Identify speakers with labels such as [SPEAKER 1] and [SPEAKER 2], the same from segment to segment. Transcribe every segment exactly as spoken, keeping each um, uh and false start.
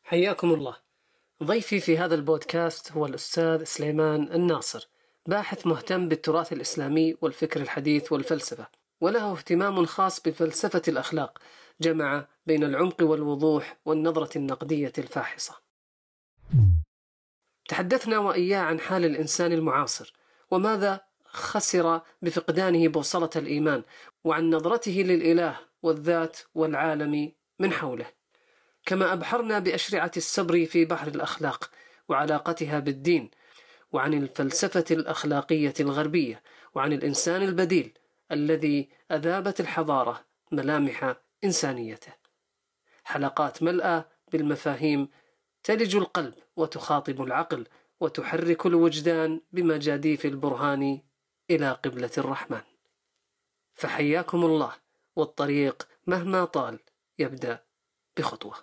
[SPEAKER 1] حياكم الله. ضيفي في هذا البودكاست هو الأستاذ سليمان الناصر، باحث مهتم بالتراث الإسلامي والفكر الحديث والفلسفة، وله اهتمام خاص بفلسفة الأخلاق، جمع بين العمق والوضوح والنظرة النقدية الفاحصة. تحدثنا وإياه عن حال الإنسان المعاصر، وماذا خسر بفقدانه بوصلة الإيمان، وعن نظرته للإله والذات والعالم من حوله. كما أبحرنا بأشرعة الصبر في بحر الأخلاق وعلاقتها بالدين، وعن الفلسفة الأخلاقية الغربية، وعن الإنسان البديل الذي أذابت الحضارة ملامح إنسانيته. حلقات ملأى بالمفاهيم تلج القلب وتخاطب العقل وتحرك الوجدان بمجاديف البرهان إلى قبلة الرحمن. فحياكم الله، والطريق مهما طال يبدأ بخطوة.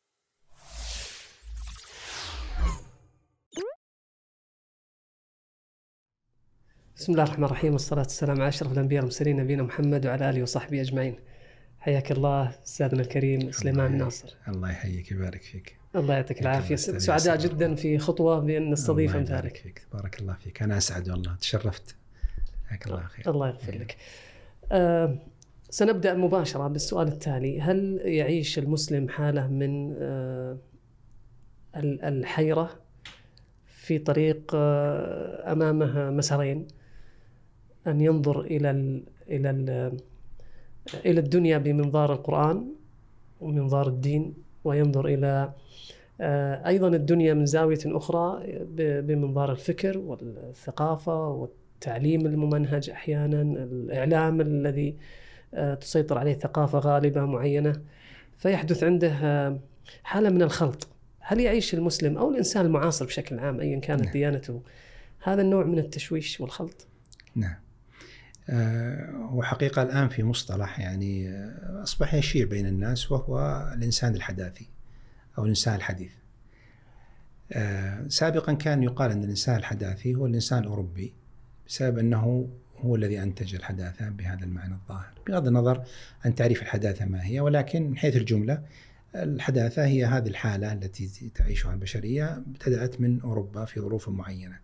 [SPEAKER 1] بسم الله الرحمن الرحيم، والصلاة والسلام على أشرف الأنبياء والمرسلين نبينا محمد وعلى آله وصحبه أجمعين. حياك الله أستاذنا الكريم سليمان الناصر.
[SPEAKER 2] الله يحييك ويبارك فيك.
[SPEAKER 1] الله يعطيك العافية. سعداء جدا في خطوة بأن نستضيف أمثالك.
[SPEAKER 2] بارك الله فيك. أنا أسعد والله، تشرفت. حياك الله خير.
[SPEAKER 1] الله يغفر لك. آه سنبدأ مباشرة بالسؤال التالي: هل يعيش المسلم حالة من آه الحيرة في طريق آه أمامها مسارين، أن ينظر إلى ال إلى ال إلى الدنيا بمنظار القرآن ومنظار الدين، وينظر إلى أيضا الدنيا من زاوية أخرى بمنظار الفكر والثقافة والتعليم الممنهج، أحيانا الإعلام الذي تسيطر عليه ثقافة غالبة معينة، فيحدث عنده حالة من الخلط. هل يعيش المسلم أو الإنسان المعاصر بشكل عام أيا كانت نعم. ديانته هذا النوع من التشويش والخلط؟
[SPEAKER 2] نعم. وحقيقة الآن في مصطلح يعني أصبح يشيع بين الناس، وهو الإنسان الحداثي أو الإنسان الحديث. سابقا كان يقال أن الإنسان الحداثي هو الإنسان الأوروبي، بسبب أنه هو الذي أنتج الحداثة بهذا المعنى الظاهر، بغض النظر عن تعريف الحداثة ما هي، ولكن من حيث الجملة الحداثة هي هذه الحالة التي تعيشها البشرية، ابتدأت من أوروبا في ظروف معينة.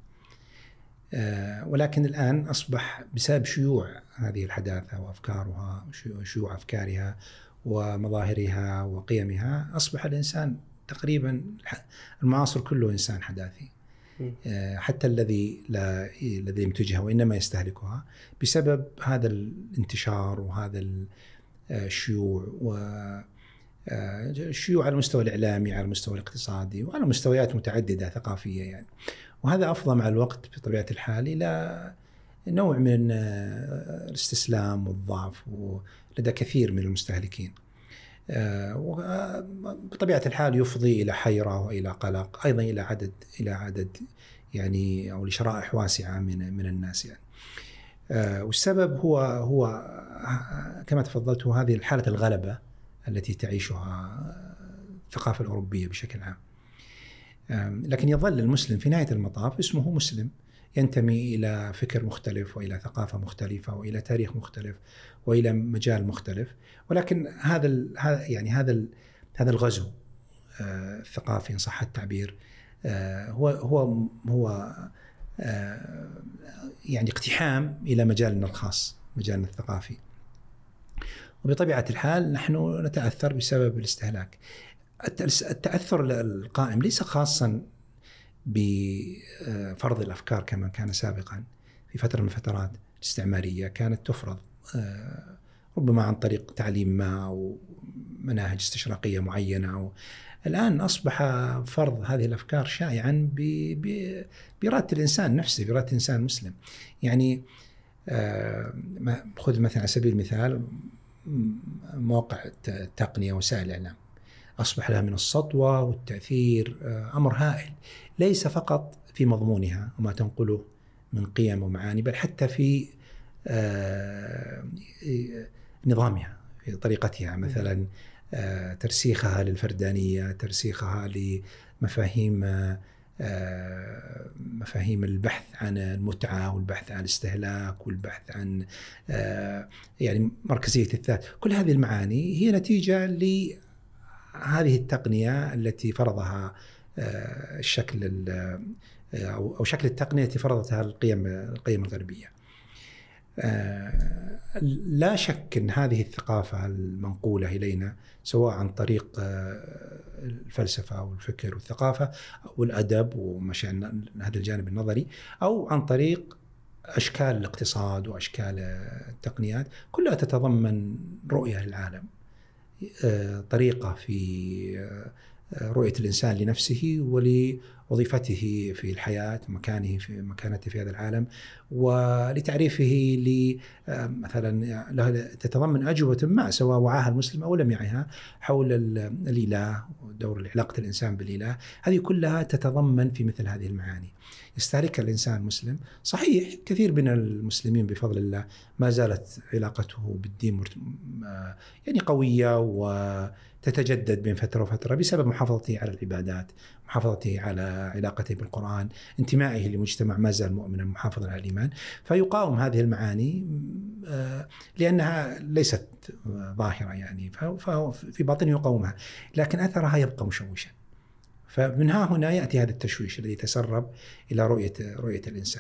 [SPEAKER 2] ولكن الآن أصبح بسبب شيوع هذه الحداثة وأفكارها، شيوع أفكارها ومظاهرها وقيمها، أصبح الإنسان تقريبا المعاصر كله إنسان حداثي، حتى الذي لا الذي ينتجها وإنما يستهلكها، بسبب هذا الانتشار وهذا الشيوع، والشيوع على المستوى الإعلامي، على المستوى الاقتصادي، وعلى مستويات متعددة ثقافية يعني. وهذا أفضى مع الوقت بطبيعة الحال إلى نوع من الاستسلام والضعف لدى كثير من المستهلكين، وبطبيعة الحال يفضي إلى حيرة وإلى قلق، أيضا إلى عدد إلى عدد يعني أو لشرائح واسعة من من الناس يعني. والسبب هو هو كما تفضلت، هو هذه الحالة الغلبة التي تعيشها الثقافة الأوروبية بشكل عام. لكن يظل المسلم في نهاية المطاف اسمه مسلم، ينتمي إلى فكر مختلف وإلى ثقافة مختلفة وإلى تاريخ مختلف وإلى مجال مختلف. ولكن هذا هذا يعني هذا هذا الغزو الثقافي إن صح التعبير هو هو هو يعني اقتحام إلى مجالنا الخاص، مجالنا الثقافي. وبطبيعة الحال نحن نتأثر بسبب الاستهلاك. التأثر القائم ليس خاصا بفرض الأفكار كما كان سابقا. في فترة من الفترات الاستعمارية كانت تفرض ربما عن طريق تعليم ما أو مناهج استشراقية معينة. الآن أصبح فرض هذه الأفكار شائعا بإرادة الإنسان نفسه، بإرادة الإنسان المسلم. يعني خذ مثلا على سبيل المثال مواقع التقنية وسائل الإعلام، أصبح لها من السطوة والتأثير أمر هائل، ليس فقط في مضمونها وما تنقله من قيم ومعاني، بل حتى في نظامها، في طريقتها، مثلا ترسيخها للفردانية، ترسيخها لمفاهيم مفاهيم البحث عن المتعة والبحث عن الاستهلاك والبحث عن يعني مركزية الذات. كل هذه المعاني هي نتيجة هذه التقنية التي فرضها الشكل أو شكل التقنية التي فرضتها القيم القيم الغربية. لا شك أن هذه الثقافة المنقولة إلينا سواء عن طريق الفلسفة والفكر والثقافة والأدب ومشان هذا الجانب النظري، أو عن طريق أشكال الاقتصاد وأشكال التقنيات، كلها تتضمن رؤية للعالم، طريقة في رؤية الإنسان لنفسه ولوظيفته في الحياة، مكانه في مكانته في هذا العالم، ولتعريفه مثلا تتضمن أجوبة ما سواء وعاها المسلم أو لم يعها حول الإله ودور علاقة الإنسان بالإله. هذه كلها تتضمن في مثل هذه المعاني يستهلكها الإنسان المسلم. صحيح كثير من المسلمين بفضل الله ما زالت علاقته بالدين يعني قوية وتتجدد بين فترة وفترة بسبب محافظته على العبادات، محافظته على علاقته بالقرآن، انتمائه لمجتمع ما زال مؤمنا محافظا على الإيمان، فيقاوم هذه المعاني لأنها ليست ظاهرة يعني، ففي باطنه يقاومها، لكن أثرها يبقى مشوشا. فمن ها هنا يأتي هذا التشويش الذي تسرب إلى رؤية رؤية الإنسان.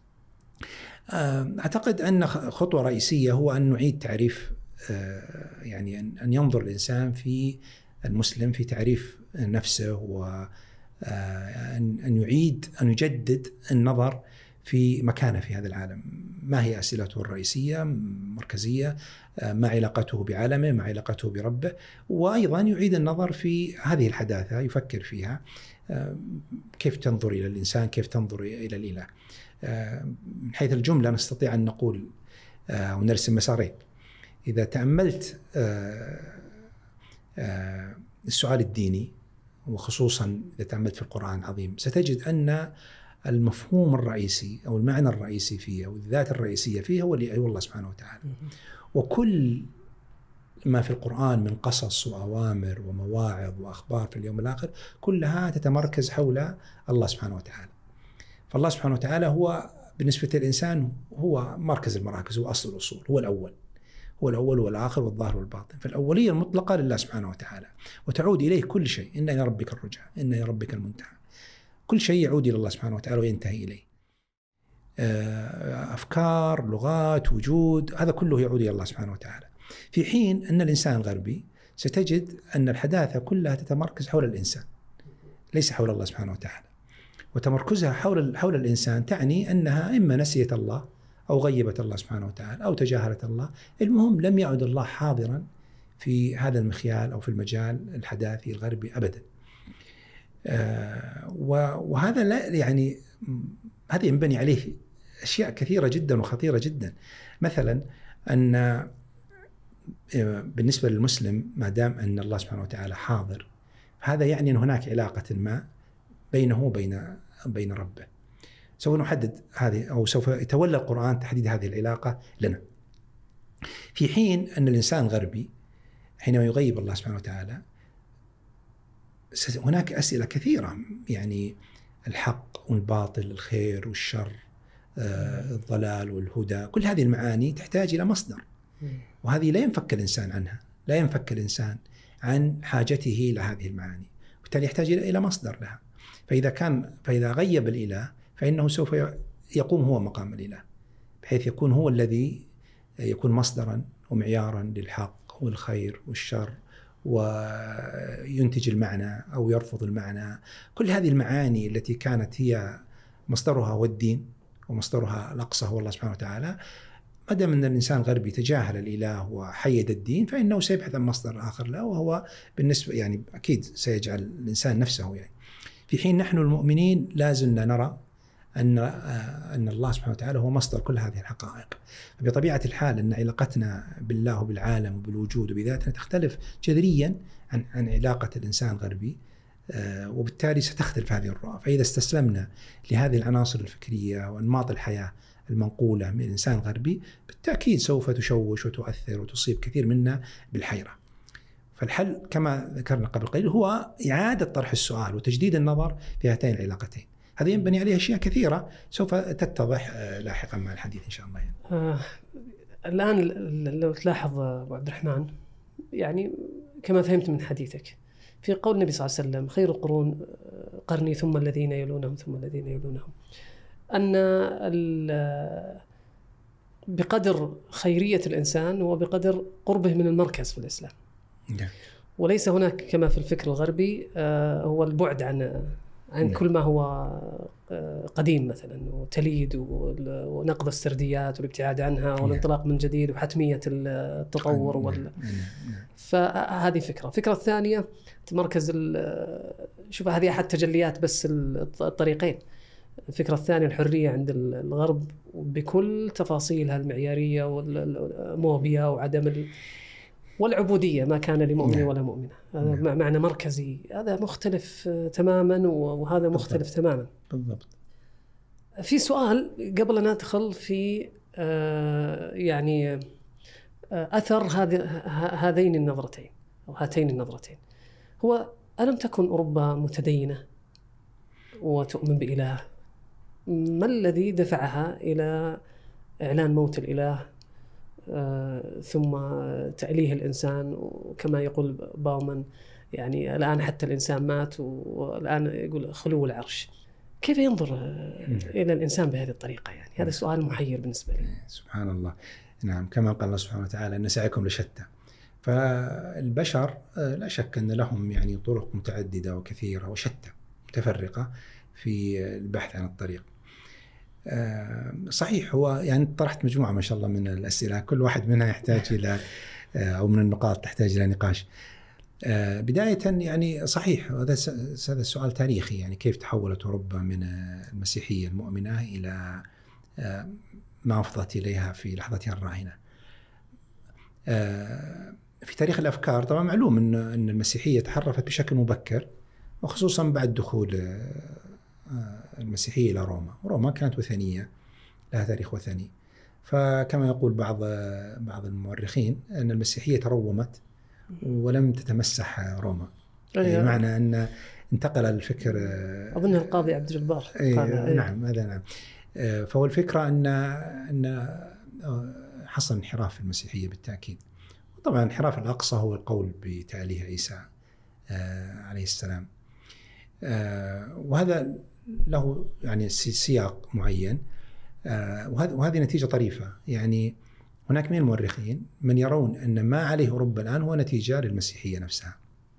[SPEAKER 2] أعتقد أن خطوة رئيسية هو أن نعيد تعريف، يعني أن ينظر الإنسان في المسلم في تعريف نفسه، وأن يعيد أن يجدد النظر في مكانه في هذا العالم. ما هي أسئلته الرئيسية مركزية، ما علاقته بعالمه، ما علاقته بربه، وأيضا يعيد النظر في هذه الحداثة، يفكر فيها كيف تنظر إلى الإنسان، كيف تنظر إلى الإله. من حيث الجملة نستطيع أن نقول ونرسم مسارين. إذا تأملت السؤال الديني، وخصوصا إذا تأملت في القرآن العظيم، ستجد أن المفهوم الرئيسي أو المعنى الرئيسي فيه أو الذات الرئيسية فيه هو اللي أيوه الله سبحانه وتعالى. وكل ما في القرآن من قصص وأوامر ومواعظ وأخبار في اليوم الآخر كلها تتمركز حول الله سبحانه وتعالى. فالله سبحانه وتعالى هو بالنسبة للإنسان هو مركز المراكز، هو أصل الأصول، هو الأول، هو الأول والآخر والظاهر والباطن. فالأولية المطلقة لله سبحانه وتعالى، وتعود إليه كل شيء. إن إلى ربك الرجعى، إن إلى ربك المنتهى. كل شيء يعود إلى الله سبحانه وتعالى وينتهي إليه. أفكار، لغات، وجود، هذا كله يعود إلى الله سبحانه وتعالى. في حين أن الإنسان الغربي ستجد أن الحداثة كلها تتمركز حول الإنسان ليس حول الله سبحانه وتعالى. وتمركزها حول حول الإنسان تعني أنها إما نسيت الله أو غيبت الله سبحانه وتعالى أو تجاهلت الله. المهم لم يعد الله حاضرا في هذا المخيال أو في المجال الحداثي الغربي أبدا. آه وهذا لا يعني هذا ينبني عليه أشياء كثيرة جدا وخطيرة جدا. مثلا أن بالنسبة للمسلم ما دام أن الله سبحانه وتعالى حاضر، هذا يعني أن هناك علاقة ما بينه وبين بين ربه. سوف نحدد هذه أو سوف يتولى القرآن تحديد هذه العلاقة لنا. في حين أن الإنسان الغربي حينما يغيب الله سبحانه وتعالى هناك أسئلة كثيرة، يعني الحق والباطل، الخير والشر، الضلال والهدى، كل هذه المعاني تحتاج إلى مصدر، وهذه لا ينفك الإنسان عنها، لا ينفك الإنسان عن حاجته إلى هذه المعاني، وبالتالي يحتاج إلى مصدر لها. فإذا كان فإذا غيب الإله فإنه سوف يقوم هو مقام الإله، بحيث يكون هو الذي يكون مصدرا ومعيارا للحق والخير والشر، وينتج المعنى أو يرفض المعنى. كل هذه المعاني التي كانت هي مصدرها هو الدين ومصدرها الأقصى هو الله سبحانه وتعالى، ما دام أن الإنسان الغربي تجاهل الإله وحيد الدين فإنه سيبحث عن مصدر آخر له، وهو بالنسبة يعني أكيد سيجعل الإنسان نفسه يعني. في حين نحن المؤمنين لازلنا نرى أن أن الله سبحانه وتعالى هو مصدر كل هذه الحقائق. بطبيعة الحال أن علاقتنا بالله وبالعالم وبالوجود وبذاتنا تختلف جذريا عن عن علاقة الإنسان الغربي، وبالتالي ستختلف هذه الرؤى. فإذا استسلمنا لهذه العناصر الفكرية وأنماط الحياة المنقولة من الإنسان الغربي بالتأكيد سوف تشوش وتؤثر وتصيب كثير منا بالحيرة. فالحل كما ذكرنا قبل قليل هو إعادة طرح السؤال وتجديد النظر في هاتين العلاقتين. هذا ينبني عليه أشياء كثيرة سوف تتضح لاحقا مع الحديث إن شاء الله يعني.
[SPEAKER 1] آه الآن لو تلاحظ أبو عبد الرحمن، يعني كما فهمت من حديثك في قول النبي صلى الله عليه وسلم خير القرون قرني ثم الذين يلونهم ثم الذين يلونهم، أن بقدر خيرية الإنسان وبقدر قربه من المركز في الإسلام. وليس هناك كما في الفكر الغربي هو البعد عن عن كل ما هو قديم مثلا وتليد ونقض السرديات والابتعاد عنها والانطلاق من جديد وحتمية التطور وال... فهذه فكرة. الفكرة الثانية مركز شوف هذه أحد تجليات بس الطريقين. الفكرة الثانية الحرية عند الغرب بكل تفاصيلها المعيارية والموبيا وعدم ال... والعبودية ما كان لمؤمن ولا مؤمنة. هذا نعم. معنى مركزي هذا مختلف تماما وهذا مختلف بالضبط. تماما بالضبط. في سؤال قبل أن ندخل في آه يعني آه أثر هذين النظرتين أو هاتين النظرتين، هو ألم تكن أوروبا متدينة وتؤمن بإله؟ ما الذي دفعها إلى إعلان موت الإله آه، ثم تأليه الإنسان؟ وكما يقول باومان يعني الآن حتى الإنسان مات والآن يقول خلو العرش. كيف ينظر آه، إلى الإنسان بهذه الطريقة؟ يعني هذا سؤال محير بالنسبة لي.
[SPEAKER 2] سبحان الله. نعم، كما قال الله سبحانه وتعالى أن سعيكم لشتى. فالبشر آه، لا شك أن لهم يعني طرق متعددة وكثيرة وشتى متفرقة في البحث عن الطريق. صحيح، هو يعني طرحت مجموعة ما شاء الله من الأسئلة، كل واحد منها يحتاج إلى أو من النقاط تحتاج إلى نقاش. بداية يعني صحيح هذا هذا السؤال تاريخي، يعني كيف تحولت أوروبا من المسيحية المؤمنة إلى ما أفضت إليها في لحظتها الراهنة. في تاريخ الأفكار طبعا معلوم أن أن المسيحية تحرفت بشكل مبكر، وخصوصا بعد دخول المسيحية إلى روما. روما كانت وثنية، لها تاريخ وثني. فكما يقول بعض بعض المؤرخين أن المسيحية ترومت ولم تتمسح روما، يعني بمعنى أن انتقل الفكر.
[SPEAKER 1] أظن القاضي عبد الجبار
[SPEAKER 2] قال نعم هذا نعم. فهو الفكرة أن أن حصل انحراف في المسيحية بالتأكيد. طبعا انحراف الأقصى هو القول بتأليه عيسى عليه السلام، وهذا له يعني سياق معين، وهذه نتيجة طريفة. يعني هناك من المؤرخين من يرون أن ما عليه أوروبا الآن هو نتيجة للمسيحية نفسها.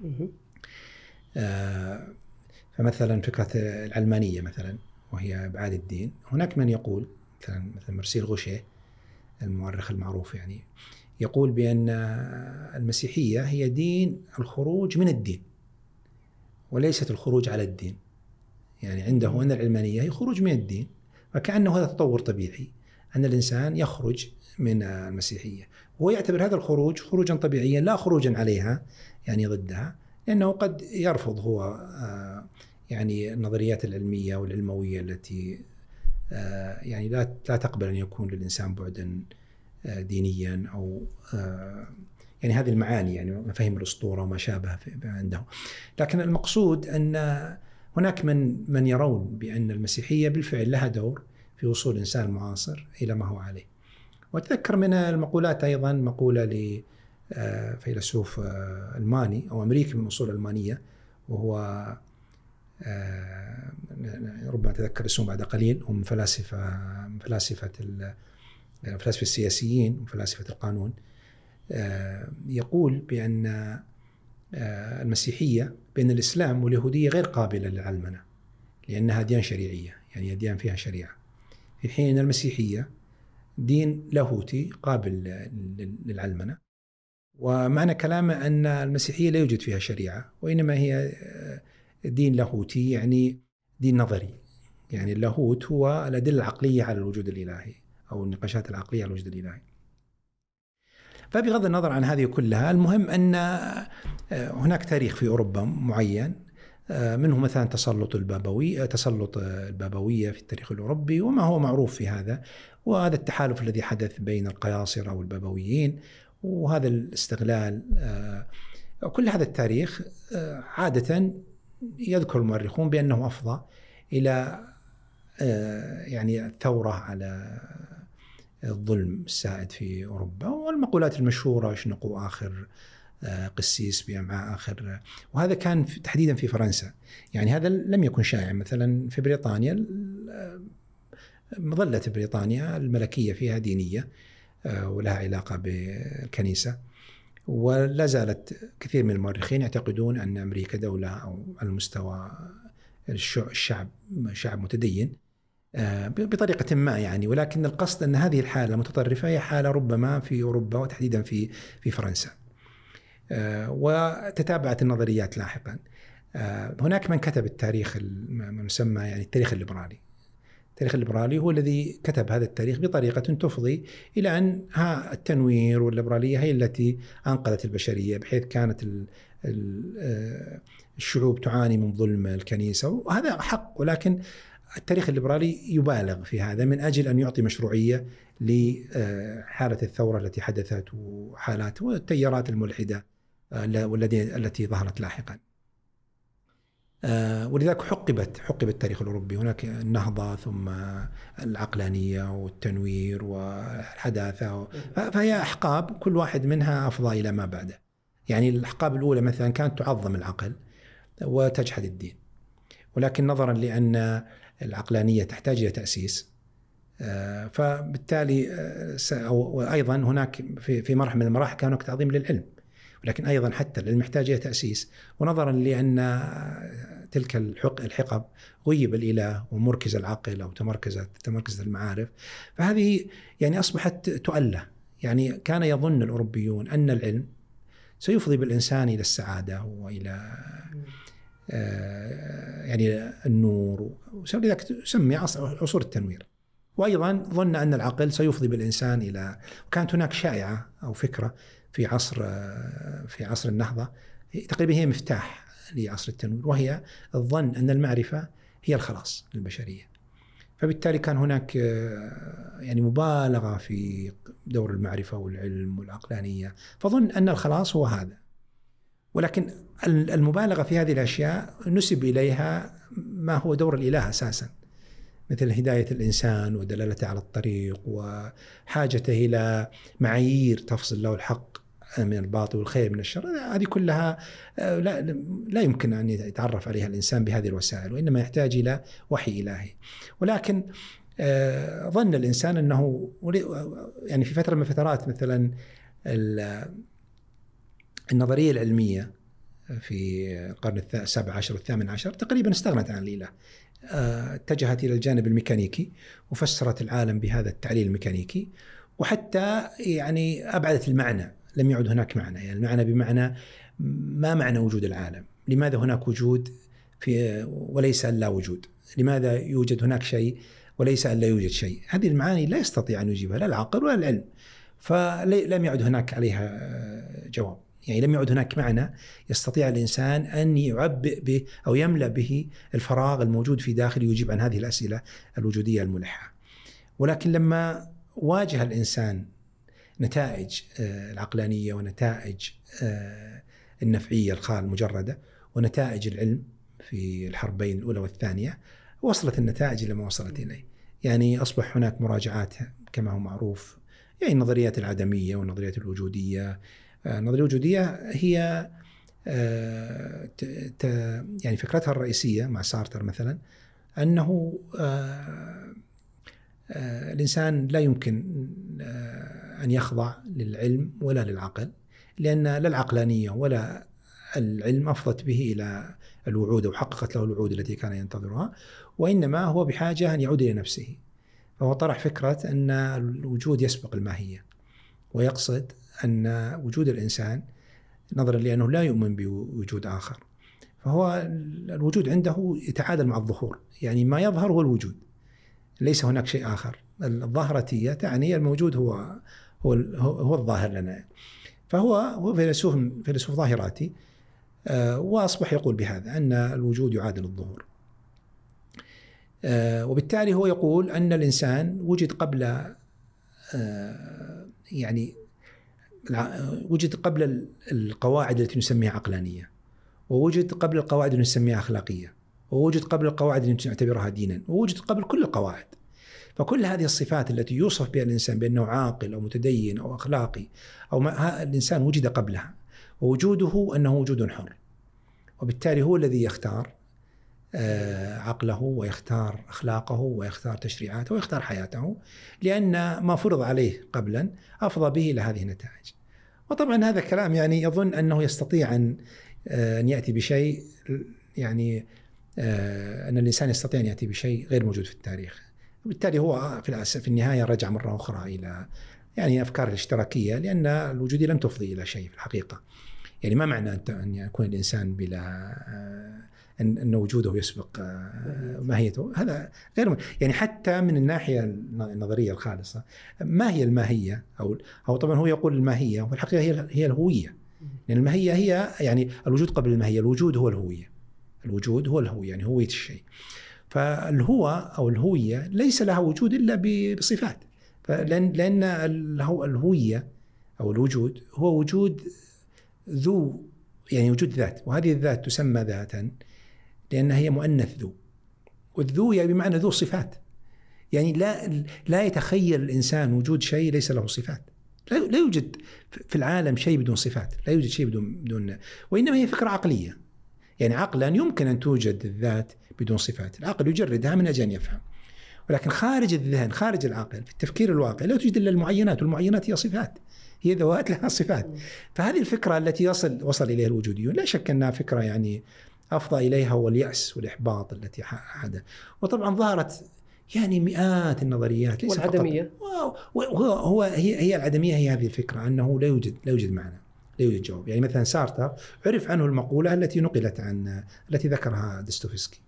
[SPEAKER 2] فمثلا فكرة العلمانية مثلا وهي إبعاد الدين، هناك من يقول مثلا مثل مرسيل غوشيه المؤرخ المعروف يعني يقول بأن المسيحية هي دين الخروج من الدين وليست الخروج على الدين. يعني عنده أن العلمانية هي خروج من الدين، وكأنه هذا تطور طبيعي أن الإنسان يخرج من المسيحية، وهو يعتبر هذا الخروج خروجا طبيعيا لا خروجا عليها يعني ضدها، لأنه قد يرفض هو يعني النظريات العلمية والعلموية التي يعني لا لا تقبل أن يكون للإنسان بعدا دينيا أو يعني هذه المعاني، يعني مفاهيم الأسطورة وما شابه عنده. لكن المقصود أن هناك من من يرون بأن المسيحية بالفعل لها دور في وصول الإنسان المعاصر إلى ما هو عليه. وأتذكر من المقولات أيضا مقولة لفيلسوف ألماني أو أمريكي من أصول ألمانية، وهو ربما أتذكر اسمه بعد قليل، هم فلاسفة من فلاسفة الفلاسفة السياسيين وفلاسفة القانون. يقول بأن المسيحية بأن الإسلام واليهودية غير قابلة للعلمنة لأنها أديان شريعية، يعني أديان فيها شريعة، في حين أن المسيحية دين لاهوتي قابل للعلمنة. ومعنى كلامه أن المسيحية لا يوجد فيها شريعة، وإنما هي دين لاهوتي، يعني دين نظري. يعني اللاهوت هو الأدلة العقلية على الوجود الإلهي أو النقاشات العقلية على الوجود الإلهي. فبغض النظر عن هذه كلها، المهم أن هناك تاريخ في أوروبا معين، منه مثلا تسلط البابوي تسلط البابوية في التاريخ الأوروبي وما هو معروف في هذا، وهذا التحالف الذي حدث بين القياصرة والبابويين، وهذا الاستغلال. كل هذا التاريخ عادة يذكر المؤرخون بأنه أفضى إلى يعني الثورة على الظلم السائد في أوروبا. والمقولات المشهورة شنقوا آخر قسيس بأمعاء آخر. وهذا كان تحديدا في فرنسا، يعني هذا لم يكن شائع. مثلا في بريطانيا مظلة بريطانيا الملكية فيها دينية ولها علاقة بالكنيسة، ولا زالت كثير من المؤرخين يعتقدون أن أمريكا دولة أو على المستوى الشعب شعب متدين بطريقة ما يعني. ولكن القصد أن هذه الحالة المتطرفة هي حالة ربما في أوروبا وتحديدا في في فرنسا. وتتابعت النظريات لاحقا. هناك من كتب التاريخ ما يسمى يعني التاريخ الليبرالي. التاريخ الليبرالي هو الذي كتب هذا التاريخ بطريقة تفضي إلى أن ها التنوير والليبرالية هي التي أنقذت البشرية، بحيث كانت الشعوب تعاني من ظلم الكنيسة، وهذا حق. ولكن التاريخ الليبرالي يبالغ في هذا من أجل أن يعطي مشروعية لحالة الثورة التي حدثت وحالات والتيارات الملحدة التي ظهرت لاحقا. ولذلك حقبت حقب التاريخ الأوروبي. هناك النهضة ثم العقلانية والتنوير والحداثة، فهي أحقاب كل واحد منها أفضى إلى ما بعده. يعني الأحقاب الأولى مثلا كانت تعظم العقل وتجحد الدين، ولكن نظرا لأن العقلانية تحتاج إلى تأسيس، فبالتالي وأيضا هناك في مرحلة من المراحل كان هناك تعظيم للعلم، ولكن أيضا حتى العلم يحتاج إلى تأسيس. ونظرا لأن تلك الحقب غيب الإله ومركز العقل أو تمركزت تمركزت المعارف، فهذه يعني أصبحت تؤله. يعني كان يظن الأوروبيون أن العلم سيفضي بالإنسان إلى السعادة وإلى يعني النور، ولذلك تسمي عصور التنوير. وأيضا ظن أن العقل سيفضي بالإنسان إلى، وكانت هناك شائعة أو فكرة في عصر في عصر النهضة تقريبا هي مفتاح لعصر التنوير، وهي الظن أن المعرفة هي الخلاص للبشرية. فبالتالي كان هناك يعني مبالغة في دور المعرفة والعلم والعقلانية، فظن أن الخلاص هو هذا. ولكن المبالغة في هذه الأشياء نسب إليها ما هو دور الإله أساسا، مثل هداية الإنسان ودلالته على الطريق وحاجته إلى معايير تفصل له الحق من الباطل والخير من الشر. هذه كلها لا, لا يمكن أن يتعرف عليها الإنسان بهذه الوسائل، وإنما يحتاج إلى وحي إلهي. ولكن ظن الإنسان أنه يعني في فترة من فترات مثلا النظرية العلمية في القرن السابع عشر والثامن عشر تقريبا استغنت عن الإله، اتجهت إلى الجانب الميكانيكي وفسرت العالم بهذا التعليل الميكانيكي، وحتى يعني أبعدت المعنى. لم يعد هناك معنى، يعني المعنى بمعنى ما معنى وجود العالم، لماذا هناك وجود في وليس أن لا وجود، لماذا يوجد هناك شيء وليس أن لا يوجد شيء. هذه المعاني لا يستطيع أن يجيبها لا العقل ولا العلم، فلم يعد هناك عليها جواب. يعني لم يعد هناك معنى يستطيع الإنسان أن يعبئ به أو يملأ به الفراغ الموجود في داخله يجيب عن هذه الأسئلة الوجودية الملحة. ولكن لما واجه الإنسان نتائج العقلانية ونتائج النفعية الخال المجردة ونتائج العلم في الحربين الأولى والثانية، وصلت النتائج إلى ما وصلت إليه. يعني أصبح هناك مراجعات كما هو معروف، يعني النظريات العدمية والنظريات الوجودية. النظرية الوجودية هي يعني فكرتها الرئيسية مع سارتر مثلا أنه الإنسان لا يمكن أن يخضع للعلم ولا للعقل، لأن لا العقلانية ولا العلم أفضت به إلى الوعود وحققت له الوعود التي كان ينتظرها، وإنما هو بحاجة أن يعود إلى نفسه. فهو طرح فكرة أن الوجود يسبق الماهية، ويقصد أن وجود الإنسان نظرا لأنه لا يؤمن بوجود آخر، فهو الوجود عنده يتعادل مع الظهور، يعني ما يظهر هو الوجود، ليس هناك شيء آخر. الظاهرتية تعني الموجود هو هو هو الظاهر لنا. فهو هو فيلسوف فيلسوف ظاهراتي، وأصبح يقول بهذا أن الوجود يعادل الظهور. وبالتالي هو يقول أن الإنسان وجد قبل يعني وجد قبل القواعد التي نسميها عقلانية، ووجد قبل القواعد التي نسميها أخلاقية، ووجد قبل القواعد التي نعتبرها دينا، ووجد قبل كل القواعد. فكل هذه الصفات التي يوصف بها الإنسان بأنه عاقل أو متدين أو أخلاقي أو ما الإنسان وجد قبلها. ووجوده أنه وجود حر، وبالتالي هو الذي يختار عقله ويختار أخلاقه ويختار تشريعاته ويختار حياته، لأن ما فرض عليه قبلا أفضى به إلى هذه النتائج. وطبعا هذا كلام يعني يظن أنه يستطيع أن أن يأتي بشيء، يعني أن الإنسان يستطيع أن يأتي بشيء غير موجود في التاريخ. وبالتالي هو في في النهاية رجع مرة أخرى إلى يعني أفكار الاشتراكية، لأن الوجودية لم تفضي إلى شيء في الحقيقة. يعني ما معنى أن يكون الإنسان بلا أن أن وجوده يسبق ماهيته، هذا غير يعني حتى من الناحية النظرية الخالصة. ما هي الماهية؟ أو أو طبعا هو يقول الماهية، والحقيقة هي هي الهوية. يعني الماهية هي يعني الوجود قبل الماهية، الوجود هو الهوية، الوجود هو الهوية، يعني هوية الشيء. فالهو أو الهوية ليس لها وجود إلا بصفات، لأن لأن الهوية أو الوجود هو وجود ذو، يعني وجود ذات، وهذه الذات تسمى ذاتا لأنها هي مؤنث ذو، والذو يعني بمعنى ذو صفات. يعني لا لا يتخيل الإنسان وجود شيء ليس له صفات. لا لا يوجد في العالم شيء بدون صفات، لا يوجد شيء بدون بدون وإنما هي فكرة عقلية. يعني عقلا يمكن أن توجد الذات بدون صفات، العقل يجردها من أجل أن يفهم. ولكن خارج الذهن، خارج العقل، في التفكير الواقعي لا توجد إلا المعينات، والمعينات هي صفات، هي ذوات لها صفات. فهذه الفكرة التي يصل وصل إليها الوجوديون لا شك أنها فكرة يعني أفضى إليها هو اليأس والإحباط التي حدث. وطبعا ظهرت يعني مئات النظريات، ليس
[SPEAKER 1] والعدمية
[SPEAKER 2] فقط هو هو هي هي العدمية، هي هذه الفكرة أنه لا يوجد لا يوجد معنى، لا يوجد جواب. يعني مثلا سارتر عرف عنه المقولة التي نقلت عن التي ذكرها دستوفسكي،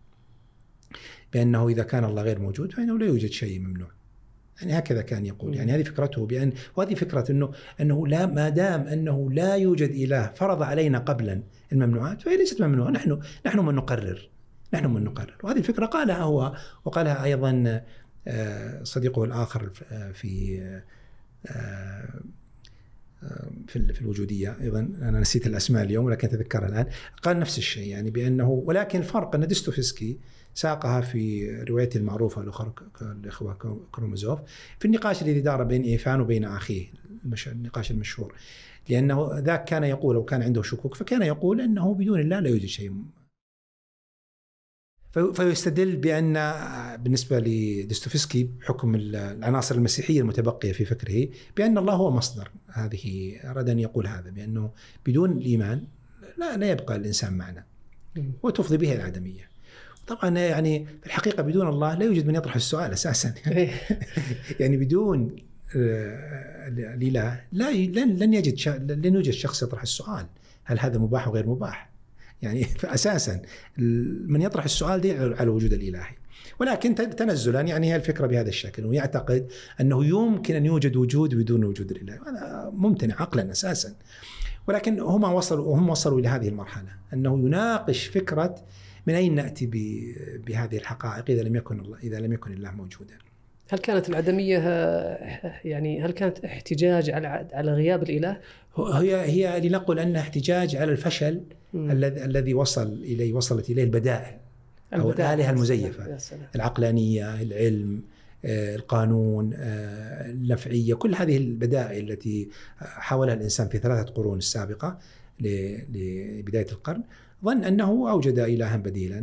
[SPEAKER 2] بأنه إذا كان الله غير موجود فإنه لا يوجد شيء ممنوع. يعني هكذا كان يقول. يعني هذه فكرته، بأن وهذه فكرة أنه أنه لا، ما دام أنه لا يوجد إله فرض علينا قبلا الممنوعات فهي ليست ممنوعة، نحن نحن من نقرر، نحن من نقرر. وهذه الفكرة قالها هو، وقالها أيضا صديقه الآخر في في في الوجودية أيضا، أنا نسيت الأسماء اليوم ولكن أتذكرها الآن، قال نفس الشيء. يعني بأنه ولكن الفرق أن دستوفسكي ساقها في روايته المعروفة الأخوة كروموزوف في النقاش الذي دار بين إيفان وبين أخيه، النقاش المشهور، لأنه ذاك كان يقول وكان كان عنده شكوك، فكان يقول أنه بدون الله لا يوجد شيء. فيستدل بأن بالنسبة لدستوفسكي بحكم العناصر المسيحية المتبقية في فكره بأن الله هو مصدر هذه، أراد أن يقول هذا، بأنه بدون الإيمان لا لا يبقى الإنسان معنا، وتفضي به العدمية. طبعا يعني في الحقيقة بدون الله لا يوجد من يطرح السؤال أساسا. يعني بدون الإله لا لن لن يجد لن يوجد شخص يطرح السؤال هل هذا مباح وغير مباح. يعني أساسا من يطرح السؤال دي على وجود الإلهي. ولكن تنزلا يعني هي الفكرة بهذا الشكل، ويعتقد أنه يمكن أن يوجد وجود بدون وجود الإله، هذا ممتنع عقلا أساسا. ولكن هم وصلوا هم وصلوا إلى هذه المرحلة أنه يناقش فكرة من أين نأتي بهذه الحقائق إذا لم يكن الله إذا لم يكن الله موجودا.
[SPEAKER 1] هل كانت العدمية يعني هل كانت احتجاج على على غياب الإله؟
[SPEAKER 2] هي هي لنقل أنها احتجاج على الفشل الذي الذي وصل إليه وصلت إليه البدائل أو الآلهة المزيفة، العقلانية، العلم، القانون، النفعية، كل هذه البدائل التي حاولها الإنسان في ثلاثة قرون السابقة لبداية القرن، ظن أنه أوجد إلها بديلا،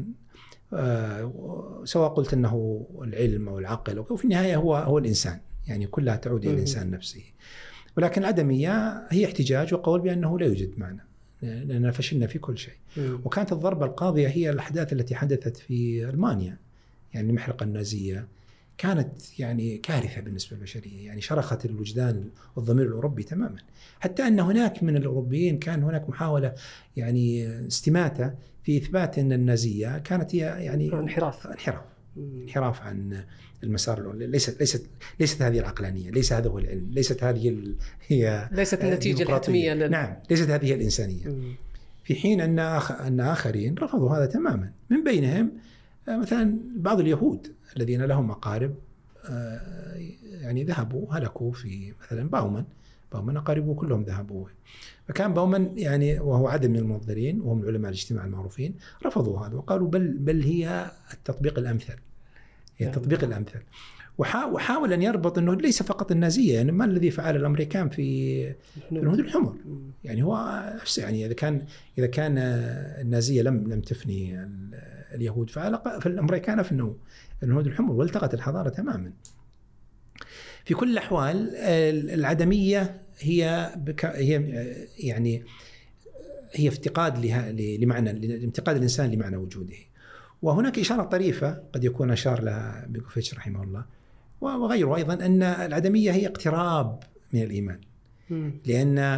[SPEAKER 2] سواء قلت أنه العلم أو العقل، وفي النهاية هو هو الإنسان، يعني كلها تعود إلى الإنسان نفسه. ولكن العدمية هي احتجاج وقول بأنه لا يوجد معنى، لأننا فشلنا في كل شيء. وكانت الضربة القاضية هي الأحداث التي حدثت في ألمانيا، يعني المحرقة النازية كانت يعني كارثة بالنسبة للبشرية، يعني شرخت الوجدان والضمير الأوروبي تماما، حتى أن هناك من الأوروبيين كان هناك محاولة يعني استماتة في إثبات أن النازية كانت هي يعني
[SPEAKER 1] انحراف
[SPEAKER 2] انحراف انحراف عن المسار. ليست ليست ليست هذه العقلانية، ليس هذا هو العلم، ليست هذه ال... هي
[SPEAKER 1] ليست النتيجة الحتمية
[SPEAKER 2] لل... نعم، ليست هذه الإنسانية. مم. في حين أن أخ... أن آخرين رفضوا هذا تماما، من بينهم مثلا بعض اليهود الذين لهم أقارب يعني ذهبوا هلكوا في مثلا باومن باومن أقاربه كلهم ذهبوا، فكان باومن يعني وهو عدد من المنظرين وهم العلماء الاجتماع المعروفين رفضوا هذا وقالوا بل بل هي التطبيق الأمثل، هي التطبيق الأمثل. وحاول أن يربط أنه ليس فقط النازية، يعني ما الذي فعل الأمريكان في الهنود الحمر، يعني هو نفسه، يعني إذا كان إذا كان النازية لم لم تفني اليهود فالأمريكان أفنوا الهنود الحمر والتقت الحضارة تماما. في كل الأحوال العدمية هي بك هي يعني هي افتقاد لها لمعنى انتقاد الإنسان لمعنى وجوده. وهناك إشارة طريفة قد يكون أشار لها بيكوفيتش رحمه الله وغيره أيضا، أن العدمية هي اقتراب من الإيمان، لأن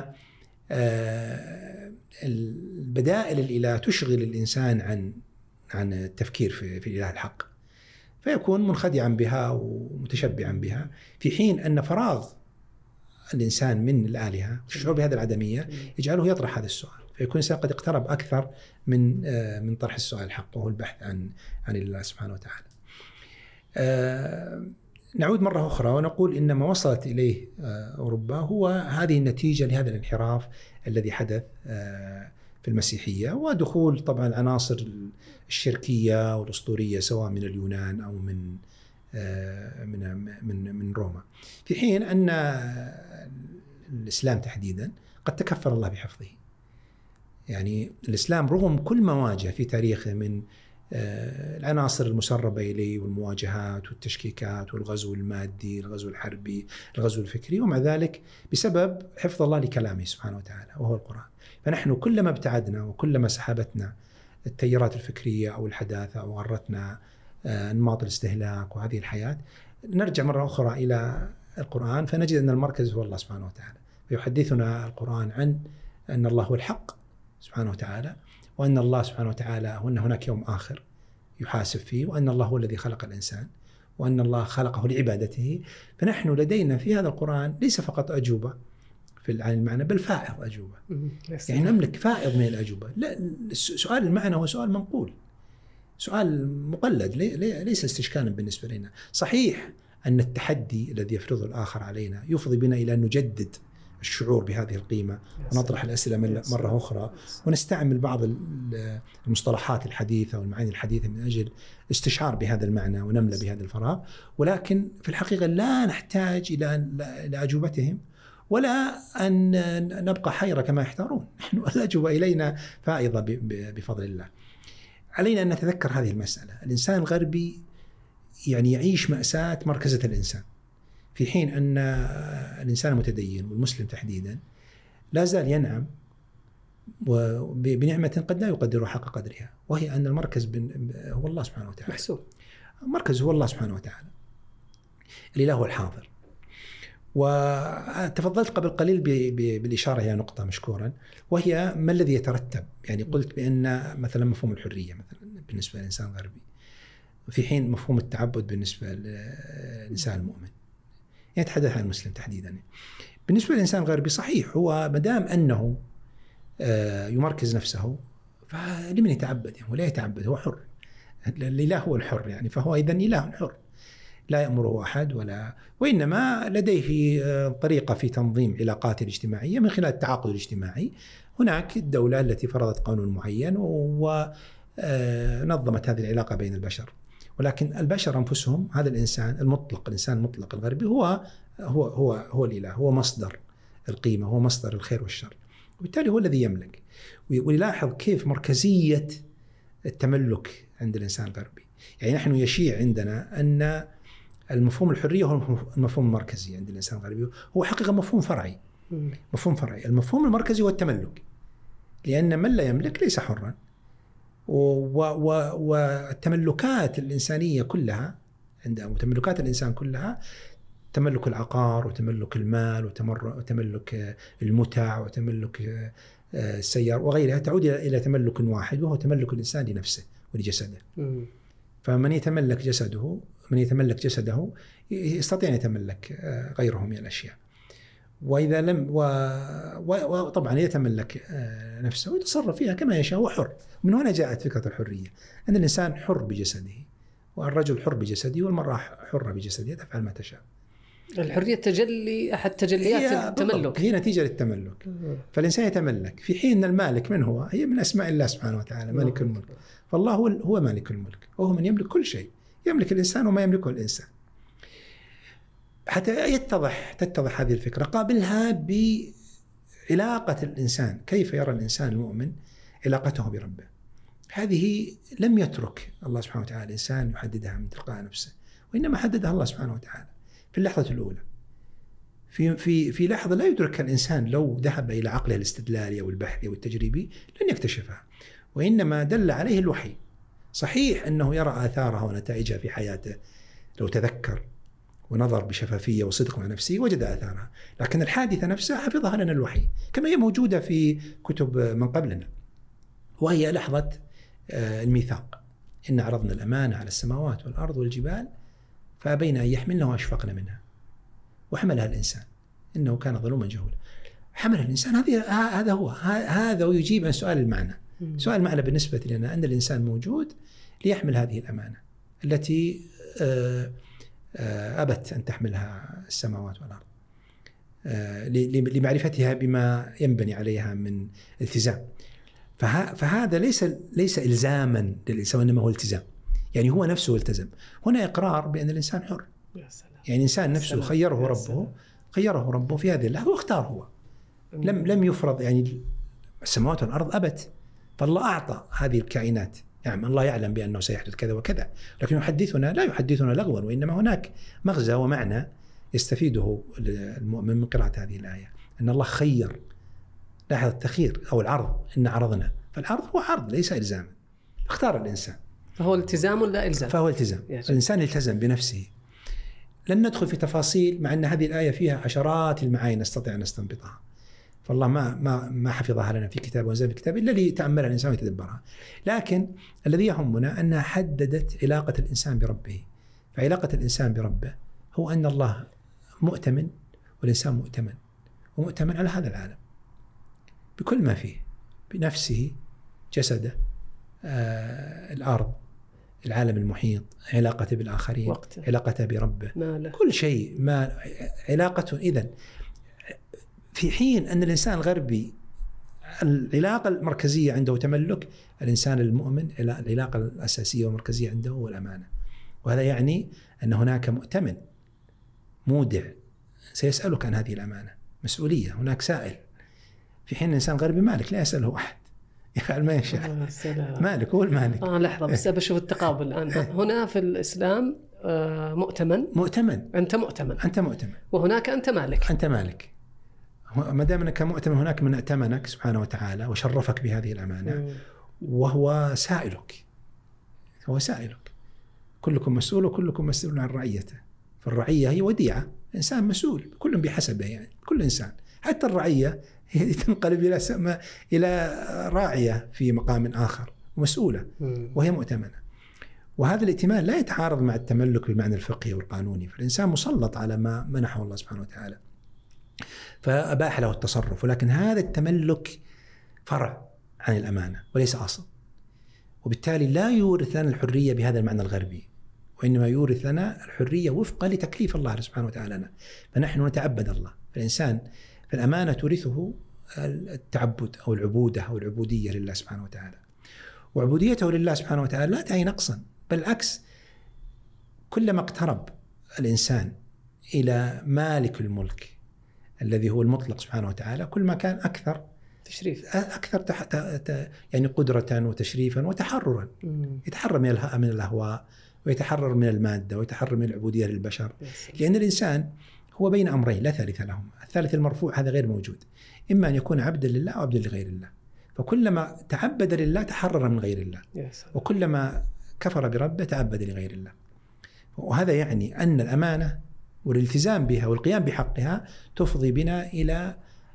[SPEAKER 2] البدائل الإله تشغل الإنسان عن عن التفكير في في الإله الحق، فيكون منخدعا بها ومتشبعا بها، في حين أن فراغ الإنسان من الآلهة والشعور بهذه العدمية يجعله يطرح هذا السؤال، فيكون الإنسان قد اقترب أكثر من من طرح السؤال الحق وهو البحث عن عن الله سبحانه وتعالى. نعود مرة أخرى ونقول إن ما وصلت إليه أوروبا هو هذه النتيجة لهذا الانحراف الذي حدث في المسيحية، ودخول طبعا العناصر الشركية والأسطورية سواء من اليونان أو من من من من روما، في حين أن الإسلام تحديدا قد تكفل الله بحفظه. يعني الإسلام رغم كل ما واجه في تاريخه من العناصر المسربة إليه والمواجهات والتشكيكات والغزو المادي، الغزو الحربي، الغزو الفكري، ومع ذلك بسبب حفظ الله لكلامه سبحانه وتعالى وهو القرآن. فنحن كلما ابتعدنا وكلما سحبتنا التيارات الفكرية أو الحداثة أو غرتنا أنماط الاستهلاك وهذه الحياة، نرجع مرة أخرى إلى القرآن فنجد أن المركز هو الله سبحانه وتعالى. فيحدثنا القرآن عن أن الله هو الحق سبحانه وتعالى، وأن الله سبحانه وتعالى وأن هناك يوم آخر يحاسب فيه، وأن الله هو الذي خلق الإنسان، وأن الله خلقه لعبادته. فنحن لدينا في هذا القرآن ليس فقط أجوبة في عن المعنى، بل فائض أجوبة، يعني نملك فائض من الأجوبة. لا، سؤال المعنى هو سؤال منقول، سؤال مقلد، ليس استشكالا بالنسبة لنا. صحيح أن التحدي الذي يفرضه الآخر علينا يفضي بنا إلى أن نجدد الشعور بهذه القيمة ونطرح الأسئلة مرة أخرى ونستعمل بعض المصطلحات الحديثة والمعاني الحديثة من أجل استشعار بهذا المعنى ونملأ بهذا الفراغ، ولكن في الحقيقة لا نحتاج إلى أجوبتهم ولا أن نبقى حيرة كما يحتارون. نحن الأجوبة إلينا فائضة بفضل الله. علينا أن نتذكر هذه المسألة. الإنسان الغربي يعني يعيش مأساة مركزة الإنسان، في حين أن الإنسان المتدين والمسلم تحديدا لا زال ينعم بنعمة قد لا يقدر حق قدرها، وهي أن المركز هو الله سبحانه وتعالى.
[SPEAKER 1] محسوب
[SPEAKER 2] المركز هو الله سبحانه وتعالى، الإله هو الحاضر. وتفضلت قبل قليل بالإشارة إلى نقطة مشكورا، وهي ما الذي يترتب. يعني قلت بأن مثلا مفهوم الحرية مثلا بالنسبة للإنسان الغربي، في حين مفهوم التعبد بالنسبة للإنسان المؤمن، يتحدث عن المسلم تحديدا. بالنسبة للإنسان الغربي صحيح هو مدام أنه يمركز نفسه فلمن يتعبد؟ يعني ولا يتعبد، هو حر، الإله هو الحر، يعني فهو إذن إله حر لا يأمره أحد ولا، وإنما لديه طريقة في تنظيم علاقاته الاجتماعية من خلال التعاقد الاجتماعي. هناك الدولة التي فرضت قانون معين ونظمت هذه العلاقة بين البشر، ولكن البشر أنفسهم، هذا الإنسان المطلق، الإنسان المطلق الغربي هو هو هو هو الإله، هو مصدر القيمة، هو مصدر الخير والشر، وبالتالي هو الذي يملك. ويلاحظ كيف مركزية التملك عند الإنسان الغربي. يعني نحن يشيع عندنا أن المفهوم الحرية هو المفهوم المركزي عند الإنسان الغربي، هو حقيقة مفهوم فرعي. مفهوم فرعي. المفهوم المركزي هو التملك، لأن من لا يملك ليس حرا. والتملكات الإنسانية كلها عندها، وتملكات الإنسان كلها، تملك العقار وتملك المال وتملك المتع وتملك السيارة وغيرها، تعود إلى تملك واحد وهو تملك الإنسان لنفسه ولجسده. فمن يتملك جسده من يتملك جسده يستطيع أن يتملك غيره من الأشياء. وإذا لم وطبعا يتملك نفسه ويتصرف فيها كما يشاء، هو حر. من هنا جاءت فكرة الحرية، أن الإنسان حر بجسده، والرجل حر بجسده، والمرأة حرة بجسدها تفعل ما تشاء.
[SPEAKER 1] الحرية تجلي أحد تجليات التملك،
[SPEAKER 2] هي نتيجة للتملك. فالإنسان يتملك، في حين المالك من هو؟ هي من أسماء الله سبحانه وتعالى، مالك الملك. فالله هو هو مالك الملك، وهو من يملك كل شيء، يملك الإنسان وما يملكه الإنسان. حتى يتضح تتضح هذه الفكرة قابلها بعلاقة الإنسان، كيف يرى الإنسان المؤمن علاقته بربه. هذه لم يترك الله سبحانه وتعالى الإنسان يحددها من تلقاء نفسه، وإنما حددها الله سبحانه وتعالى في اللحظة الأولى، في في في لحظة لا يدركها الإنسان لو ذهب إلى عقله الاستدلالي أو البحثي أو التجريبي لن يكتشفها، وإنما دل عليه الوحي. صحيح أنه يرى آثارها ونتائجها في حياته لو تذكر ونظر بشفافية وصدق مع نفسه وجد آثارها، لكن الحادثة نفسها حفظها لنا الوحي كما هي موجودة في كتب من قبلنا، وهي لحظة الميثاق. إن عرضنا الأمانة على السماوات والأرض والجبال فأبين أن يحملنها وأشفقن منها وحملها الإنسان إنه كان ظلوما جهولا. حمل الإنسان، هذا هو هذا ويجيب عن سؤال المعنى. سؤال المعنى بالنسبة لنا أن الإنسان موجود ليحمل هذه الأمانة التي أبت أن تحملها السماوات والأرض لمعرفتها بما ينبني عليها من التزام. فهذا ليس ليس إلزاما للإنسان، إنما هو التزام، يعني هو نفسه التزم. هنا إقرار بأن الإنسان حر، يعني الإنسان نفسه خيره ربه خيره ربه في هذه اللحظة واختار هو، لم لم يفرض. يعني السماوات والأرض أبت، فالله أعطى هذه الكائنات، يعني الله يعلم بأنه سيحدث كذا وكذا، لكن يحدثنا لا يحدثنا لغوا، وإنما هناك مغزى ومعنى يستفيده المؤمن من قراءة هذه الآية، أن الله خير. لاحظ التخيير أو العرض، إن عرضنا، فالعرض هو عرض ليس إلزاما، اختار الإنسان،
[SPEAKER 1] فهو التزام لا إلزام،
[SPEAKER 2] فهو التزام. الإنسان التزم بنفسه. لن ندخل في تفاصيل مع أن هذه الآية فيها عشرات المعاني نستطيع أن نستنبطها، فالله ما ما ما حفظها لنا في كتاب وانزل في كتاب إلا ليتأملها الإنسان ويتدبرها. لكن الذي يهمنا أنها حددت علاقة الإنسان بربه. فعلاقة الإنسان بربه هو أن الله مؤتمن والإنسان مؤتمن، ومؤتمن على هذا العالم بكل ما فيه، بنفسه، جسده، آه، الأرض، العالم المحيط، علاقته بالآخرين، وقته. علاقته بربه، ماله. كل شيء ما علاقته. إذن في حين أن الإنسان الغربي العلاقة المركزية عنده تملك، الإنسان المؤمن العلاقة الأساسية والمركزية عنده هو الأمانة. وهذا يعني أن هناك مؤتمن مودع سيسألك عن هذه الأمانة، مسؤولية، هناك سائل. في حين الإنسان الغربي مالك لا يسأله أحد، يفعل ما يشاء، مالك هو المالك.
[SPEAKER 1] آه لحظة بس بشوف التقابل الآن. هنا في الإسلام مؤتمن
[SPEAKER 2] مؤتمن
[SPEAKER 1] أنت مؤتمن
[SPEAKER 2] أنت مؤتمن
[SPEAKER 1] وهناك أنت مالك
[SPEAKER 2] أنت مالك. ما دام أنك مؤتمن هناك من ائتمنك سبحانه وتعالى وشرفك بهذه الأمانة، م. وهو سائلك، هو سائلك. كلكم مسؤول وكلكم مسؤول عن رعيته. فالرعية هي وديعة، إنسان مسؤول كل بحسبه، يعني كل إنسان حتى الرعية هي تنقلب إلى سما إلى راعية في مقام آخر ومسؤولة، وهي مؤتمنة. وهذا الائتمان لا يتعارض مع التملك بالمعنى الفقهي والقانوني، فالإنسان مسلط على ما منحه الله سبحانه وتعالى فأباح له التصرف، ولكن هذا التملك فرع عن الأمانة وليس أصل، وبالتالي لا يورث لنا الحرية بهذا المعنى الغربي، وإنما يورث لنا الحرية وفقا لتكليف الله سبحانه وتعالى لنا. فنحن نتعبد الله، فالإنسان فالأمانة تورثه التعبد أو العبودة أو العبودية لله سبحانه وتعالى. وعبوديته لله سبحانه وتعالى لا تعني نقصا، بل العكس، كلما اقترب الإنسان إلى مالك الملك الذي هو المطلق سبحانه وتعالى كل ما كان أكثر
[SPEAKER 1] تشريف،
[SPEAKER 2] أكثر تح... ت... يعني قدرة وتشريفا وتحررا. مم. يتحرر من, اله... من الأهواء، ويتحرر من المادة، ويتحرر من العبودية للبشر، لأن الإنسان هو بين أمرين لا ثالث لهم. الثالث المرفوع هذا غير موجود، إما أن يكون عبدا لله أو عبدا لغير الله. فكلما تعبد لله تحرر من غير الله، وكلما كفر بربه تعبد لغير الله. وهذا يعني أن الأمانة والالتزام بها والقيام بحقها تفضي بنا إلى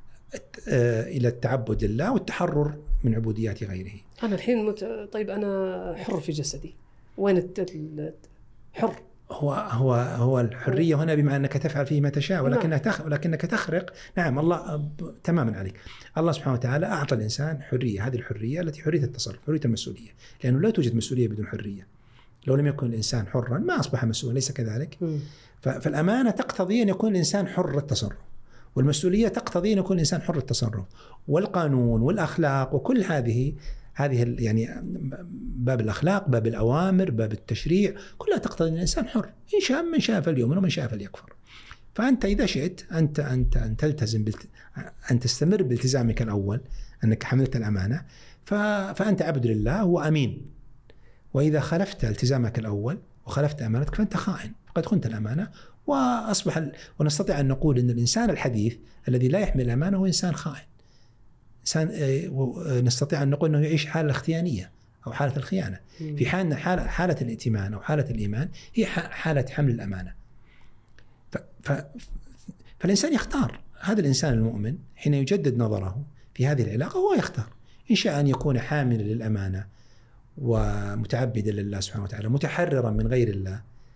[SPEAKER 2] إلى التعبد لله والتحرر من عبوديات غيره.
[SPEAKER 1] أنا الحين مت... طيب أنا حر في جسدي، وين الت... حر؟
[SPEAKER 2] هو هو هو الحرية هنا بمعنى أنك تفعل فيه ما تشاء، ولكنك تخ... ولكنك تخرق. نعم الله تماما عليك. الله سبحانه وتعالى أعطى الإنسان حرية، هذه الحرية التي حرية التصرف، حرية المسؤولية، لأنه لا توجد مسؤولية بدون حرية. لو لم يكن الإنسان حرا ما أصبح مسؤولا، ليس كذلك؟ م. فالأمانة تقتضي أن يكون الإنسان حر التصرف، والمسؤولية تقتضي أن يكون الإنسان حر التصرف، والقانون والأخلاق وكل هذه هذه يعني باب الأخلاق، باب الأوامر، باب التشريع، كلها تقتضي أن الإنسان حر، إن شاء من شاء فليؤمن ومن شاء فليكفر. فأنت إذا شئت أنت أنت أن تلتزم بالت... أن تستمر بالتزامك الأول أنك حملت الأمانة، ف... فأنت عبد لله وأمين. وإذا خلفت التزامك الأول وخلفت أمانتك فأنت خائن، فقد خنت الأمانة. وأصبح ال... ونستطيع أن نقول أن الإنسان الحديث الذي لا يحمل الأمانة هو إنسان خائن. إنسان نستطيع أن نقول أنه يعيش حالة الاختيانية أو حالة الخيانة. في حال حالة, حالة الائتمان أو حالة الإيمان هي حالة حمل الأمانة. ف... ف... فالإنسان يختار. هذا الإنسان المؤمن حين يجدد نظره في هذه العلاقة هو يختار إن شاء أن يكون حاملا للأمانة ومتعبدا لله سبحانه وتعالى، متحررا من غير الله،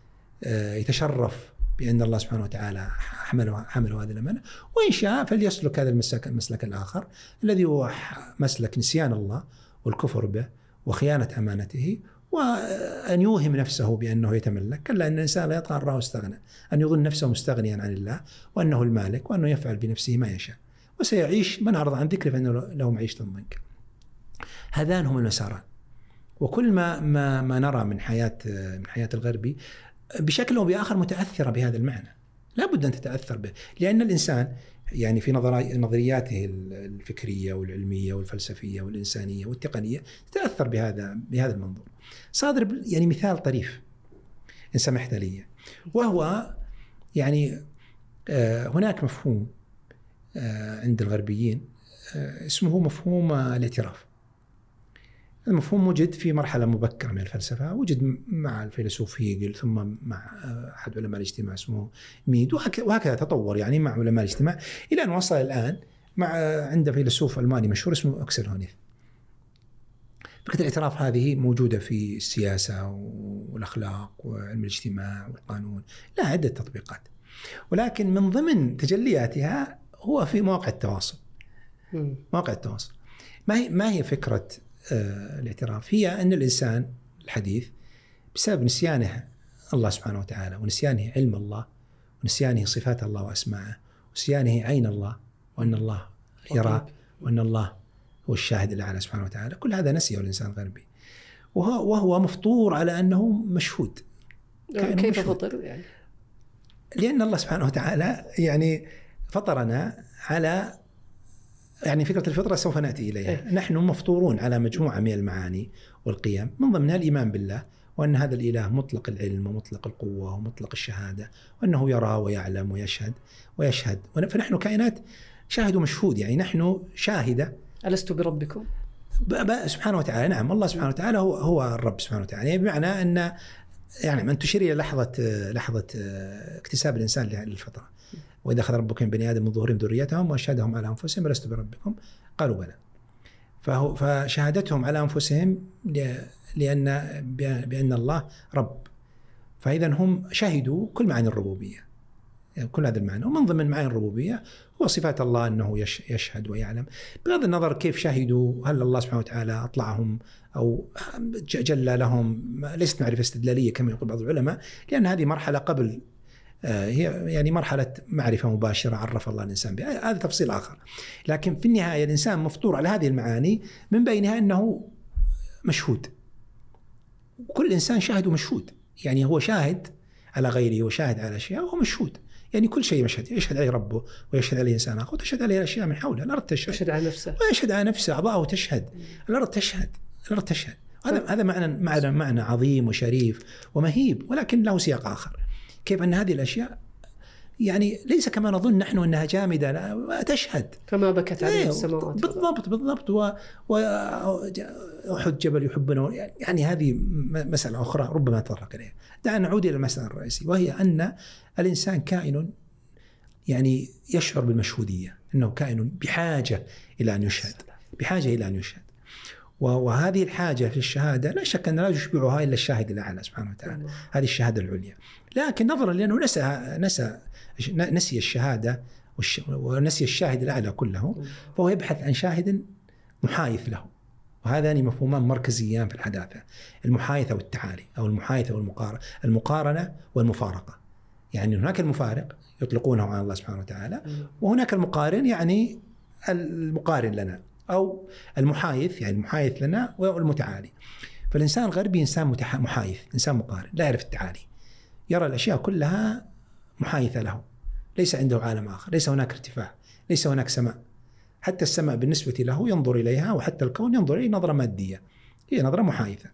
[SPEAKER 2] يتشرف بأن الله سبحانه وتعالى حمله, حمله هذه الأمانة، وإن شاء فليسلك هذا المسلك, المسلك الآخر الذي هو مسلك نسيان الله والكفر به وخيانة أمانته، وأن يوهم نفسه بأنه يتملك. كلا أن الإنسان لا يطغى أن رآه استغنى، أن يظن نفسه مستغنيا عن الله وأنه المالك وأنه يفعل بنفسه ما يشاء، وسيعيش من أعرض عن ذكره فإنه له معيشة ضنكا. هذان هم المساران. وكل ما ما ما نرى من حياة من حياة الغربي بشكل أو بآخر متأثرة بهذا المعنى، لا بد أن تتأثر به، لأن الإنسان يعني في نظرياته الفكرية والعلمية والفلسفية والإنسانية والتقنية تتأثر بهذا بهذا المنظور. صادر يعني مثال طريف إن سمحت لي، وهو يعني هناك مفهوم عند الغربيين اسمه مفهوم الاعتراف. المفهوم وجد في مرحلة مبكرة من الفلسفة، وجد مع الفيلسوف هيجل ثم مع أحد علماء الاجتماع اسمه ميد، وهكذا تطور يعني مع علماء الاجتماع إلى أن وصل الآن مع عند فيلسوف ألماني مشهور اسمه أكسل هونيث. فكرة الاعتراف هذه موجودة في السياسة والأخلاق وعلم الاجتماع والقانون، لا عدة تطبيقات، ولكن من ضمن تجلياتها هو في مواقع التواصل. مواقع التواصل ما هي ما هي فكرة آه الاعتراف؟ هي أن الإنسان الحديث بسبب نسيانه الله سبحانه وتعالى ونسيانه علم الله ونسيانه صفات الله وأسماءه ونسيانه عين الله وأن الله يرى وأن الله هو الشاهد الأعلى سبحانه وتعالى، كل هذا نسيه الإنسان الغربي، وهو, وهو مفطور على أنه مشهود.
[SPEAKER 1] كيف فطر يعني؟
[SPEAKER 2] لأن الله سبحانه وتعالى يعني فطرنا على يعني فكرة الفطرة سوف نأتي إليها. إيه؟ نحن مفطورون على مجموعة من المعاني والقيم، من ضمنها الإيمان بالله وأن هذا الإله مطلق العلم ومطلق القوة ومطلق الشهادة، وأنه يرى ويعلم ويشهد ويشهد، فنحن كائنات شاهد ومشهود، يعني نحن شاهدة.
[SPEAKER 1] ألست بربكم؟
[SPEAKER 2] سبحانه وتعالى نعم، الله سبحانه وتعالى هو هو الرب سبحانه وتعالى، يعني بمعنى أن يعني من تشير إلى لحظة لحظة اكتساب الإنسان للفطرة. وإذا أخذ ربك من بني آدم من ظهورهم ذريتهم وأشهدهم على أنفسهم ألست بربكم قالوا بلى. فهو فشهادتهم على أنفسهم لأن بأن الله رب، فإذا هم شهدوا كل معاني الربوبية، يعني كل هذا المعنى. ومن ضمن معاني الربوبية هو صفات الله أنه يشهد ويعلم، بغض النظر كيف شهدوا، هل الله سبحانه وتعالى أطلعهم أو جل لهم، ليست معرفة استدلالية كما يقول بعض العلماء، لأن هذه مرحلة قبل، هي يعني مرحلة معرفة مباشرة عرف الله الإنسان بها، هذا تفصيل آخر. لكن في النهاية الإنسان مفطور على هذه المعاني، من بينها أنه مشهود. كل إنسان شاهد ومشهود، يعني هو شاهد على غيره وشاهد على أشياء وهو مشهود، يعني كل شيء مشهد، يشهد عليه ربه ويشهد عليه إنسان آخر وتشهد عليه الأشياء من حوله. الأرض تشهد،
[SPEAKER 1] يشهد على نفسه
[SPEAKER 2] ويشهد على نفسه، أعضاءه تشهد، الأرض تشهد، الأرض تشهد. هذا هذا معنى معنى معنى عظيم وشريف ومهيب، ولكن له سياق آخر. كيف أن هذه الأشياء يعني ليس كما نظن نحن أنها جامدة، لا تشهد
[SPEAKER 1] كما بكت عليه السماوات.
[SPEAKER 2] بالضبط بالضبط. وأحد جبل يحبنا، يعني هذه مسألة أخرى ربما نتطرق إليها. دعنا نعود إلى المسألة الرئيسية، وهي أن الإنسان كائن يعني يشعر بالمشهودية، أنه كائن بحاجة إلى أن يشهد، بحاجة إلى أن يشهد. وهذه الحاجة في الشهادة لا شك أن لا يشبعها إلا الشاهد الأعلى سبحانه وتعالى، هذه الشهادة العليا. لكن نظرا لأنه نسى نسى نسي الشهادة ونسي الشاهد الأعلى كله، فهو يبحث عن شاهد محايث له. وهذان مفهومان مركزيان في الحداثة، المحايثة والتعالي، أو المحايثة والمقارنة، المقارنة والمفارقة. يعني هناك المفارق يطلقونه على الله سبحانه وتعالى، وهناك المقارن يعني المقارن لنا، أو المحايث يعني المحايث لنا، والمتعالي. فالإنسان الغربي إنسان محايث، إنسان مقارن، لا يعرف التعالي، يرى الأشياء كلها محايثة له، ليس عنده عالم آخر، ليس هناك ارتفاع، ليس هناك سماء. حتى السماء بالنسبة له ينظر إليها، وحتى الكون ينظر إليه نظرة مادية، هي نظرة محايثة.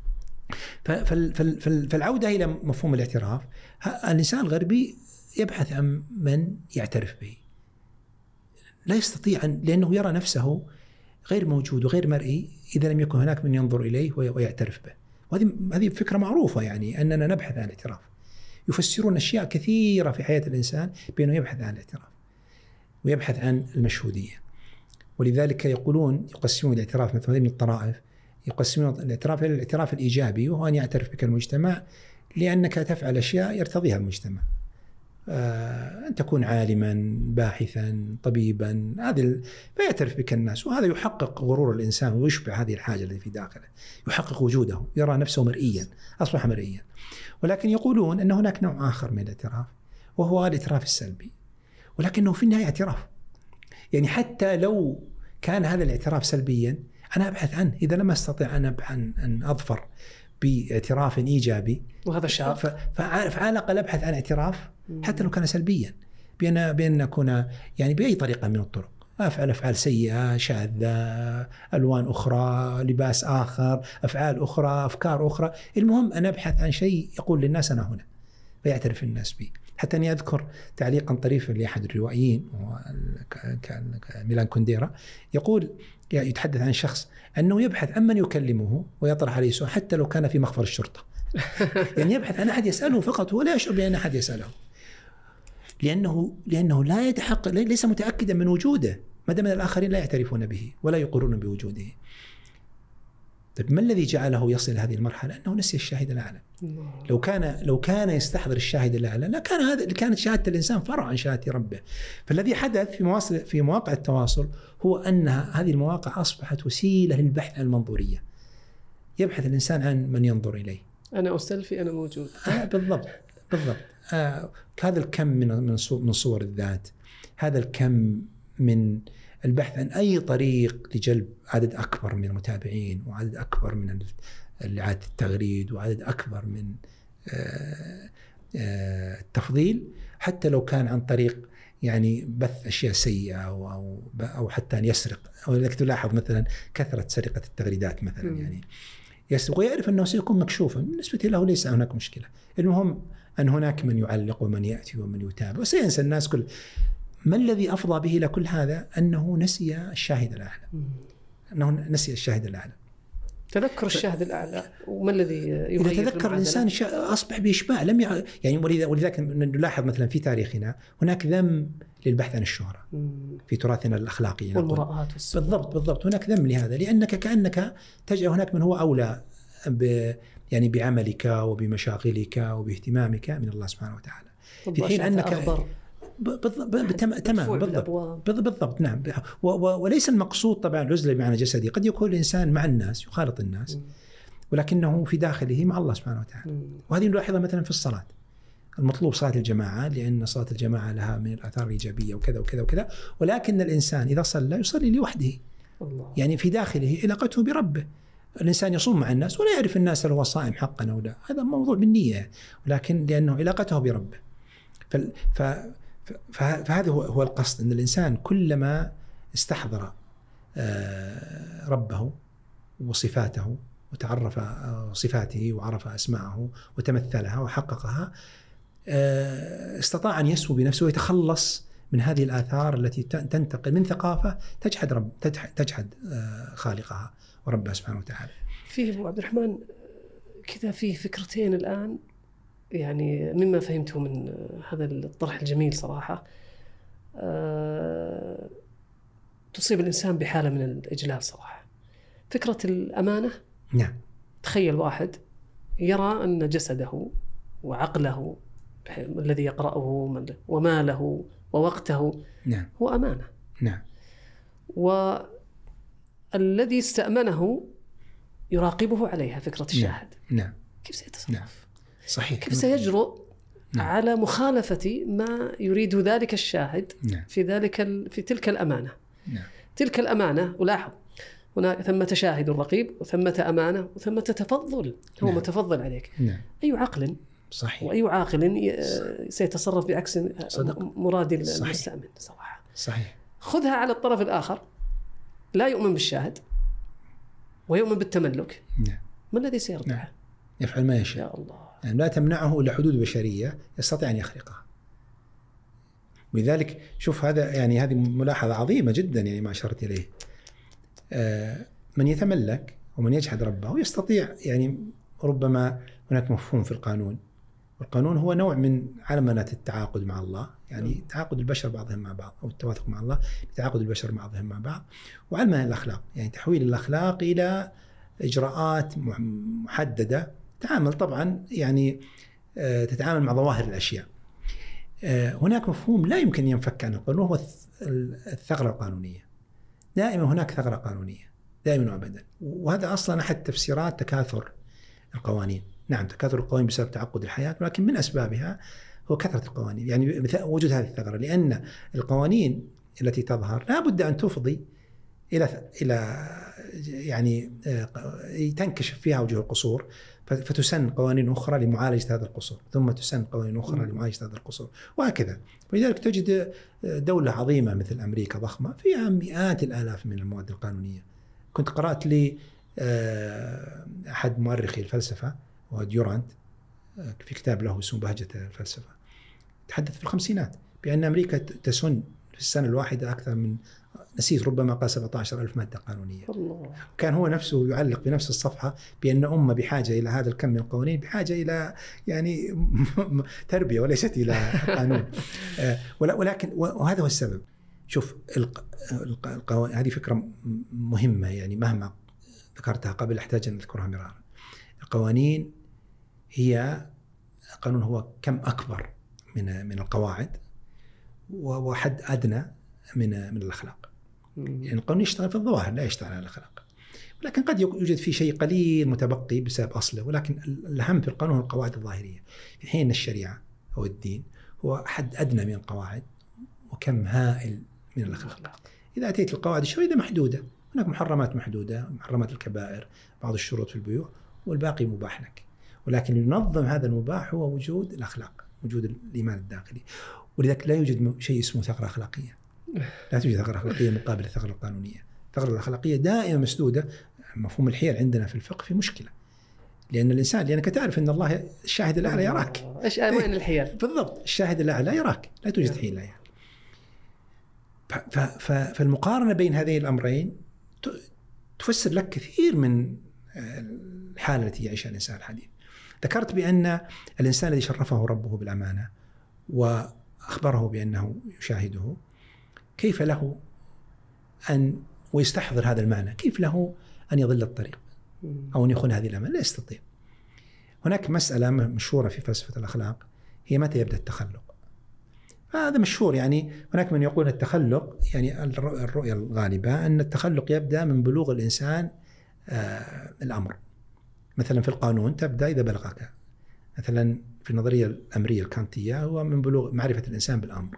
[SPEAKER 2] فالعودة إلى مفهوم الاعتراف، الإنسان الغربي يبحث عن من يعترف به، لا يستطيع أن، لأنه يرى نفسه غير موجود وغير مرئي إذا لم يكن هناك من ينظر إليه ويعترف به. وهذه هذه فكرة معروفة، يعني أننا نبحث عن الاعتراف. يفسرون أشياء كثيرة في حياة الإنسان بأنه يبحث عن الاعتراف ويبحث عن المشهودية. ولذلك يقولون يقسمون الاعتراف مثل من الطرائف، يقسمون الاعتراف إلى الاعتراف الإيجابي، وهو أن يعترف بك المجتمع لأنك تفعل أشياء يرتضيها المجتمع، أن تكون عالما باحثا طبيبا، هذا فيعترف بك الناس، وهذا يحقق غرور الإنسان ويشبع هذه الحاجة التي في داخله، يحقق وجوده، يرى نفسه مرئيا، أصبح مرئيا. ولكن يقولون أن هناك نوع آخر من الاعتراف، وهو الاعتراف السلبي، ولكنه في النهاية اعتراف. يعني حتى لو كان هذا الاعتراف سلبيا أنا أبحث عنه، إذا لم أستطيع أن أن أظفر باعتراف إيجابي،
[SPEAKER 1] وهذا شاق،
[SPEAKER 2] فعلى الأقل أبحث عن اعتراف حتى لو كان سلبيا، بأن بأن أكون يعني بأي طريقة من الطرق أفعل أفعال سيئة شاذة، ألوان أخرى، لباس آخر، أفعال أخرى، أفكار أخرى، المهم أن أبحث عن شيء يقول للناس أنا هنا فيعترف الناس به. حتى أني أذكر تعليقا طريفا لأحد الروائيين ميلان كونديرا، يقول يتحدث عن شخص أنه يبحث عن من يكلمه ويطرح عليه سؤال حتى لو كان في مخفر الشرطة. يعني يبحث عن أحد يسأله فقط، ولا يشعر بأن أحد يسأله، لأنه لأنه لا يتحقق، ليس متأكدا من وجوده ما دام الآخرين لا يعترفون به ولا يقرون بوجوده. طيب ما الذي جعله يصل هذه المرحلة؟ أنه نسي الشاهد الأعلى. لو كان لو كان يستحضر الشاهد الأعلى لا كان هذا كانت شهادة الإنسان فرع عن شهادة ربه. فالذي حدث في مواصل في مواقع التواصل هو أن هذه المواقع أصبحت وسيلة للبحث عن المنظورية. يبحث الإنسان عن من ينظر إليه.
[SPEAKER 1] أنا أستلفي، أنا موجود.
[SPEAKER 2] آه بالضبط بالضبط. آه هذا الكم من من من صور الذات، هذا الكم من البحث عن أي طريق لجلب عدد أكبر من المتابعين، وعدد أكبر من إعادة التغريد، وعدد أكبر من التفضيل، حتى لو كان عن طريق يعني بث أشياء سيئة أو أو أو حتى أن يسرق. أو لك تلاحظ مثلا كثرة سرقة التغريدات مثلا، م. يعني يسرق ويعرف أنه سيكون مكشوفا، بالنسبة له ليس هناك مشكلة، المهم أن هناك من يعلق ومن يأتي ومن يتابع، وسينسى الناس كل. ما الذي أفضى به إلى كل هذا؟ أنه نسي الشاهد الأعلى، أنه نسي الشاهد الأعلى.
[SPEAKER 1] تذكر الشاهد الأعلى، وما الذي يغير؟
[SPEAKER 2] إذا تذكر الإنسان أصبح بإشباع لم يع... يعني ولذلك نلاحظ مثلا في تاريخنا هناك ذم للبحث عن الشهرة في تراثنا الأخلاقي
[SPEAKER 1] والمراءات والسوء.
[SPEAKER 2] بالضبط بالضبط، هناك ذم لهذا، لأنك كأنك تجعل هناك من هو أولى ب... يعني بعملك وبمشاغلك وباهتمامك من الله سبحانه وتعالى، في حين أنك أخبر. تمام بالضبط بالضبط نعم. وليس المقصود طبعا العزلة معنى جسدي، قد يكون الإنسان مع الناس يخالط الناس ولكنه في داخله مع الله سبحانه وتعالى. وهذه نلاحظها مثلا في الصلاة، المطلوب صلاة الجماعة لأن صلاة الجماعة لها من الآثار الإيجابية وكذا وكذا وكذا، ولكن الإنسان إذا صلى يصلي لوحده، يعني في داخله علاقته بربه. الإنسان يصوم مع الناس ولا يعرف الناس هل هو صائم حقا أو لا، هذا موضوع بالنية، ولكن لأنه علاقته بربه. ف فهذا هو هو القصد، أن الإنسان كلما استحضر ربه وصفاته وتعرف صفاته وعرف أسماءه وتمثلها وحققها، استطاع أن يسوي بنفسه ويتخلص من هذه الآثار التي تنتقل من ثقافة تجحد رب تجحد خالقها وربها سبحانه وتعالى.
[SPEAKER 1] فيه أبو عبد الرحمن كذا فيه فكرتين الآن، يعني مما فهمته من هذا الطرح الجميل صراحة، أه تصيب الإنسان بحالة من الإجلال صراحة. فكرة الأمانة،
[SPEAKER 2] نعم.
[SPEAKER 1] تخيل واحد يرى أن جسده وعقله الذي يقرأه وماله ووقته،
[SPEAKER 2] نعم.
[SPEAKER 1] هو أمانة،
[SPEAKER 2] نعم.
[SPEAKER 1] والذي استأمنه يراقبه عليها، فكرة الشاهد.
[SPEAKER 2] نعم.
[SPEAKER 1] كيف سيتصرف؟
[SPEAKER 2] نعم. صحيح.
[SPEAKER 1] كيف سيجرؤ
[SPEAKER 2] نعم.
[SPEAKER 1] على مخالفة ما يريد ذلك الشاهد؟
[SPEAKER 2] نعم.
[SPEAKER 1] في ذلك في تلك الأمانة.
[SPEAKER 2] نعم.
[SPEAKER 1] تلك الأمانة، ولاحظ هنا ثمة شاهد رقيب وثمة أمانة وثمة تفضل، هو
[SPEAKER 2] نعم.
[SPEAKER 1] متفضل عليك.
[SPEAKER 2] نعم.
[SPEAKER 1] أي عقل
[SPEAKER 2] صحيح.
[SPEAKER 1] وأي عاقل سيتصرف بعكس
[SPEAKER 2] صدق.
[SPEAKER 1] مراد المستأمن صراحة.
[SPEAKER 2] صحيح.
[SPEAKER 1] خذها على الطرف الآخر، لا يؤمن بالشاهد ويؤمن بالتملك.
[SPEAKER 2] نعم.
[SPEAKER 1] ما الذي سيرضعه؟
[SPEAKER 2] نعم. يفعل ما يشاء.
[SPEAKER 1] يا الله.
[SPEAKER 2] يعني لا تمنعه إلا حدود بشرية يستطيع أن يخرقها. ولذلك شوف هذا يعني هذه ملاحظة عظيمة جدا يعني ما أشرت إليه. آه من يتملك ومن يجحد ربه يستطيع، يعني ربما هناك مفهوم في القانون، والقانون هو نوع من علمنة التعاقد مع الله، يعني تعاقد البشر بعضهم مع بعض أو التواثق مع الله، تعاقد البشر بعضهم مع بعض، وعلمنة الأخلاق، يعني تحويل الأخلاق إلى إجراءات محددة تعامل طبعا يعني آه تتعامل مع ظواهر الأشياء. آه هناك مفهوم لا يمكن ينفك عن القانون، هو الثغرة القانونية. دائما هناك ثغرة قانونية دائما وأبدا، وهذا أصلا أحد تفسيرات تكاثر القوانين. نعم تكاثر القوانين بسبب تعقد الحياة، ولكن من أسبابها هو كثرة القوانين، يعني وجود هذه الثغرة، لأن القوانين التي تظهر لا بد أن تفضي إلى إلى يعني تنكشف فيها وجوه القصور، فتسن قوانين أخرى لمعالجة هذا القصور، ثم تسن قوانين أخرى لمعالجة هذا القصور، وهكذا. ولذلك تجد دولة عظيمة مثل أمريكا ضخمة فيها مئات الآلاف من المواد القانونية. كنت قرأت لي أحد مؤرخي الفلسفة وهو ديورانت في كتاب له اسمه بهجة الفلسفة، تحدث في الخمسينات بأن أمريكا تسن في السنة الواحدة أكثر من نسيت ربما قال سبعة عشر ألف مادة قانونية.
[SPEAKER 1] الله.
[SPEAKER 2] كان هو نفسه يعلق بنفس الصفحة بأن أمة بحاجة إلى هذا الكم من القوانين، بحاجة إلى يعني تربية وليست إلى قانون. ولكن وهذا هو السبب. شوف القوانين هذه فكرة مهمة، يعني مهما ذكرتها قبل أحتاج أن أذكرها مرارا. القوانين هي قانون هو كم أكبر من من القواعد وحد أدنى من من الأخلاق. يعني القانون يشتغل في الظواهر لا يشتغل على الأخلاق، ولكن قد يوجد فيه شيء قليل متبقي بسبب أصله، ولكن الأهم في القانون هو القواعد الظاهرية، في حين الشريعة أو الدين هو حد أدنى من القواعد وكم هائل من الأخلاق. إذا أتيت القواعد الشرعية محدودة، هناك محرمات محدودة، محرمات الكبائر، بعض الشروط في البيوع، والباقي مباح لك. ولكن ينظم هذا المباح هو وجود الأخلاق، وجود الإيمان الداخلي. ولذلك لا يوجد شيء اسمه ثغرة أخلاقية، لا توجد ثغرة أخلاقية مقابل الثغرة القانونية. الثغرة الأخلاقية دائما مسدودة. مفهوم الحيل عندنا في الفقه في مشكلة، لأن الإنسان لأنك تعرف أن الله الشاهد الأعلى يراك.
[SPEAKER 1] إيش وين الحيل؟
[SPEAKER 2] بالضبط، الشاهد الأعلى يراك، لا توجد حيلة يعني. فالمقارنة بين هذين الأمرين تفسر لك كثير من الحالة التي يعيشها الإنسان الحديث. ذكرت بأن الإنسان الذي شرفه ربه بالأمانة وأخبره بأنه يشاهده، كيف له أن ويستحضر هذا المعنى، كيف له أن يضل الطريق أو أن يخون هذه الأمانة؟ لا يستطيع. هناك مسألة مشهورة في فلسفة الأخلاق هي متى يبدأ التخلق. هذا مشهور، يعني هناك من يقول التخلق، يعني الرؤية الغالبة أن التخلق يبدأ من بلوغ الإنسان آه الأمر. مثلا في القانون تبدأ إذا بلغك، مثلا في النظرية الأمرية الكانتية هو من بلوغ معرفة الإنسان بالأمر.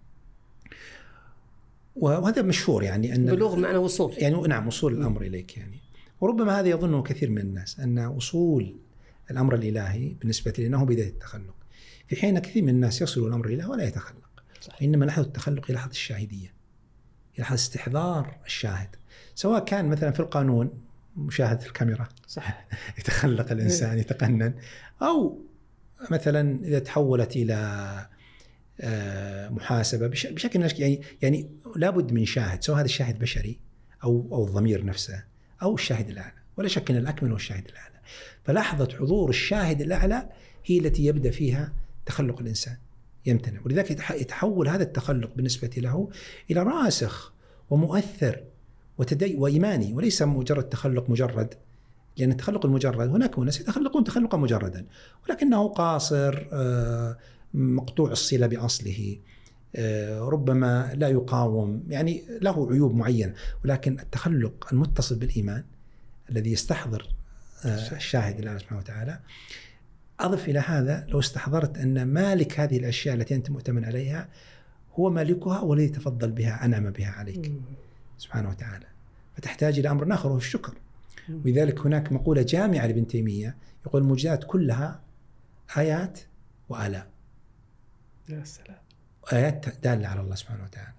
[SPEAKER 2] وهذا مشهور، يعني أن
[SPEAKER 1] بلوغ معنى وصول،
[SPEAKER 2] يعني نعم وصول الأمر إليك يعني. وربما هذا يظنه كثير من الناس أن وصول الأمر الإلهي بالنسبة لأنه بداية التخلق، في حين كثير من الناس يصلوا الأمر الإلهي ولا يتخلق. صحيح. إنما لحظة التخلق هي لحظة الشاهدية، هي لحظة استحضار الشاهد، سواء كان مثلا في القانون مشاهدة الكاميرا صح يتخلق الإنسان يتقنن، أو مثلا إذا تحولت إلى محاسبة بشكل يعني يعني لابد من شاهد، سواء هذا الشاهد بشري أو أو الضمير نفسه أو الشاهد الأعلى، ولا شك أن الأكمل هو الشاهد الأعلى. فلحظة حضور الشاهد الأعلى هي التي يبدأ فيها تخلق الإنسان يمتنع. ولذلك يتحول هذا التخلق بالنسبة له إلى راسخ ومؤثر وتدي وإيماني، وليس مجرد تخلق مجرد، لأن التخلق المجرد هناك ناس يتخلقون تخلقا مجردا ولكنه قاصر مقطوع الصلة بأصله، ربما لا يقاوم، يعني له عيوب معينة. ولكن التخلق المتصل بالإيمان الذي يستحضر الشاهد الله سبحانه وتعالى، أضف إلى هذا لو استحضرت أن مالك هذه الأشياء التي أنت مؤتمن عليها هو مالكها والذي تفضل بها أنعم بها عليك سبحانه وتعالى، فتحتاج إلى أمر آخر وهو الشكر. ولذلك هناك مقولة جامعة لابن تيمية يقول الموجودات كلها آيات وآلاء.
[SPEAKER 1] يا سلام.
[SPEAKER 2] آيات دالة على الله سبحانه وتعالى،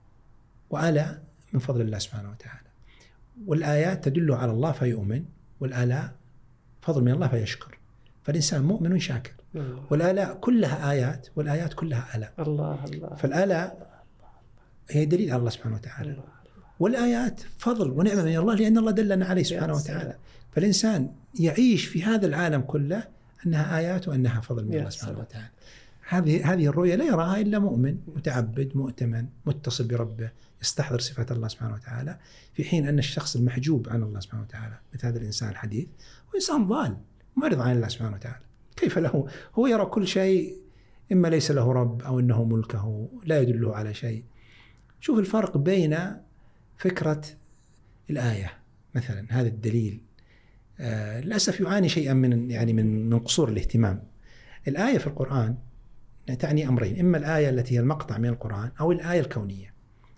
[SPEAKER 2] وآلاء من فضل الله سبحانه وتعالى. والآيات تدل على الله فيؤمن، والآلاء فضل من الله فيشكر. فالإنسان مؤمن شاكر.
[SPEAKER 1] الله.
[SPEAKER 2] والآلاء كلها آيات، والآيات كلها آلاء.
[SPEAKER 1] الله الله.
[SPEAKER 2] فالآلاء هي دليل على الله سبحانه وتعالى.
[SPEAKER 1] الله.
[SPEAKER 2] والآيات فضل ونعمة من الله، لأن الله دلنا عليه سبحانه وتعالى. فالإنسان يعيش في هذا العالم كله أنها آيات وأنها فضل من الله سبحانه وتعالى. هذه هذه الرؤية لا يراها إلا مؤمن متعبد مؤتمن متصل بربه، يستحضر صفات الله سبحانه وتعالى، في حين أن الشخص المحجوب عن الله سبحانه وتعالى مثل هذا الإنسان الحديث وإنسان ضال معرض عن الله سبحانه وتعالى. كيف له؟ هو يرى كل شيء إما ليس له رب أو أنه ملكه لا يدله على شيء. شوف الفرق بين فكرة الآية مثلا، هذا الدليل آه للأسف يعاني شيئا من يعني من من قصور الاهتمام. الآية في القرآن تعني أمرين، إما الآية التي هي المقطع من القرآن أو الآية الكونية،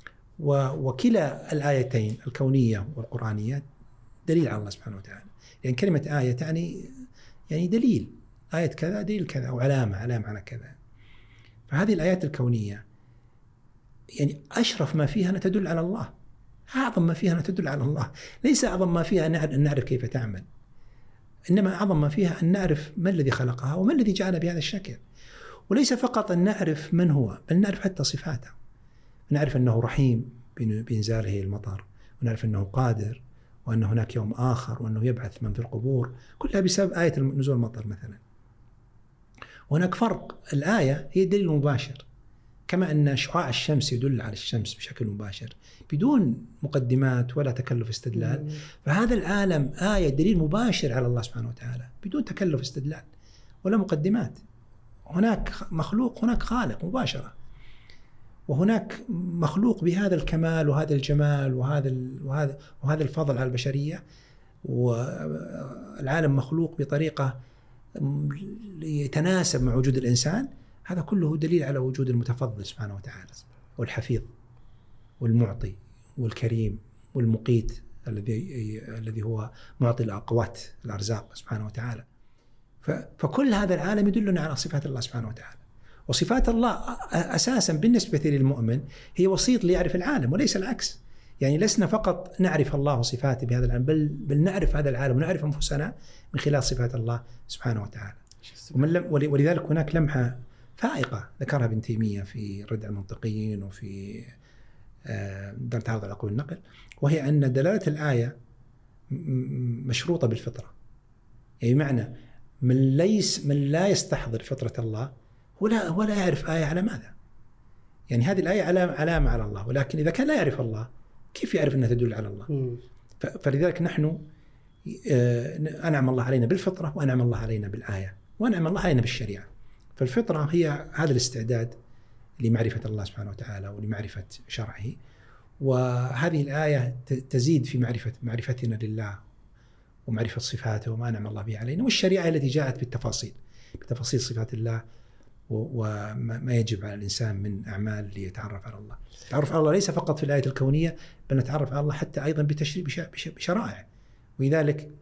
[SPEAKER 2] وكلا الآيتين الكونية والقرآنية دليل على الله سبحانه وتعالى. لأن كلمة آية تعني يعني دليل، آية كذا دليل كذا، أو علامة علامة على كذا. فهذه الآيات الكونية يعني أشرف ما فيها أن تدل على الله، أعظم ما فيها أن تدل على الله. ليس أعظم ما فيها أن نعرف كيف تعمل، إنما أعظم ما فيها أن نعرف ما الذي خلقها وما الذي جعلها بهذا الشكل. وليس فقط أن نعرف من هو، بل نعرف حتى صفاته. نعرف أنه رحيم بإنزاله المطر، ونعرف أنه قادر، وأن هناك يوم آخر، وأنه يبعث من في القبور، كلها بسبب آية نزول المطر مثلا. وهناك فرق، الآية هي دليل مباشر، كما أن شعاع الشمس يدل على الشمس بشكل مباشر بدون مقدمات ولا تكلف استدلال. فهذا العالم آية دليل مباشر على الله سبحانه وتعالى بدون تكلف استدلال ولا مقدمات. هناك مخلوق، هناك خالق مباشرة، وهناك مخلوق بهذا الكمال وهذا الجمال وهذا وهذا وهذا الفضل على البشرية. والعالم مخلوق بطريقة يتناسب مع وجود الإنسان. هذا كله دليل على وجود المتفضل سبحانه وتعالى، والحفيظ والمعطي والكريم والمقيت الذي الذي هو معطي الأقوات الأرزاق سبحانه وتعالى. فكل هذا العالم يدلنا على صفات الله سبحانه وتعالى. وصفات الله أساسا بالنسبة للمؤمن هي وسيط ليعرف العالم وليس العكس. يعني لسنا فقط نعرف الله وصفاته بهذا العالم، بل, بل نعرف هذا العالم ونعرف أنفسنا من خلال صفات الله سبحانه وتعالى. ولذلك هناك لمحة فائقة ذكرها ابن تيمية في ردع المنطقيين وفي دار تعارض العقل والنقل، وهي أن دلالة الآية مشروطة بالفطرة. يعني معنى من ليس من لا يستحضر فطرة الله ولا ولا يعرف آية على ماذا. يعني هذه الآية علامة علامة على الله، ولكن إذا كان لا يعرف الله كيف يعرف أنها تدل على الله؟ فلذلك نحن أنعم الله علينا بالفطرة، وأنعم الله علينا بالآية، وأنعم الله علينا بالشريعة. فالفطرة هي هذا الاستعداد لمعرفة الله سبحانه وتعالى ولمعرفة شرعه، وهذه الآية تزيد في معرفة معرفتنا لله ومعرفة صفاته وما أنعم الله به علينا. والشريعة التي جاءت بالتفاصيل بتفاصيل صفات الله وما يجب على الإنسان من أعمال ليتعرف على الله. التعرف على الله ليس فقط في الآية الكونية، بل نتعرف على الله حتى أيضا بتشريع بشرائع. ولذلك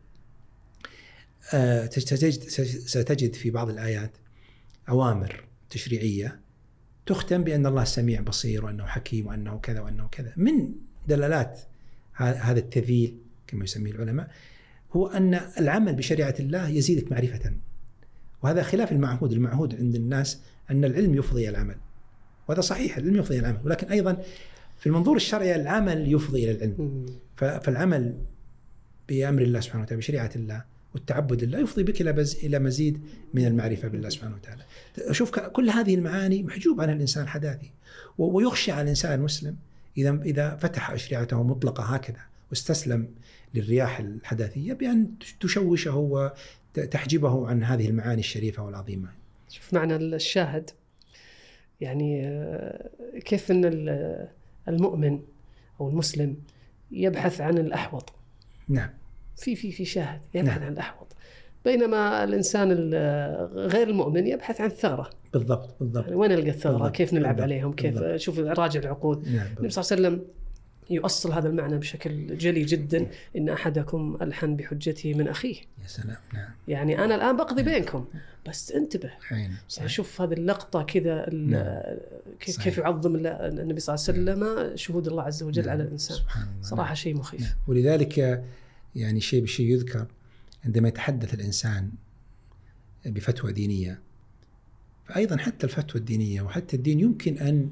[SPEAKER 2] ستجد في بعض الآيات أوامر تشريعية تختم بأن الله سميع بصير وأنه حكيم وأنه كذا وأنه كذا. من دلالات هذا التذييل كما يسميه العلماء هو أن العمل بشريعة الله يزيدك معرفة، وهذا خلاف المعهود. المعهود عند الناس أن العلم يفضي العمل، وهذا صحيح، العلم يفضي العمل، ولكن أيضا في المنظور الشرعي العمل يفضي إلى العلم. فالعمل بأمر الله سبحانه وتعالى بشريعة الله والتعبد لله يفضي بك إلى مزيد من المعرفة بالله سبحانه وتعالى. شوف كل هذه المعاني محجوب عنها الإنسان الحداثي، ويخشى على الإنسان المسلم إذا إذا فتح شريعته مطلقة هكذا واستسلم للرياح الحداثية بأن تشوشه وتحجبه عن هذه المعاني الشريفة والعظيمة.
[SPEAKER 1] شوف معنى الشاهد، يعني كيف أن المؤمن أو المسلم يبحث عن الأحوط.
[SPEAKER 2] نعم.
[SPEAKER 1] في في في شاهد يبحث نعم. عن الأحوط، بينما الإنسان غير المؤمن يبحث عن الثغرة.
[SPEAKER 2] بالضبط بالضبط.
[SPEAKER 1] يعني وين نلقى الثغرة؟ كيف نلعب
[SPEAKER 2] بالضبط.
[SPEAKER 1] عليهم؟ كيف بالضبط. شوف راجع العقود.
[SPEAKER 2] نعم.
[SPEAKER 1] النبي صلى الله عليه وسلم يؤصل هذا المعنى بشكل جلي جدا، إن أحدكم ألحن بحجته من أخيه.
[SPEAKER 2] يا سلام. نعم.
[SPEAKER 1] يعني أنا الآن بقضي بينكم بس انتبه.
[SPEAKER 2] يعني
[SPEAKER 1] شوف هذه اللقطة كذا، كيف كيف يعظم النبي صلى الله عليه وسلم شهود الله عز وجل
[SPEAKER 2] نعم.
[SPEAKER 1] على الإنسان. صراحة شيء مخيف.
[SPEAKER 2] نعم. ولذلك يعني شيء بشيء يذكر عندما يتحدث الإنسان بفتوى دينية، فأيضا حتى الفتوى الدينية وحتى الدين يمكن أن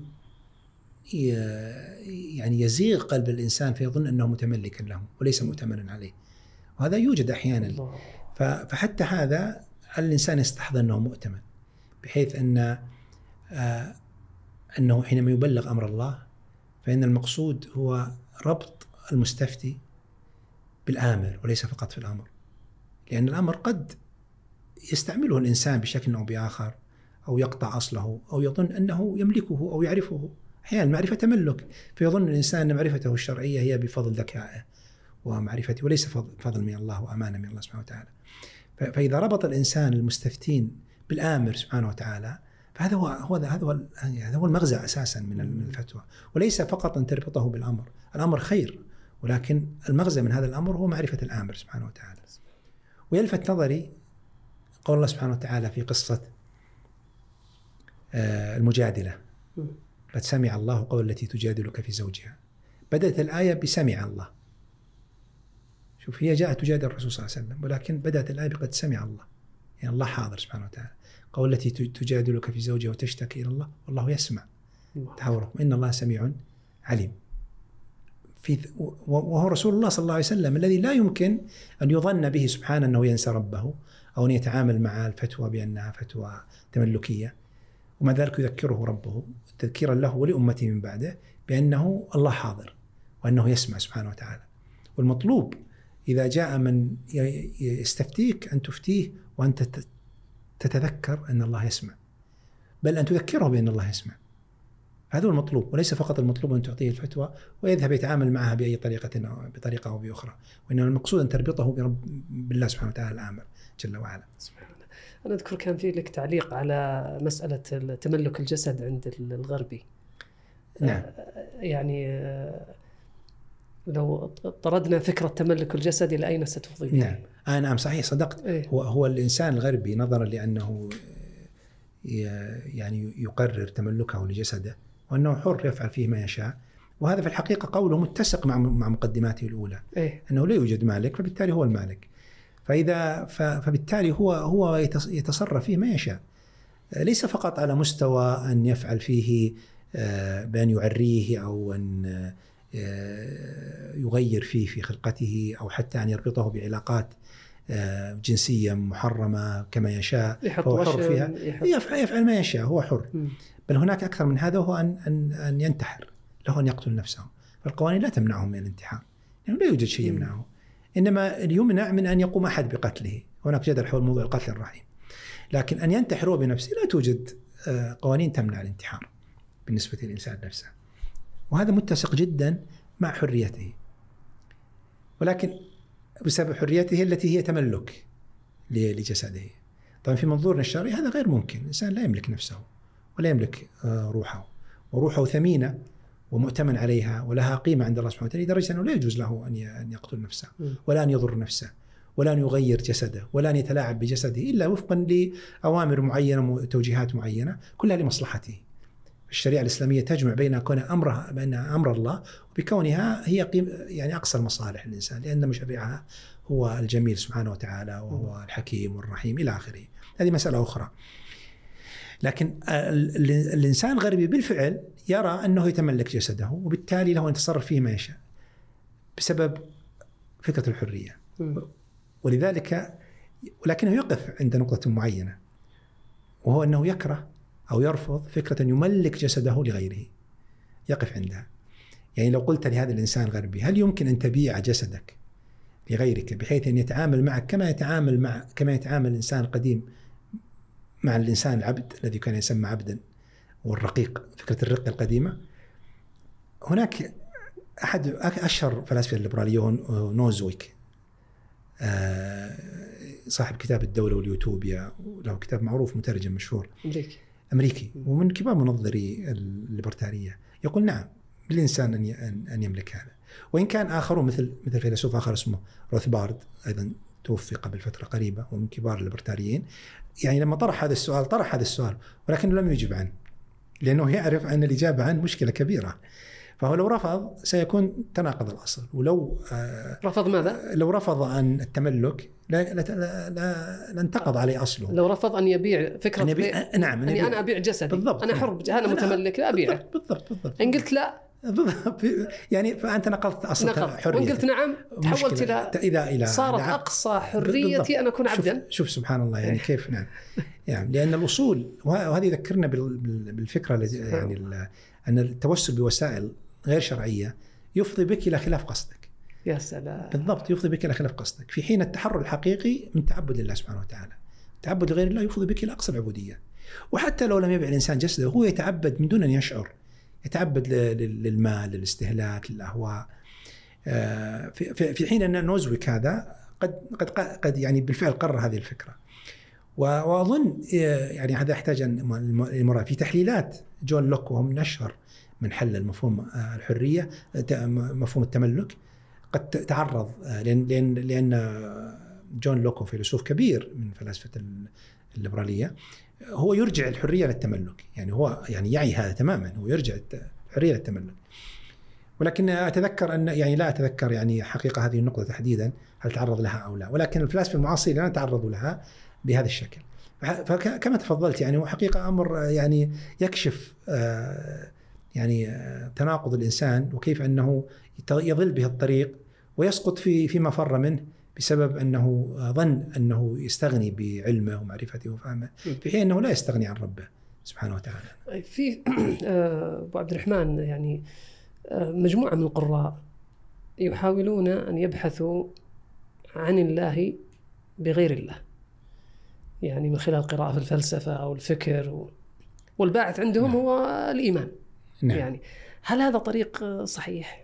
[SPEAKER 2] يعني يزيغ قلب الإنسان فيظن أنه متملكا له وليس مؤتمنا عليه، وهذا يوجد أحيانا. فحتى هذا الإنسان يستحضر أنه مؤتمن، بحيث أن آه أنه حينما يبلغ أمر الله فإن المقصود هو ربط المستفتي بالآمر وليس فقط في الأمر، لأن الأمر قد يستعمله الإنسان بشكل أو بآخر، أو يقطع أصله، أو يظن أنه يملكه أو يعرفه. أحيانا المعرفة تملك، فيظن الإنسان أن معرفته الشرعية هي بفضل ذكائه ومعرفته وليس فضل من الله وأمانة من الله سبحانه وتعالى. فإذا ربط الإنسان المستفتين بالآمر سبحانه وتعالى فهذا هو هو هذا هو هذا هو المغزى أساسا من الفتوى، وليس فقط أن تربطه بالأمر. الأمر خير، ولكن المغزى من هذا الأمر هو معرفة الآمر سبحانه وتعالى. ويلفت نظري قول الله سبحانه وتعالى في قصة المجادلة: قد سمع الله قول التي تجادلك في زوجها. بدأت الآية بسمع الله. شوف، هي جاءت تجادل الرسول صلى الله عليه وسلم، ولكن بدأت الآية بقد سمع الله، يعني الله حاضر سبحانه وتعالى. قول التي تجادلك في زوجها وتشتكي إلى الله والله يسمع تحاوركم إن الله سميع عليم. في وهو رسول الله صلى الله عليه وسلم الذي لا يمكن أن يظن به سبحانه أنه ينسى ربه أو أن يتعامل مع الفتوى بأنها فتوى تملكية، ومع ذلك يذكره ربه تذكيرا له ولأمته من بعده بأنه الله حاضر وأنه يسمع سبحانه وتعالى. والمطلوب إذا جاء من يستفتيك أن تفتيه وأنت تتذكر أن الله يسمع، بل أن تذكره بأن الله يسمع. هذا هو المطلوب، وليس فقط المطلوب أن تعطيه الفتوى ويذهب يتعامل معها بأي طريقة أو بطريقة أو بأخرى، وإنما المقصود أن تربطه برب بالله سبحانه وتعالى الآمر جل وعلا.
[SPEAKER 1] سبحانه. أنا أذكر كان في لك تعليق على مسألة تملك الجسد عند الغربي.
[SPEAKER 2] نعم.
[SPEAKER 1] يعني لو طردنا فكرة تملك الجسد إلى أين ستفضي؟
[SPEAKER 2] نعم. آه نعم صحيح صدقت. إيه؟ هو هو الإنسان الغربي نظرا لأنه يعني يقرر تملكه لجسده وأنه حر يفعل فيه ما يشاء، وهذا في الحقيقة قوله متسق مع مع مقدماته الأولى. إيه؟ أنه لا يوجد مالك فبالتالي هو المالك، فإذا فبالتالي هو هو يتصرف فيه ما يشاء، ليس فقط على مستوى أن يفعل فيه بأن يعريه أو أن يغير فيه في خلقته أو حتى أن يربطه بعلاقات جنسية محرمة كما يشاء، هو حر فيها، يفعل, يفعل ما يشاء، هو حر. م. بل هناك أكثر من هذا، هو أن, أن, أن ينتحر، له أن يقتل نفسه، فالقوانين لا تمنعه من الانتحار، يعني لا يوجد شيء يمنعه، إنما يمنع من أن يقوم أحد بقتله. هناك جدل حول موضوع القتل الرحيم، لكن أن ينتحر هو بنفسه لا توجد قوانين تمنع الانتحار بالنسبة للإنسان نفسه، وهذا متسق جدا مع حريته، ولكن بسبب حريته التي هي تملك لجسده. طبعا في منظورنا الشرعي هذا غير ممكن، الإنسان لا يملك نفسه ولا يملك روحه، وروحه ثمينة ومؤتمن عليها ولها قيمة عند الله سبحانه وتعالى، لدرجة أنه لا يجوز له أن يقتل نفسه ولا أن يضر نفسه ولا أن يغير جسده ولا أن يتلاعب بجسده إلا وفقا لأوامر معينة وتوجيهات معينة كلها لمصلحته. الشريعة الإسلامية تجمع بين كونها أمرها بأنها أمر الله وبكونها هي قيم يعني أقصى المصالح للإنسان، لأن مشرعها هو الجميل سبحانه وتعالى وهو الحكيم والرحيم إلى آخره. هذه مسألة أخرى. لكن الإنسان الغربي بالفعل يرى أنه يتملك جسده، وبالتالي له أن يتصرف فيه ما يشاء بسبب فكرة الحرية، ولذلك ولكنه يقف عند نقطة معينة، وهو أنه يكره أو يرفض فكرة أن يملك جسده لغيره، يقف عندها. يعني لو قلت لهذا الإنسان الغربي هل يمكن أن تبيع جسدك لغيرك بحيث أن يتعامل معك كما يتعامل مع كما يتعامل الإنسان القديم مع الإنسان العبد الذي كان يسمى عبدا، والرقيق، فكرة الرق القديمة. هناك أحد أشهر فلاسفة الليبرالية نوزويك، صاحب كتاب الدولة واليوتوبيا، له كتاب معروف مترجم مشهور أمريكي, أمريكي ومن كبار منظري الليبرتارية، يقول نعم للإنسان أن أن يملك هذا. وإن كان آخرون مثل مثل فيلسوف آخر اسمه روثبارد أيضا توفي قبل فترة قريبة ومن كبار الليبرتاريين، يعني لما طرح هذا السؤال طرح هذا السؤال ولكنه لم يجب عنه، لأنه يعرف أن الإجابة عنه مشكلة كبيرة. فهو لو رفض سيكون تناقض الأصل. ولو آه
[SPEAKER 1] رفض ماذا؟
[SPEAKER 2] لو رفض أن التملك لا لا لا, لا, لا انتقض عليه أصله.
[SPEAKER 1] لو رفض أن يبيع فكرة
[SPEAKER 2] أن يبيع
[SPEAKER 1] بي...
[SPEAKER 2] نعم أن
[SPEAKER 1] أني
[SPEAKER 2] يبيع.
[SPEAKER 1] أنا أبيع جسدي
[SPEAKER 2] بالضبط.
[SPEAKER 1] أنا حر، أنا متملك لا أبيعه.
[SPEAKER 2] بالضبط بالضبط, بالضبط.
[SPEAKER 1] إن قلت لا
[SPEAKER 2] يعني فأنت نقضت أصل حرية.
[SPEAKER 1] وإن قلت نعم تحولت إلى
[SPEAKER 2] إذا إلى
[SPEAKER 1] صارت نعم. أقصى حريتي أن أكون عبدا.
[SPEAKER 2] شوف, شوف سبحان الله يعني كيف. نعم يعني لأن الوصول، وهذه يذكرنا بالفكرة يعني أن التوسل بوسائل غير شرعية يفضي بك إلى خلاف قصدك.
[SPEAKER 1] يا سلام.
[SPEAKER 2] بالضبط يفضي بك إلى خلاف قصدك، في حين التحرر الحقيقي من تعبد لله سبحانه وتعالى. تعبد لغير الله يفضي بك إلى أقصى العبودية. وحتى لو لم يبع الإنسان جسده هو يتعبد من دون أن يشعر، يتعبد للمال، للاستهلاك، للأهواء، في حين أن نوزويك هذا قد قد قد يعني بالفعل قرر هذه الفكرة. وأظن يعني هذا يحتاج المرأة في تحليلات جون لوك، وهم نشر من حل المفهوم الحرية مفهوم التملك، قد تعرض لأن لأن لأن جون لوك فيلسوف كبير من فلاسفة الليبرالية هو يرجع الحرية للتملك، يعني هو يعني يعي هذا تماما، هو يرجع الحرية للتملك. ولكن أتذكر أن يعني لا أتذكر يعني حقيقة هذه النقطة تحديدا هل تعرض لها أو لا، ولكن الفلاسفة المعاصرين لا تعرضوا لها بهذا الشكل. فكما تفضلت يعني هو حقيقة أمر يعني يكشف يعني تناقض الإنسان وكيف أنه يضل به الطريق ويسقط في فيما فر منه بسبب أنه ظن أنه يستغني بعلمه ومعرفته وفهمه، في حين أنه لا يستغني عن ربه سبحانه وتعالى.
[SPEAKER 1] في أبو عبد الرحمن يعني مجموعة من القراء يحاولون أن يبحثوا عن الله بغير الله، يعني من خلال قراءة في الفلسفة أو الفكر، والباعث عندهم نعم. هو الإيمان. نعم. يعني هل هذا طريق صحيح؟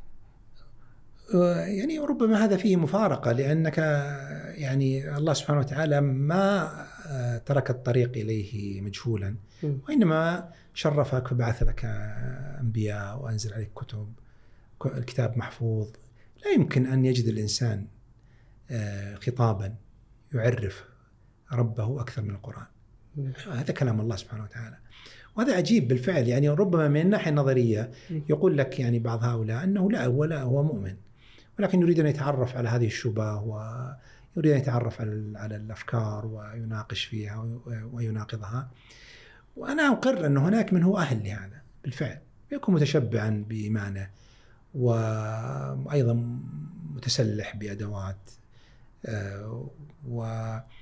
[SPEAKER 2] يعني ربما هذا فيه مفارقة، لأنك يعني الله سبحانه وتعالى ما ترك الطريق إليه مجهولا، وإنما شرفك فبعث لك أنبياء وأنزل عليك كتب، الكتاب محفوظ. لا يمكن أن يجد الإنسان خطابا يعرف ربه أكثر من القرآن. هذا كلام الله سبحانه وتعالى، وهذا عجيب بالفعل. يعني ربما من الناحية النظرية يقول لك يعني بعض هؤلاء أنه لا ولا هو مؤمن، ولكن يريد أن يتعرف على هذه الشبهة ويريد أن يتعرف على الأفكار ويناقش فيها ويناقضها. وأنا أقر أن هناك من هو أهل لهذا بالفعل، يكون متشبعا بإيمانه وأيضا متسلح بأدوات و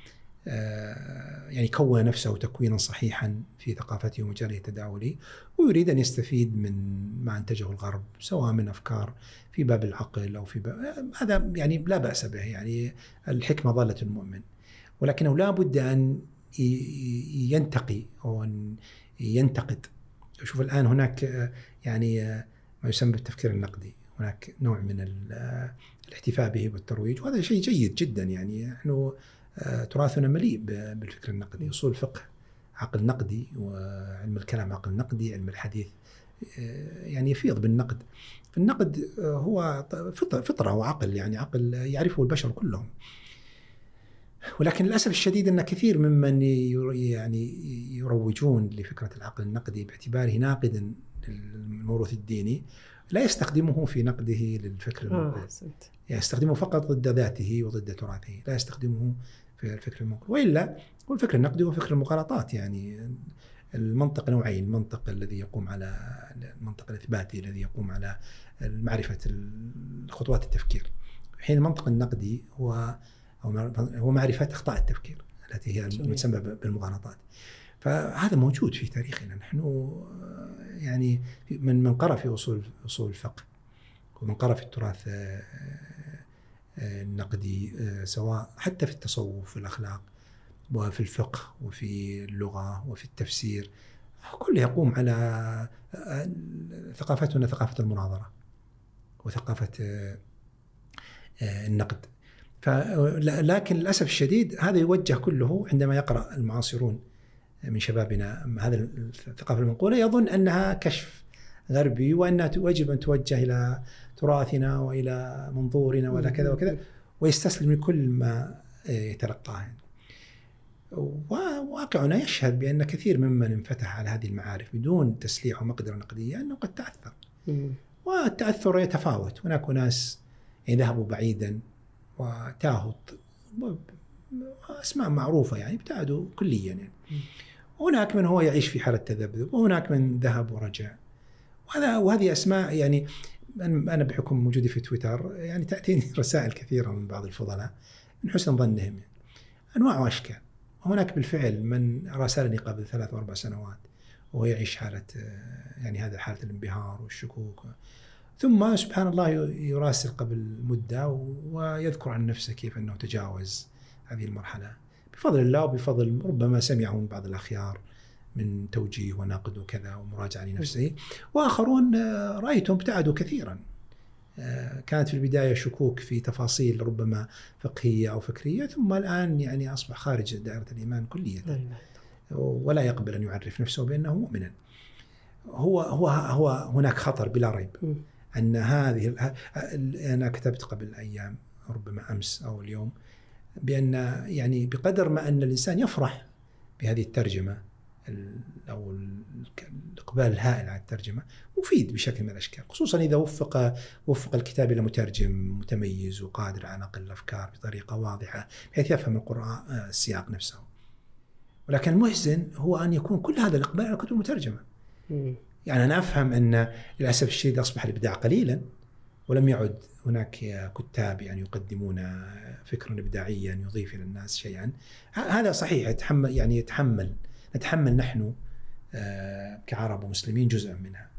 [SPEAKER 2] يعني كون نفسه تكوينا صحيحا في ثقافته ومجاله التداولي، ويريد أن يستفيد من ما أنتجه الغرب سواء من أفكار في باب العقل أو في باب هذا، يعني لا بأس به، يعني الحكمة ضالة المؤمن، ولكنه لا بد أن ينتقي أو أن ينتقد. شوف الآن هناك يعني ما يسمى بالتفكير النقدي، هناك نوع من الاحتفاء به والترويج، وهذا شيء جيد جدا. يعني نحن تراثنا مليء بالفكر النقدي، أصول الفقه عقل نقدي، وعلم الكلام عقل نقدي، علم الحديث يعني يفيض بالنقد. فالنقد هو فطرة وعقل، يعني عقل يعرفه البشر كلهم. ولكن للأسف الشديد أن كثير ممن يعني يروجون لفكرة العقل النقدي باعتباره ناقدا للموروث الديني لا يستخدمه في نقده للفكر المنقول، يعني يستخدمه فقط ضد ذاته وضد تراثه، لا يستخدمه في الفكر المنقول. وإلا هو الفكر النقدي وفكر المغالطات. يعني المنطق نوعين، المنطق الذي يقوم على المنطق الإثباتي الذي يقوم على معرفة خطوات التفكير، حين المنطق النقدي هو هو معرفة أخطاء التفكير التي هي المسمى بالمغالطات. فهذا موجود في تاريخنا نحن، يعني من من قرأ في أصول أصول الفقه ومن قرأ في التراث النقدي، سواء حتى في التصوف في الأخلاق وفي الفقه وفي اللغة وفي التفسير، كله يقوم على ثقافتنا ثقافة المناظرة وثقافة النقد. لكن للأسف الشديد هذا يوجه كله عندما يقرأ المعاصرون من شبابنا هذا الثقافة المنقولة، يظن أنها كشف غربي، وأنها يجب أن توجه إلى تراثنا وإلى منظورنا وإلى كذا وكذا، ويستسلم لكل ما يتلقاه. وواقعنا يشهد بأن كثير ممن انفتح على هذه المعارف بدون تسليح ومقدرة نقدية أنه قد تأثر. والتأثر يتفاوت، هناك ناس ذهبوا بعيدا وتاهوا أسماء معروفة يعني ابتعدوا كليا يعني. وهناك من هو يعيش في حالة تذبذب، وهناك من ذهب ورجع. وهذا وهذه أسماء يعني أنا بحكم وجودي في تويتر يعني تأتيني رسائل كثيرة من بعض الفضلاء من حسن ظنهم يعني. أنواع وأشكال. هناك بالفعل من راسلني قبل ثلاث أو أربع سنوات وهو يعيش حالة يعني هذا حالة الانبهار والشكوك، ثم سبحان الله يراسل قبل مدة ويذكر عن نفسه كيف أنه تجاوز هذه المرحلة بفضل الله وبفضل ربما سمعه من بعض الأخيار من توجيه ونقد وكذا ومراجعة لنفسه. وآخرون رأيتهم ابتعدوا كثيرا، كانت في البداية شكوك في تفاصيل ربما فقهية أو فكرية، ثم الآن يعني أصبح خارج دائرة الإيمان كلية ولا يقبل أن يعرف نفسه بأنه مؤمنا. هو هو هو هناك خطر بلا ريب أن هذه. أنا كتبت قبل أيام ربما أمس أو اليوم بأن يعني بقدر ما أن الإنسان يفرح بهذه الترجمة أو الإقبال الهائل على الترجمة مفيد بشكل من الأشكال، خصوصا إذا وفق وفق الكتاب إلى مترجم متميز وقادر على نقل الأفكار بطريقة واضحة بحيث يفهم القرآن السياق نفسه. ولكن المحزن هو أن يكون كل هذا الإقبال على كتب مترجمة. يعني أنا أفهم أن للأسف الشديد أصبح الإبداع قليلا ولم يعد هناك كتاب يعني يقدمون فكرا إبداعيا يضيف إلى الناس شيئا. هذا صحيح يتحمل يعني يتحمل نتحمل نحن كعرب ومسلمين جزءا منها،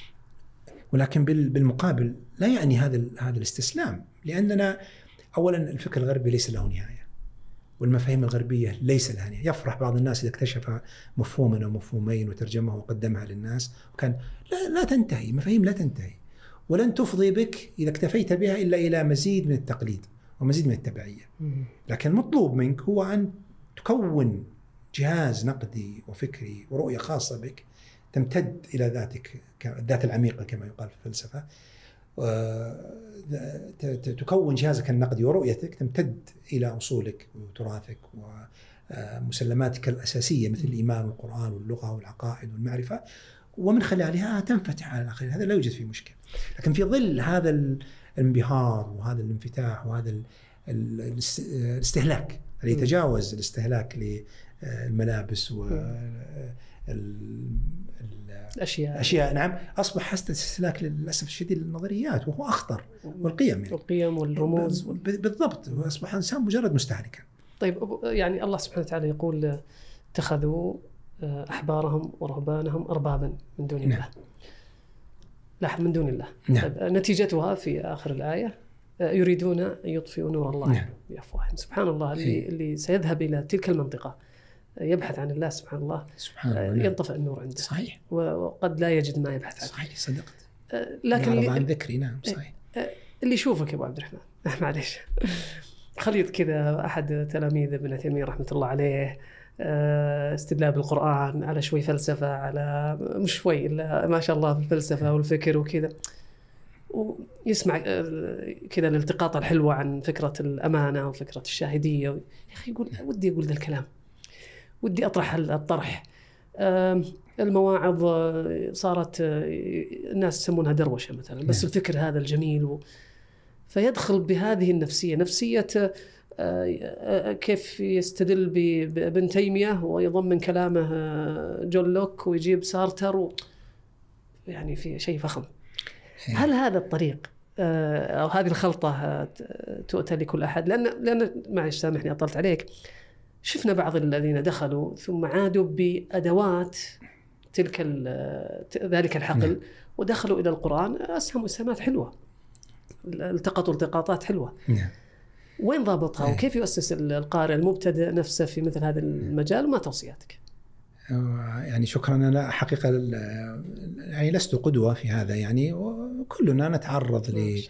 [SPEAKER 2] ولكن بالمقابل لا يعني هذا هذا الاستسلام، لأننا أولا الفكر الغربي ليس له نهاية والمفاهيم الغربية ليس لها نهاية. يفرح بعض الناس إذا اكتشف مفهوما أو مفهومين وترجمه وقدمها للناس، وكان لا لا تنتهي مفاهيم لا تنتهي ولن تفضي بك إذا اكتفيت بها إلا إلى مزيد من التقليد ومزيد من التبعية. لكن المطلوب منك هو أن تكون جهاز نقدي وفكري ورؤية خاصة بك تمتد إلى ذاتك الذات العميقة كما يقال في الفلسفة. تكون جهازك النقدي ورؤيتك تمتد إلى أصولك وتراثك ومسلماتك الأساسية مثل الإيمان والقرآن واللغة والعقائد والمعرفة، ومن خلالها تنفتح على الآخرين. هذا لا يوجد فيه مشكلة. لكن في ظل هذا الانبهار وهذا الانفتاح وهذا الاستهلاك اللي يتجاوز الاستهلاك للملابس والأشياء أشياء نعم، أصبح حتى استهلاك للأسف الشديد للنظريات وهو أخطر، والقيم يعني.
[SPEAKER 1] القيم والرموز
[SPEAKER 2] بالضبط، وأصبح إنسان مجرد مستهلكا.
[SPEAKER 1] طيب يعني الله سبحانه وتعالى يقول اتخذوا أحبارهم ورهبانهم أربابا من دون الله. نعم. لا من دون الله. نعم. طيب نتيجتها في آخر الآية يريدون أن يطفئوا نور الله. نعم. بأفواههم. سبحان الله اللي, اللي سيذهب إلى تلك المنطقة يبحث عن الله سبحان الله, سبحان الله. ينطفئ النور عنده. صحيح. وقد لا يجد ما يبحث عنه.
[SPEAKER 2] صحيح صدقت.
[SPEAKER 1] لكن
[SPEAKER 2] اللي عن ذكري نعم صحيح.
[SPEAKER 1] اللي يشوفك يا أبو عبد الرحمن معليش خليط كذا أحد تلاميذ ابن تيمية رحمة الله عليه استدلال بالقرآن على شوي فلسفة على مش شوي إلا ما شاء الله في الفلسفة والفكر وكذا، ويسمع كذا الالتقاط الحلوة عن فكرة الأمانة وفكرة الشاهدية. يا أخي يقول ودي أقول ذا الكلام، ودي أطرح الطرح. المواعظ صارت الناس يسمونها دروشة مثلا، بس الفكر هذا الجميل و... فيدخل بهذه النفسية نفسية كيف يستدل بابن تيمية ويضمن كلامه جون لوك ويجيب سارتر و... يعني في شيء فخم. هل هذا الطريق أو هذه الخلطة تؤتى لكل أحد؟ لأن لأن معلش سامحني أطلت عليك، شفنا بعض الذين دخلوا ثم عادوا بأدوات تلك ذلك الحقل ودخلوا إلى القرآن أسهموا أسهامات حلوة، التقطوا التقاطات حلوة. نعم. وين ضابطها وكيف يؤسس القارئ المبتدئ نفسه في مثل هذا المجال وما توصياتك؟
[SPEAKER 2] يعني شكرا. أنا حقيقة يعني لست قدوة في هذا، يعني وكلنا نتعرض ل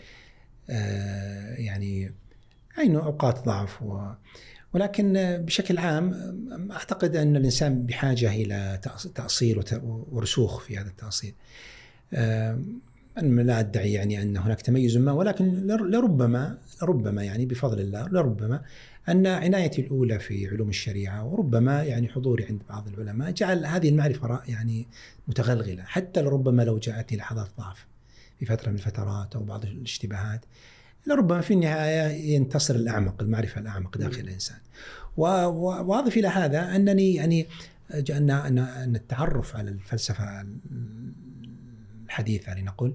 [SPEAKER 2] يعني أي أوقات ضعف و ولكن بشكل عام أعتقد أن الإنسان بحاجة إلى تأصيل ورسوخ في هذا التأصيل. أنا لا أدعي يعني أن هناك تميز ما، ولكن لربما ربما يعني بفضل الله لربما أن عنايتي الأولى في علوم الشريعة وربما يعني حضوري عند بعض العلماء جعل هذه المعرفة يعني متغلغلة، حتى لربما لو جاءتني لحظات ضعف في فترة من الفترات أو بعض الاشتباهات، لربما في النهاية ينتصر الأعمق، المعرفة الأعمق داخل الإنسان. وأضف إلى هذا أنني يعني أن أن التعرف على الفلسفة الحديثة لنقول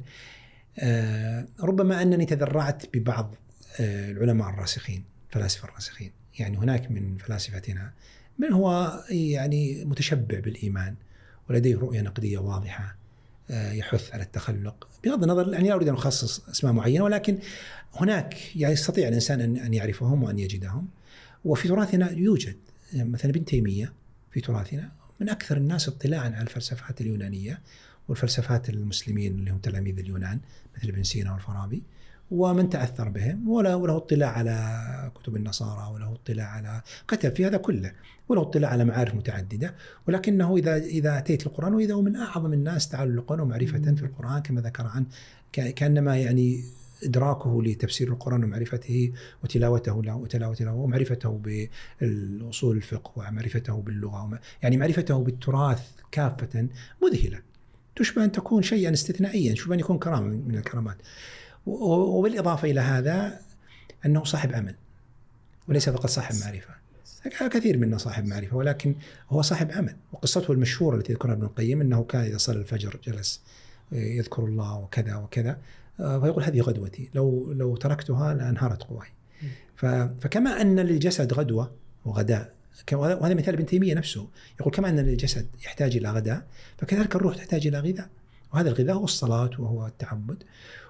[SPEAKER 2] ربما أنني تذرعت ببعض العلماء الراسخين، فلاسفة الراسخين. يعني هناك من فلاسفتنا من هو يعني متشبع بالإيمان ولديه رؤية نقدية واضحة، يحث على التخلق، بغض النظر يعني لا أريد أن أخصص أسماء معينة، ولكن هناك يعني يستطيع الإنسان أن يعرفهم وأن يجدهم. وفي تراثنا يوجد مثلا ابن تيمية في تراثنا من أكثر الناس اطلاعا على الفلسفات اليونانية والفلسفات المسلمين اللي هم تلاميذ اليونان مثل ابن سينا والفارابي، ومن تأثر بهم، وله اطلاع على كتب النصارى، وله اطلاع على كتب في هذا كله، وله اطلاع على معارف متعددة. ولكنه إذا إذا أتيت القرآن، وإذا هو من أعظم الناس تعلقا ومعرفة في القرآن كما ذكر عنه، كأنما يعني إدراكه لتفسير القرآن ومعرفته وتلاوته له وتلاوته له ومعرفته بالأصول الفقه ومعرفته باللغة، يعني معرفته بالتراث كافة مذهلة، تشبه أن تكون شيئا استثنائيا، تشبه أن يكون كرامة من الكرامات. وبالإضافة إلى هذا أنه صاحب عمل وليس فقط صاحب معرفة. كثير منا صاحب معرفة ولكن هو صاحب عمل. وقصته المشهورة التي ذكرها ابن القيم أنه كان إذا صلى الفجر جلس يذكر الله وكذا وكذا، فيقول هذه غدوتي، لو لو تركتها لانهارت قواي. فكما أن للجسد غدوة وغداء، وهذا مثال ابن تيمية نفسه، يقول كما أن للجسد يحتاج إلى غداء فكذلك الروح تحتاج إلى غذاء، وهذا الغذاء هو الصلاة وهو التعبد.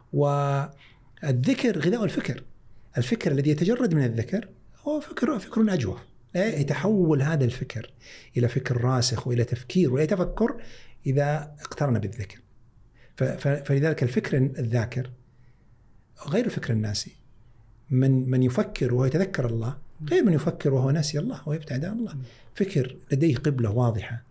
[SPEAKER 2] والذكر غذاء الفكر، الفكر الذي يتجرد من الذكر هو فكر فكر أجوف، يتحول هذا الفكر إلى فكر راسخ وإلى تفكير وإلى تفكر إذا اقترن بالذكر. فلذلك الفكر الذاكر غير الفكر الناسي. من من يفكر وهو يتذكر الله غير من يفكر وهو ناسي الله ويبتعد عن الله. فكر لديه قبلة واضحة،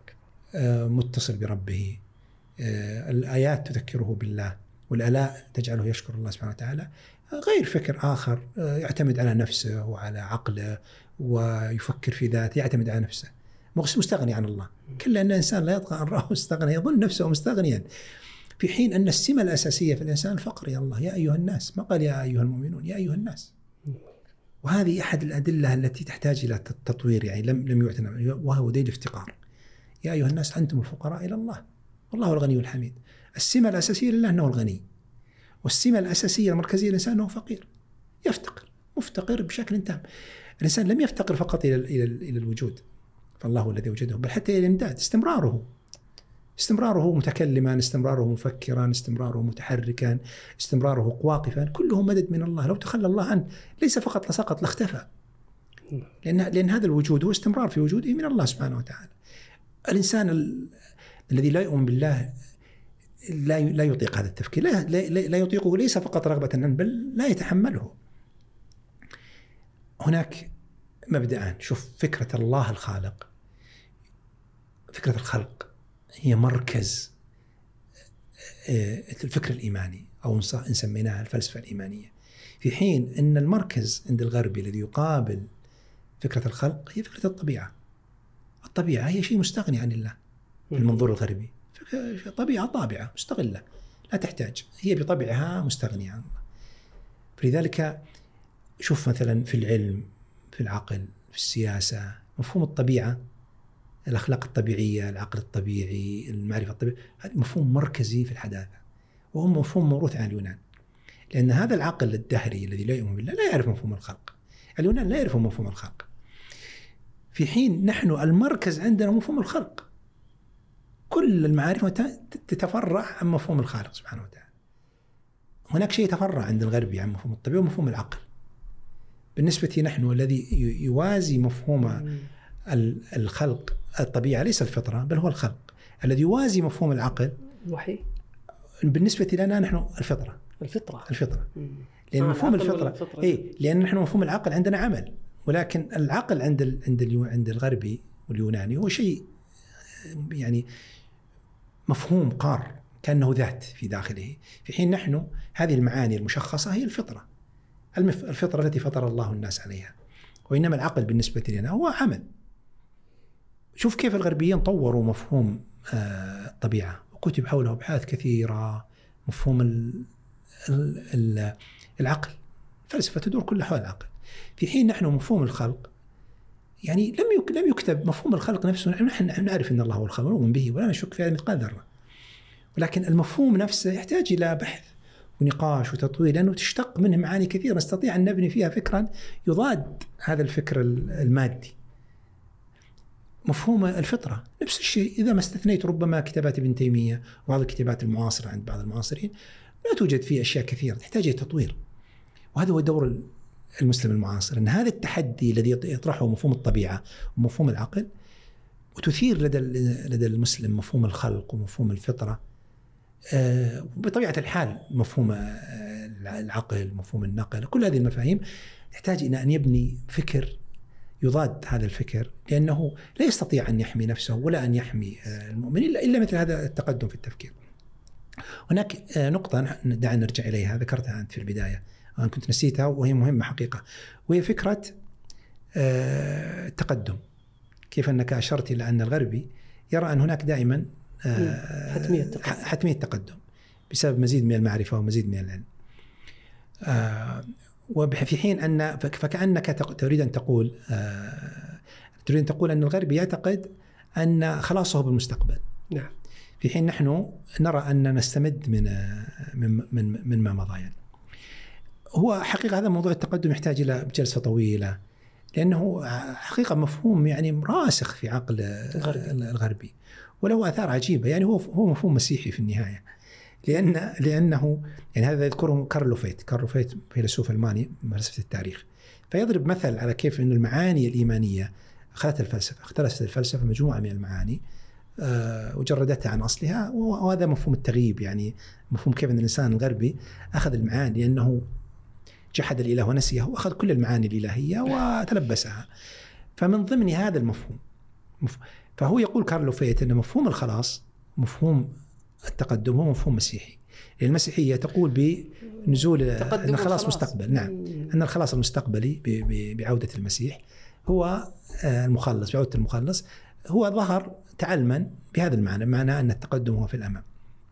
[SPEAKER 2] متصل بربه، الآيات تذكره بالله والآلاء تجعله يشكر الله سبحانه وتعالى، غير فكر آخر يعتمد على نفسه وعلى عقله ويفكر في ذاته، يعتمد على نفسه مستغني عن الله. كل أن الإنسان لا يطغى عن رأسه استغنى، يظن نفسه مستغنيا، في حين أن السمة الأساسية في الإنسان الفقر. يا الله يا أيها الناس، ما قال يا أيها المؤمنون، يا أيها الناس. وهذه أحد الأدلة التي تحتاج إلى التطوير، يعني لم لم يعتنى، وهو دليل الافتقار. يا أيها الناس أنتم الفقراء إلى الله والله الغني الحميد. السمة الأساسية لله أنه الغني، والسمة الأساسية المركزية للإنسان أنه فقير، يفتقر، مفتقر بشكل تام. الإنسان لم يفتقر فقط إلى إلى إلى الوجود، فالله هو الذي وجده، بل حتى إلى الإمداد، استمراره استمراره متكلما، استمراره مفكرا، استمراره متحركا، استمراره واقفا، كله مدد من الله. لو تخلى الله عنه ليس فقط لسقط، لاختفى، لأن لأن هذا الوجود هو استمرار في وجوده من الله سبحانه وتعالى. الإنسان ال... الذي لا يؤمن بالله لا لا يطيق هذا التفكير، لا لا, لا يطيقه، ليس فقط رغبة عنه بل لا يتحمله. هناك مبدأان. شوف، فكرة الله الخالق، فكرة الخلق هي مركز الفكر الإيماني، أو إن سميناها الفلسفة الإيمانية، في حين أن المركز عند الغربي الذي يقابل فكرة الخلق هي فكرة الطبيعة. الطبيعة هي شيء مستغني عن الله في المنظور الغربي، طبيعة طابعة مستغلة لا تحتاج، هي بطبعها مستغنية عن الله. فلذلك شوف مثلا في العلم، في العقل، في السياسة، مفهوم الطبيعة، الأخلاق الطبيعية، العقل الطبيعي، المعرفة الطبيعية، هذا مفهوم مركزي في الحداثة، وهو مفهوم موروث عن اليونان. لأن هذا العقل الدهري الذي لا يؤمن بالله لا يعرف مفهوم الخلق. اليونان لا يعرفون مفهوم الخلق، في حين نحن المركز عندنا مفهوم الخلق. كل المعارف تتفرع عن مفهوم الخالق سبحانه وتعالى. هناك شيء يتفرع عند الغربي عن مفهوم الطبيعة ومفهوم العقل. بالنسبة نحن الذي يوازي مفهوم الخلق الطبيعة ليس الفطرة بل هو الخلق، الذي يوازي مفهوم العقل
[SPEAKER 1] وحي.
[SPEAKER 2] بالنسبة لنا نحن الفطرة
[SPEAKER 1] الفطرة
[SPEAKER 2] الفطرة لأن مفهوم الفطرة إيه لأن نحن مفهوم العقل عندنا عمل، ولكن العقل عند ال عند ال عند الغربي واليوناني هو شيء يعني مفهوم قار كأنه ذات في داخله، في حين نحن هذه المعاني المشخصة هي الفطرة، الفطرة التي فطر الله الناس عليها، وإنما العقل بالنسبة لنا هو عمل. شوف كيف الغربيين طوروا مفهوم الطبيعة وكتب حوله أبحاث كثيرة، مفهوم العقل، فلسفة تدور كلها حول العقل، في حين نحن مفهوم الخلق يعني لم لم يكتب مفهوم الخلق نفسه. نحن نعرف أن الله هو الخالق ونؤمن به ولا نشك في مثقال ذرة، ولكن المفهوم نفسه يحتاج إلى بحث ونقاش وتطوير، لأنه تشتق منه معاني كثيرة نستطيع أن نبني فيها فكرا يضاد هذا الفكر المادي. مفهوم الفطرة نفس الشيء، إذا ما استثنيت ربما كتابات ابن تيمية وبعض الكتابات المعاصرة عند بعض المعاصرين لا توجد فيه أشياء كثيرة تحتاج إلى تطوير. وهذا هو دور المسلم المعاصر، أن هذا التحدي الذي يطرحه مفهوم الطبيعة ومفهوم العقل، وتثير لدى لدى المسلم مفهوم الخلق ومفهوم الفطرة، بطبيعة الحال مفهوم العقل، مفهوم النقل، كل هذه المفاهيم يحتاج إلى أن يبني فكر يضاد هذا الفكر، لأنه لا يستطيع أن يحمي نفسه ولا أن يحمي المؤمن إلا إلا مثل هذا التقدم في التفكير. هناك نقطة دعنا نرجع إليها ذكرتها أنت في البداية، أنا كنت نسيتها وهي مهمة حقيقة، وهي فكرة التقدم. كيف أنك أشرت إلى أن الغربي يرى أن هناك دائما
[SPEAKER 1] حتمية التقدم.
[SPEAKER 2] حتمية التقدم بسبب مزيد من المعرفة ومزيد من العلم، وفي حين أن فكأنك تريد أن تقول تريد أن تقول أن الغربي يعتقد أن خلاصه بالمستقبل.
[SPEAKER 1] نعم.
[SPEAKER 2] في حين نحن نرى أن نستمد من من من, من ما مضى. يعني هو حقيقة هذا موضوع التقدم يحتاج إلى جلسة طويلة، لأنه حقيقة مفهوم يعني راسخ في عقل الغربي, الغربي وله آثار عجيبة. يعني هو هو مفهوم مسيحي في النهاية، لأن لأنه يعني هذا يذكره كارل فيت. كارل فيت فيلسوف ألماني من فلسفة التاريخ، فيضرب مثل على كيف أن المعاني الإيمانية أخذت الفلسفة اختلست الفلسفة مجموعة من المعاني أه وجردتها عن أصلها، وهذا مفهوم التغييب، يعني مفهوم كيف أن الإنسان الغربي أخذ المعاني لأنه جحد الإله ونسيه وأخذ كل المعاني الإلهية وتلبسها. فمن ضمن هذا المفهوم فهو يقول كارل فيت أن مفهوم الخلاص مفهوم التقدم هو مفهوم مسيحي. المسيحية تقول بنزول أن الخلاص مستقبل. نعم، أن الخلاص المستقبلي بعودة المسيح هو المخلص، بعودة المخلص هو ظهر تعلما بهذا المعنى، معنى أن التقدم هو في الأمام،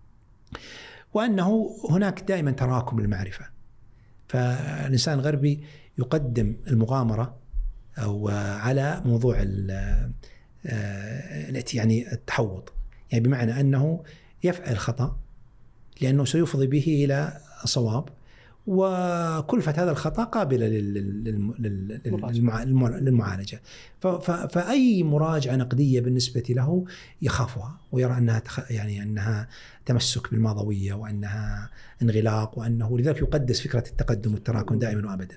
[SPEAKER 2] وأنه هناك دائما تراكم للمعرفة. فالإنسان الغربي يقدم المغامرة أو على موضوع يعني التحوط، يعني بمعنى أنه يفعل خطأ لأنه سيفضي به إلى صواب، وكلفة هذا الخطأ قابلة للمعالجة. فأي مراجعة نقدية بالنسبة له يخافها ويرى أنها يعني أنها تمسك بالماضوية وأنها انغلاق، وأنه لذلك يقدس فكرة التقدم والتراكم دائما وأبدا.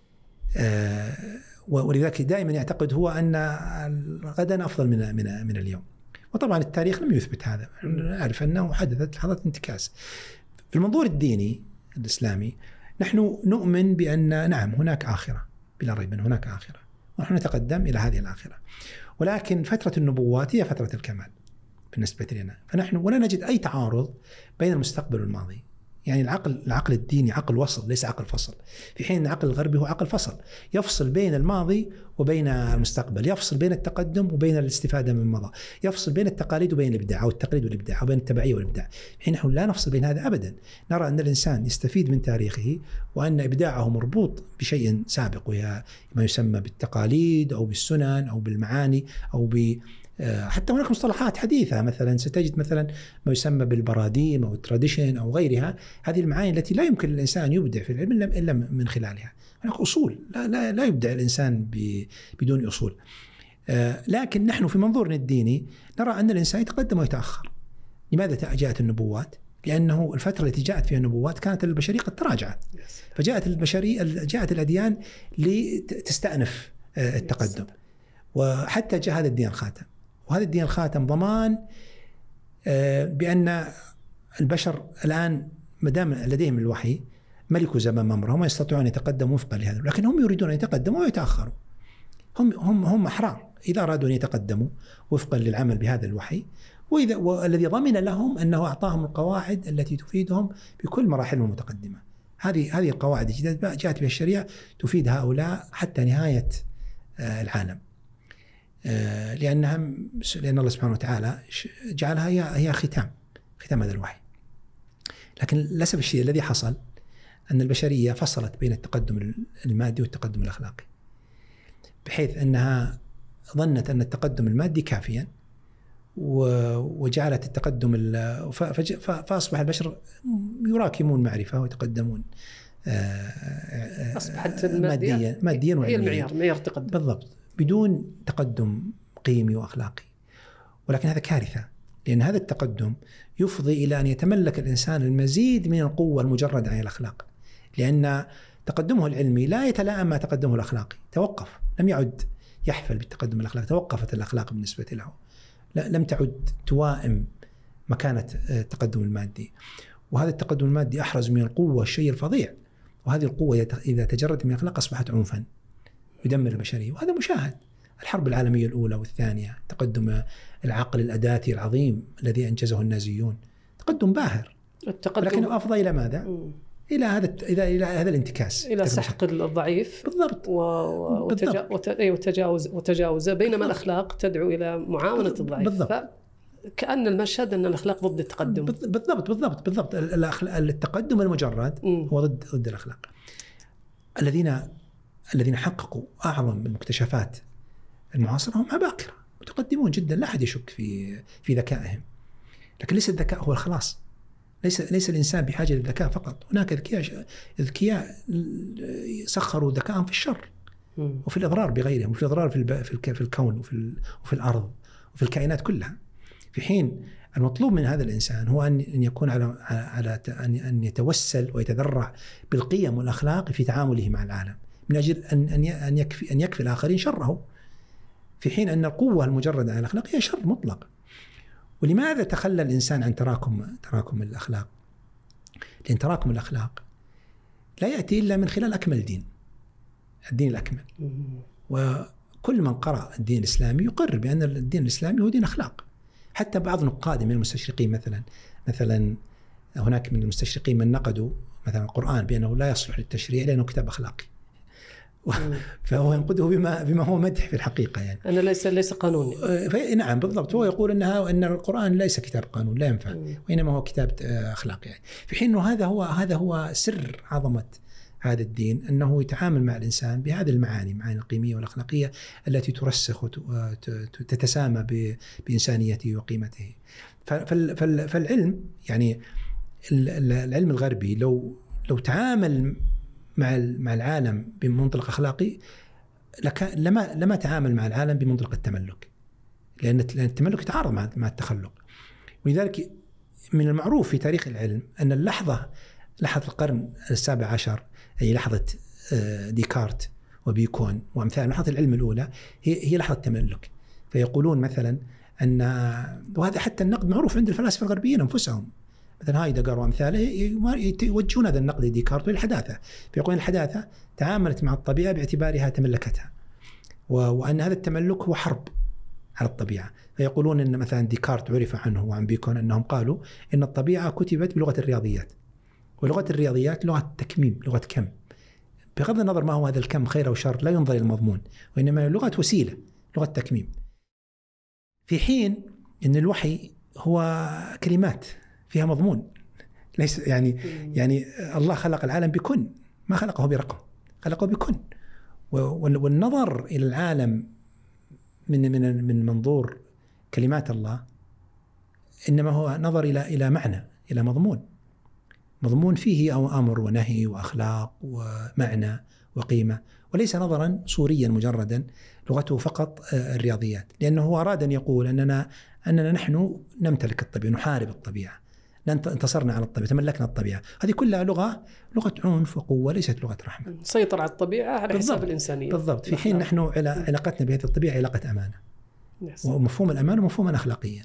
[SPEAKER 2] ولذلك دائما يعتقد هو أن غدا أفضل من من من اليوم. وطبعا التاريخ لم يثبت هذا، نعرف أنه حدثت لحظة انتكاس. في المنظور الديني الإسلامي نحن نؤمن بأن نعم هناك آخرة، بلا ريب أن هناك آخرة، ونحن نتقدم إلى هذه الآخرة، ولكن فترة النبوات هي فترة الكمال بالنسبة لنا. فنحن ولا نجد أي تعارض بين المستقبل والماضي. يعني العقل العقل الديني عقل وصل ليس عقل فصل، في حين العقل الغربي هو عقل فصل، يفصل بين الماضي وبين المستقبل، يفصل بين التقدم وبين الاستفادة من الماضي، يفصل بين التقاليد وبين الإبداع أو التقليد والإبداع، وبين التبعية والإبداع. في حين نحن لا نفصل بين هذا أبدا، نرى أن الإنسان يستفيد من تاريخه وأن إبداعه مربوط بشيء سابق، وهي ما يسمى بالتقاليد أو بالسنن أو بالمعاني أو ب حتى هناك مصطلحات حديثة، مثلا ستجد مثلا ما يسمى بالبراديم أو التراديشن أو غيرها، هذه المعاني التي لا يمكن الإنسان يبدع في العلم إلا من خلالها. هناك أصول لا, لا, لا يبدع الإنسان بدون أصول. لكن نحن في منظورنا الديني نرى أن الإنسان يتقدم ويتأخر. لماذا جاءت النبوات؟ لأنه الفترة التي جاءت فيها النبوات كانت البشرية قد تراجعت، فجاءت البشرية جاءت الأديان لتستأنف التقدم، وحتى جاء هذا الدين الخاتم. وهذا الدين الخاتم ضمان بأن البشر الآن مدام لديهم الوحي ملكوا زمان أمرهم ويستطيعون أن يتقدموا وفقا لهذا، لكن هم يريدون أن يتقدموا ويتأخروا. هم هم هم أحرار إذا أرادوا أن يتقدموا وفقا للعمل بهذا الوحي وإذا والذي ضمن لهم أنه أعطاهم القواعد التي تفيدهم بكل مراحلهم المتقدمة. هذه هذه القواعد التي جاءت بها الشريعة تفيد هؤلاء حتى نهاية العالم، لأنها لأن الله سبحانه وتعالى جعلها هي هي ختام ختام هذا الوحي. لكن للأسف الشيء الذي حصل أن البشرية فصلت بين التقدم المادي والتقدم الأخلاقي، بحيث أنها ظنت أن التقدم المادي كافيا وجعلت التقدم فأصبح البشر يراكمون معرفة ويتقدمون
[SPEAKER 1] أصبحت
[SPEAKER 2] ماديا ماديا
[SPEAKER 1] هي المعيار معيار التقدم
[SPEAKER 2] بالضبط، بدون تقدم قيمي وأخلاقي. ولكن هذا كارثة، لأن هذا التقدم يفضي إلى أن يتملك الإنسان المزيد من القوة المجردة عن الأخلاق، لأن تقدمه العلمي لا يتلائم مع تقدمه الأخلاقي، توقف، لم يعد يحفل بالتقدم الأخلاقي، توقفت الأخلاق بالنسبة له، لم تعد توائم مكانة التقدم المادي. وهذا التقدم المادي أحرز من القوة الشيء الفظيع، وهذه القوة إذا تجردت من الأخلاق أصبحت عنفا يدمر البشرية، وهذا مشاهد. الحرب العالمية الأولى والثانية، تقدم العقل الأداتي العظيم الذي أنجزه النازيون، تقدم باهر، لكنه أفضى إلى ماذا؟ م. إلى هذا إلى إلى هذا الانتكاس،
[SPEAKER 1] إلى سحق الضعيف
[SPEAKER 2] بالضبط،
[SPEAKER 1] وتجا... وتجاوز وتجاوزه، بينما بالضبط. الأخلاق تدعو إلى معاونة الضعيف. بالضبط. كأن المشهد أن الأخلاق ضد التقدم.
[SPEAKER 2] بالضبط بالضبط بالضبط. التقدم المجرد م. هو ضد ضد الأخلاق. الذين الذين حققوا أعظم المكتشفات المعاصرة هم عباقرة متقدمون جدا، لا أحد يشك في في ذكائهم، لكن ليس الذكاء هو الخلاص. ليس ليس الإنسان بحاجة للذكاء فقط، هناك ذكياء ذكياء سخروا ذكاءهم في الشر وفي الإضرار بغيرهم، وفي الإضرار في في الكون وفي وفي الأرض وفي الكائنات كلها. في حين المطلوب من هذا الإنسان هو أن أن يكون على على أن يتوسل ويتذرع بالقيم والأخلاق في تعامله مع العالم، من أجل أن أن يكفي أن يكفي الآخرين شره، في حين أن القوة المجردة عن الأخلاق هي شر مطلق. ولماذا تخلى الإنسان عن تراكم تراكم الأخلاق؟ لأن تراكم الأخلاق لا يأتي إلا من خلال أكمل دين، الدين الأكمل. وكل من قرأ الدين الإسلامي يقر بأن الدين الإسلامي هو دين أخلاق. حتى بعض نقاد من المستشرقين مثلا مثلا هناك من المستشرقين من نقدوا مثلا القرآن بأنه لا يصلح للتشريع لأنه كتاب أخلاقي، فهو ينقده بما بما هو مدح في الحقيقة، يعني
[SPEAKER 1] أنا ليس ليس قانون.
[SPEAKER 2] نعم بالضبط، هو يقول أنها أن القرآن ليس كتاب قانون لا ينفع، وإنما هو كتاب أخلاق. يعني في حين أنه هذا هو هذا هو سر عظمة هذا الدين، أنه يتعامل مع الإنسان بهذه المعاني، معاني القيمية والأخلاقية التي ترسخ وتتسامى بإنسانيته وقيمته. فالعلم يعني العلم الغربي لو لو تعامل مع مع العالم بمنطلق أخلاقي لما لما تعامل مع العالم بمنطلق التملك، لأن التملك يتعارض مع مع التخلق. ولذلك من المعروف في تاريخ العلم أن اللحظة لحظة القرن السابع عشر، أي لحظة ديكارت وبيكون وأمثال لحظة العلم الأولى، هي هي لحظة التملك. فيقولون مثلا أن، وهذا حتى النقد معروف عند الفلاسفة الغربيين أنفسهم، مثلا هايدغر وأمثاله يوجهون هذا النقد لديكارت للحداثة، فيقولون الحداثة تعاملت مع الطبيعة باعتبارها تملكتها، وأن هذا التملك هو حرب على الطبيعة. فيقولون أن مثلا ديكارت عرف عنه وعن بيكون أنهم قالوا أن الطبيعة كتبت بلغة الرياضيات، ولغة الرياضيات لغة تكميم، لغة كم، بغض النظر ما هو هذا الكم خير أو شر لا ينظر إلى المضمون، وإنما لغة وسيلة، لغة تكميم. في حين أن الوحي هو كلمات فيها مضمون، ليس يعني يعني الله خلق العالم بكن، ما خلقه برقم، خلقه بكن. والنظر إلى العالم من من من منظور كلمات الله إنما هو نظر إلى إلى معنى، إلى مضمون، مضمون فيه أو أمر ونهي وأخلاق ومعنى وقيمة، وليس نظرا صوريا مجردا لغته فقط الرياضيات. لأنه هو أراد أن يقول أننا أننا نحن نمتلك الطبيعة، نحارب الطبيعة، انتصرنا على الطبيعة، تملكنا الطبيعة. هذه كلها لغة لغة عنف وقوة، ليست لغة رحمة.
[SPEAKER 1] سيطر على الطبيعة على حساب الإنسانية.
[SPEAKER 2] بالضبط. في حين نحن علاقتنا بهذه الطبيعة علاقة أمانة، ومفهوم الأمانة مفهوما أخلاقيا.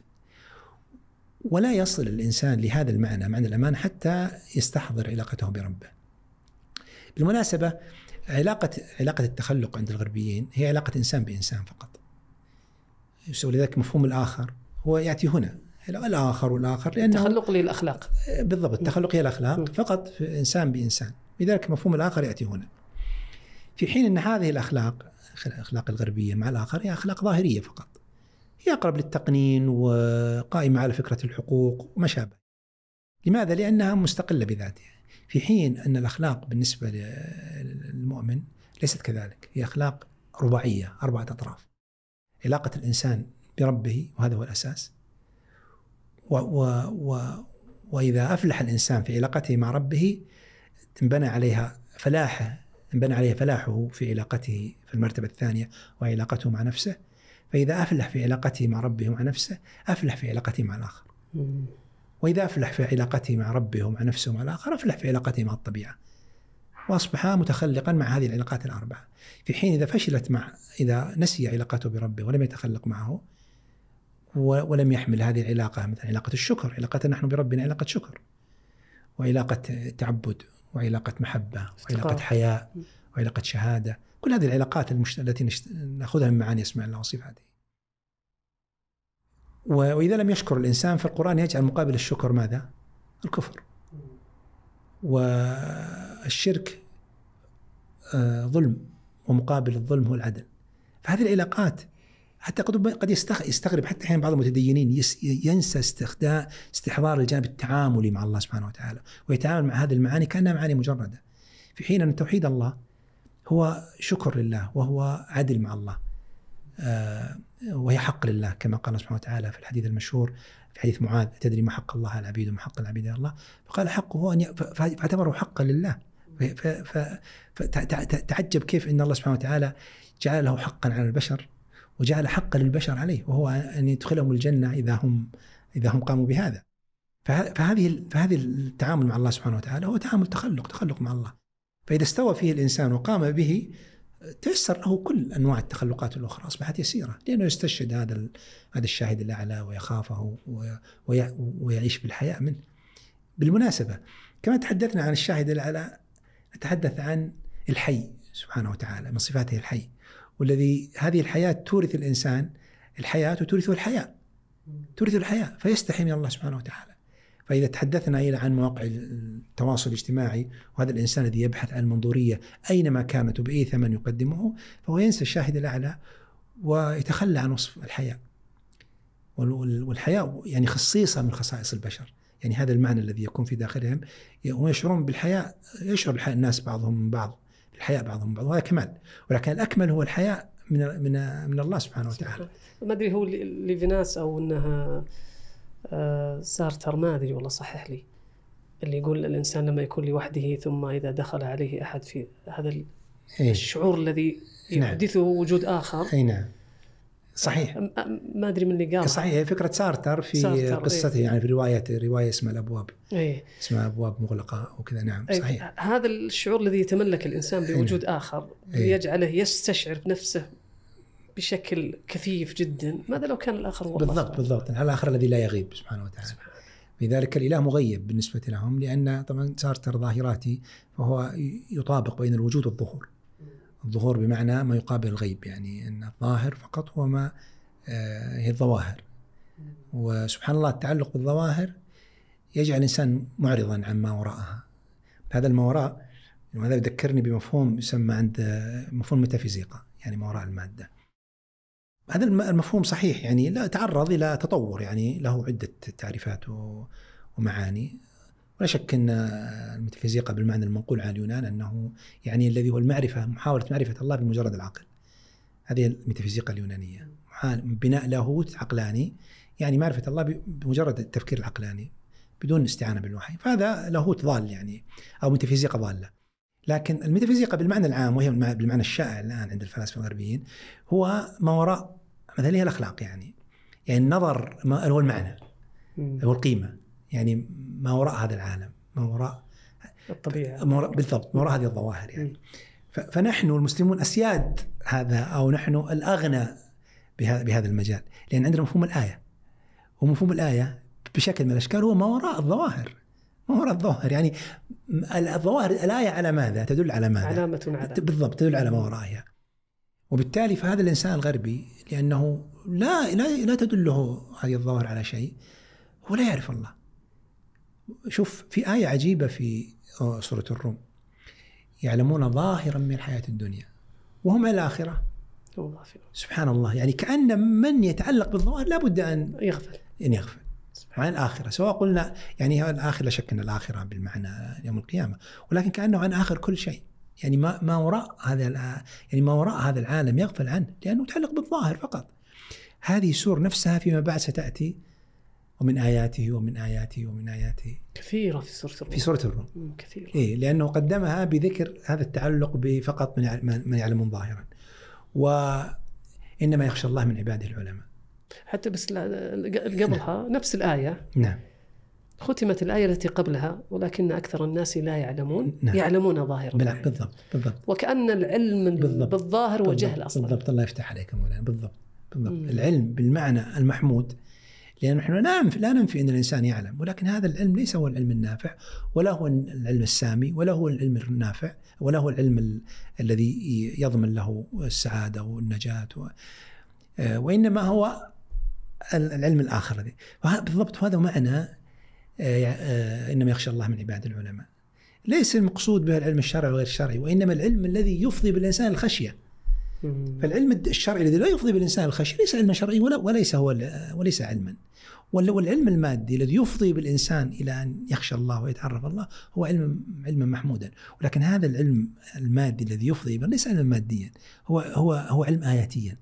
[SPEAKER 2] ولا يصل الإنسان لهذا المعنى، معنى الأمانة، حتى يستحضر علاقته بربه. بالمناسبة علاقة علاقة التخلق عند الغربيين هي علاقة إنسان بإنسان فقط. ولذلك مفهوم الآخر هو يأتي هنا الآخر والآخر، لأنه
[SPEAKER 1] التخلق للأخلاق.
[SPEAKER 2] بالضبط، التخلق هي الأخلاق فقط في إنسان بإنسان، لذلك مفهوم الآخر يأتي هنا. في حين أن هذه الأخلاق الأخلاق الغربية مع الآخر هي أخلاق ظاهرية فقط، هي أقرب للتقنين وقائمة على فكرة الحقوق وما شابه. لماذا؟ لأنها مستقلة بذاتها. في حين أن الأخلاق بالنسبة للمؤمن ليست كذلك، هي أخلاق رباعية، أربعة أطراف. علاقة الإنسان بربه وهذا هو الأساس، و و و وإذا أفلح الإنسان في علاقته مع ربه انبنى عليها فلاحه انبنى عليها فلاحه في علاقته في المرتبة الثانية وعلاقته مع نفسه. فإذا أفلح في علاقته مع ربه ومع نفسه أفلح في علاقته مع الآخر. وإذا أفلح في علاقته مع ربه ومع نفسه ومع الآخر أفلح في علاقته مع الطبيعة، وأصبح متخلقا مع هذه العلاقات الأربعة. في حين إذا فشلت مع إذا نسي علاقته بربه ولم يتخلق معه ولم يحمل هذه العلاقة، مثل علاقة الشكر، علاقتنا نحن بربنا علاقة شكر وعلاقة تعبد وعلاقة محبة وعلاقة حياء وعلاقة شهادة، كل هذه العلاقات المشت... التي نشت... نأخذها من معاني اسماء الله وصفاته. وإذا لم يشكر الإنسان فالقرآن يجعل مقابل الشكر ماذا؟ الكفر. والشرك ظلم، ومقابل الظلم هو العدل. فهذه العلاقات حتى قد يستغرب حتى أحيانا بعض المتدينين ينسى استخدام استحضار الجانب التعاملي مع الله سبحانه وتعالى، ويتعامل مع هذه المعاني كأنها معاني مجردة، في حين أن توحيد الله هو شكر لله وهو عدل مع الله، وهي حق لله كما قال سبحانه وتعالى في الحديث المشهور في حديث معاذ: تدري ما حق الله على العبيد وما حق العبيد على الله؟ فقال حقه هو أن فاعتبره حقا لله. فتعجب كيف أن الله سبحانه وتعالى جعل له حقا على البشر وجعل حقا للبشر عليه، وهو أن يدخلهم الجنة إذا هم إذا هم قاموا بهذا. فهذه فهذه التعامل مع الله سبحانه وتعالى هو تعامل تخلق تخلق مع الله. فإذا استوى فيه الإنسان وقام به تيسر له كل أنواع التخلقات الأخرى، أصبحت يسيرة، لأنه يستشهد هذا هذا الشاهد الأعلى ويخافه ويعيش بالحياء منه. بالمناسبة كما تحدثنا عن الشاهد الأعلى نتحدث عن الحي سبحانه وتعالى، من صفاته الحي، والذي هذه الحياة تورث الإنسان الحياة وتورثه الحياة تورث الحياة فيستحي من الله سبحانه وتعالى. فإذا تحدثنا إلى عن مواقع التواصل الاجتماعي وهذا الإنسان الذي يبحث عن المنظورية أينما كانت وبأي ثمن يقدمه، فهو ينسى الشاهد الأعلى ويتخلى عن وصف الحياة. والحياة يعني خصيصة من خصائص البشر، يعني هذا المعنى الذي يكون في داخلهم، هم يشعرون بالحياة، يشعر بالحياة الناس بعضهم من بعض، الحياء بعضهم من بعض، وهذا كمال، ولكن الأكمل هو الحياء من من من الله سبحانه وتعالى.
[SPEAKER 1] ما أدري هو ليفيناس أو أنها سارتر، ما أدري والله، صحح لي، اللي يقول الإنسان لما يكون لوحده ثم إذا دخل عليه أحد في هذا الشعور الذي يحدثه وجود آخر.
[SPEAKER 2] أي نعم صحيح،
[SPEAKER 1] ما أدري من اللي قال
[SPEAKER 2] صحيح. فكرة سارتر في سارتر قصته إيه؟ يعني في رواية رواية اسمها الأبواب إيه؟ اسمها أبواب مغلقة وكذا. نعم إيه؟ صحيح.
[SPEAKER 1] هذا الشعور الذي يتملك الإنسان بوجود إيه؟ آخر إيه؟ يجعله يستشعر بنفسه بشكل كثيف جدا. ماذا لو كان الآخر هو
[SPEAKER 2] بالضبط الله بالضبط الآخر الذي لا يغيب سبحانه وتعالى. سبحانه. لذلك الإله مغيب بالنسبة لهم، لأن طبعا سارتر ظاهراتي فهو يطابق بين الوجود والظهور. الظهور بمعنى ما يقابل الغيب، يعني أن الظاهر فقط هو ما آه هي الظواهر، وسبحان الله التعلق بالظواهر يجعل الإنسان معرضا عن ما وراءها. هذا ما وراء هذا يذكرني بمفهوم يسمى عند مفهوم ميتافيزيقا، يعني ما وراء المادة. هذا المفهوم صحيح يعني لا تعرض إلى تطور، يعني له عدة تعريفات ومعاني، ولا شك أن الميتافيزيقا بالمعنى المنقول عن اليونان أنه يعني الذي هو المعرفة، محاولة معرفة الله بمجرد العقل. هذه الميتافيزيقا اليونانية، بناء لاهوت عقلاني، يعني معرفة الله بمجرد التفكير العقلاني بدون استعانة بالوحي. فهذا لاهوت ضال يعني، أو ميتافيزيقا ضالة. لكن الميتافيزيقا بالمعنى العام، وهي بالمعنى الشائع الآن عند الفلاسفة الغربيين، هو ما وراء مثلا هي الأخلاق، يعني يعني النظر ما هو المعنى، هو القيمة، يعني ما وراء هذا العالم، ما وراء
[SPEAKER 1] الطبيعة،
[SPEAKER 2] ما وراء بالضبط، ما وراء هذه الظواهر يعني. فنحن المسلمون أسياد هذا، أو نحن الأغنى بهذا المجال، لأن عندنا مفهوم الآية، ومفهوم الآية بشكل من الأشكال هو ما وراء الظواهر، ما وراء الظواهر، يعني الظواهر الآية على ماذا؟ تدل على ماذا؟
[SPEAKER 1] علامة على
[SPEAKER 2] بالضبط، تدل على ما وراءها. وبالتالي فهذا الإنسان الغربي لأنه لا لا لا تدله هذه الظواهر على شيء، هو لا يعرف الله. شوف في آية عجيبة في سورة الروم: يعلمون ظاهرا من الحياة الدنيا وهم على الآخرة. سبحان الله، يعني كأن من يتعلق بالظواهر لابد أن
[SPEAKER 1] يغفل
[SPEAKER 2] أن يغفل عن الآخرة. سواء قلنا يعني الآخرة، لا شك أن الآخرة بالمعنى يوم القيامة، ولكن كأنه عن آخر كل شيء. يعني ما ما وراء هذا يعني ما وراء هذا العالم يغفل عنه لأنه يتعلق بالظاهر فقط. هذه السور نفسها فيما بعد ستأتي: ومن آياته ومن آياته ومن آياته،
[SPEAKER 1] كثيرة في سورة الروم.
[SPEAKER 2] في سورة الروم
[SPEAKER 1] كثيرة.
[SPEAKER 2] إيه، لأنه قدمها بذكر هذا التعلق بفقط من من يعلمون ظاهرا، وإنما يخشى الله من عباده العلماء.
[SPEAKER 1] حتى بس قبلها نفس الآية،
[SPEAKER 2] نعم،
[SPEAKER 1] ختمت الآية التي قبلها: ولكن أكثر الناس لا يعلمون.
[SPEAKER 2] نعم.
[SPEAKER 1] يعلمون ظاهرا.
[SPEAKER 2] بالضبط بالضبط.
[SPEAKER 1] وكأن العلم بالضبط. بالظاهر وجهل أصلا.
[SPEAKER 2] بالضبط. الله يفتح عليك مولانا. بالضبط بالضبط. مم. العلم بالمعنى المحمود، لأن نحن لا ننفي لا ننفي أن الإنسان يعلم، ولكن هذا العلم ليس هو العلم النافع، ولا هو العلم السامي، ولا هو العلم النافع، ولا هو العلم ال... الذي يضمن له السعادة والنجاة و... وإنما هو العلم الآخر الذي بالضبط. هذا معنى إنما يخشى الله من عباد العلماء. ليس المقصود به العلم الشرعي وغير الشرعي، وإنما العلم الذي يفضي بالإنسان الخشية. فالعلم الشرعي الذي لا يفضي بالإنسان الخشية ليس علما شرعي ولا وليس هو وليس علما. والعلم المادي الذي يفضي بالإنسان إلى أن يخشى الله ويتعرف الله هو علم علما محمودا. ولكن هذا العلم المادي الذي يفضي ليس علما ماديا، هو هو هو علم آياتيا.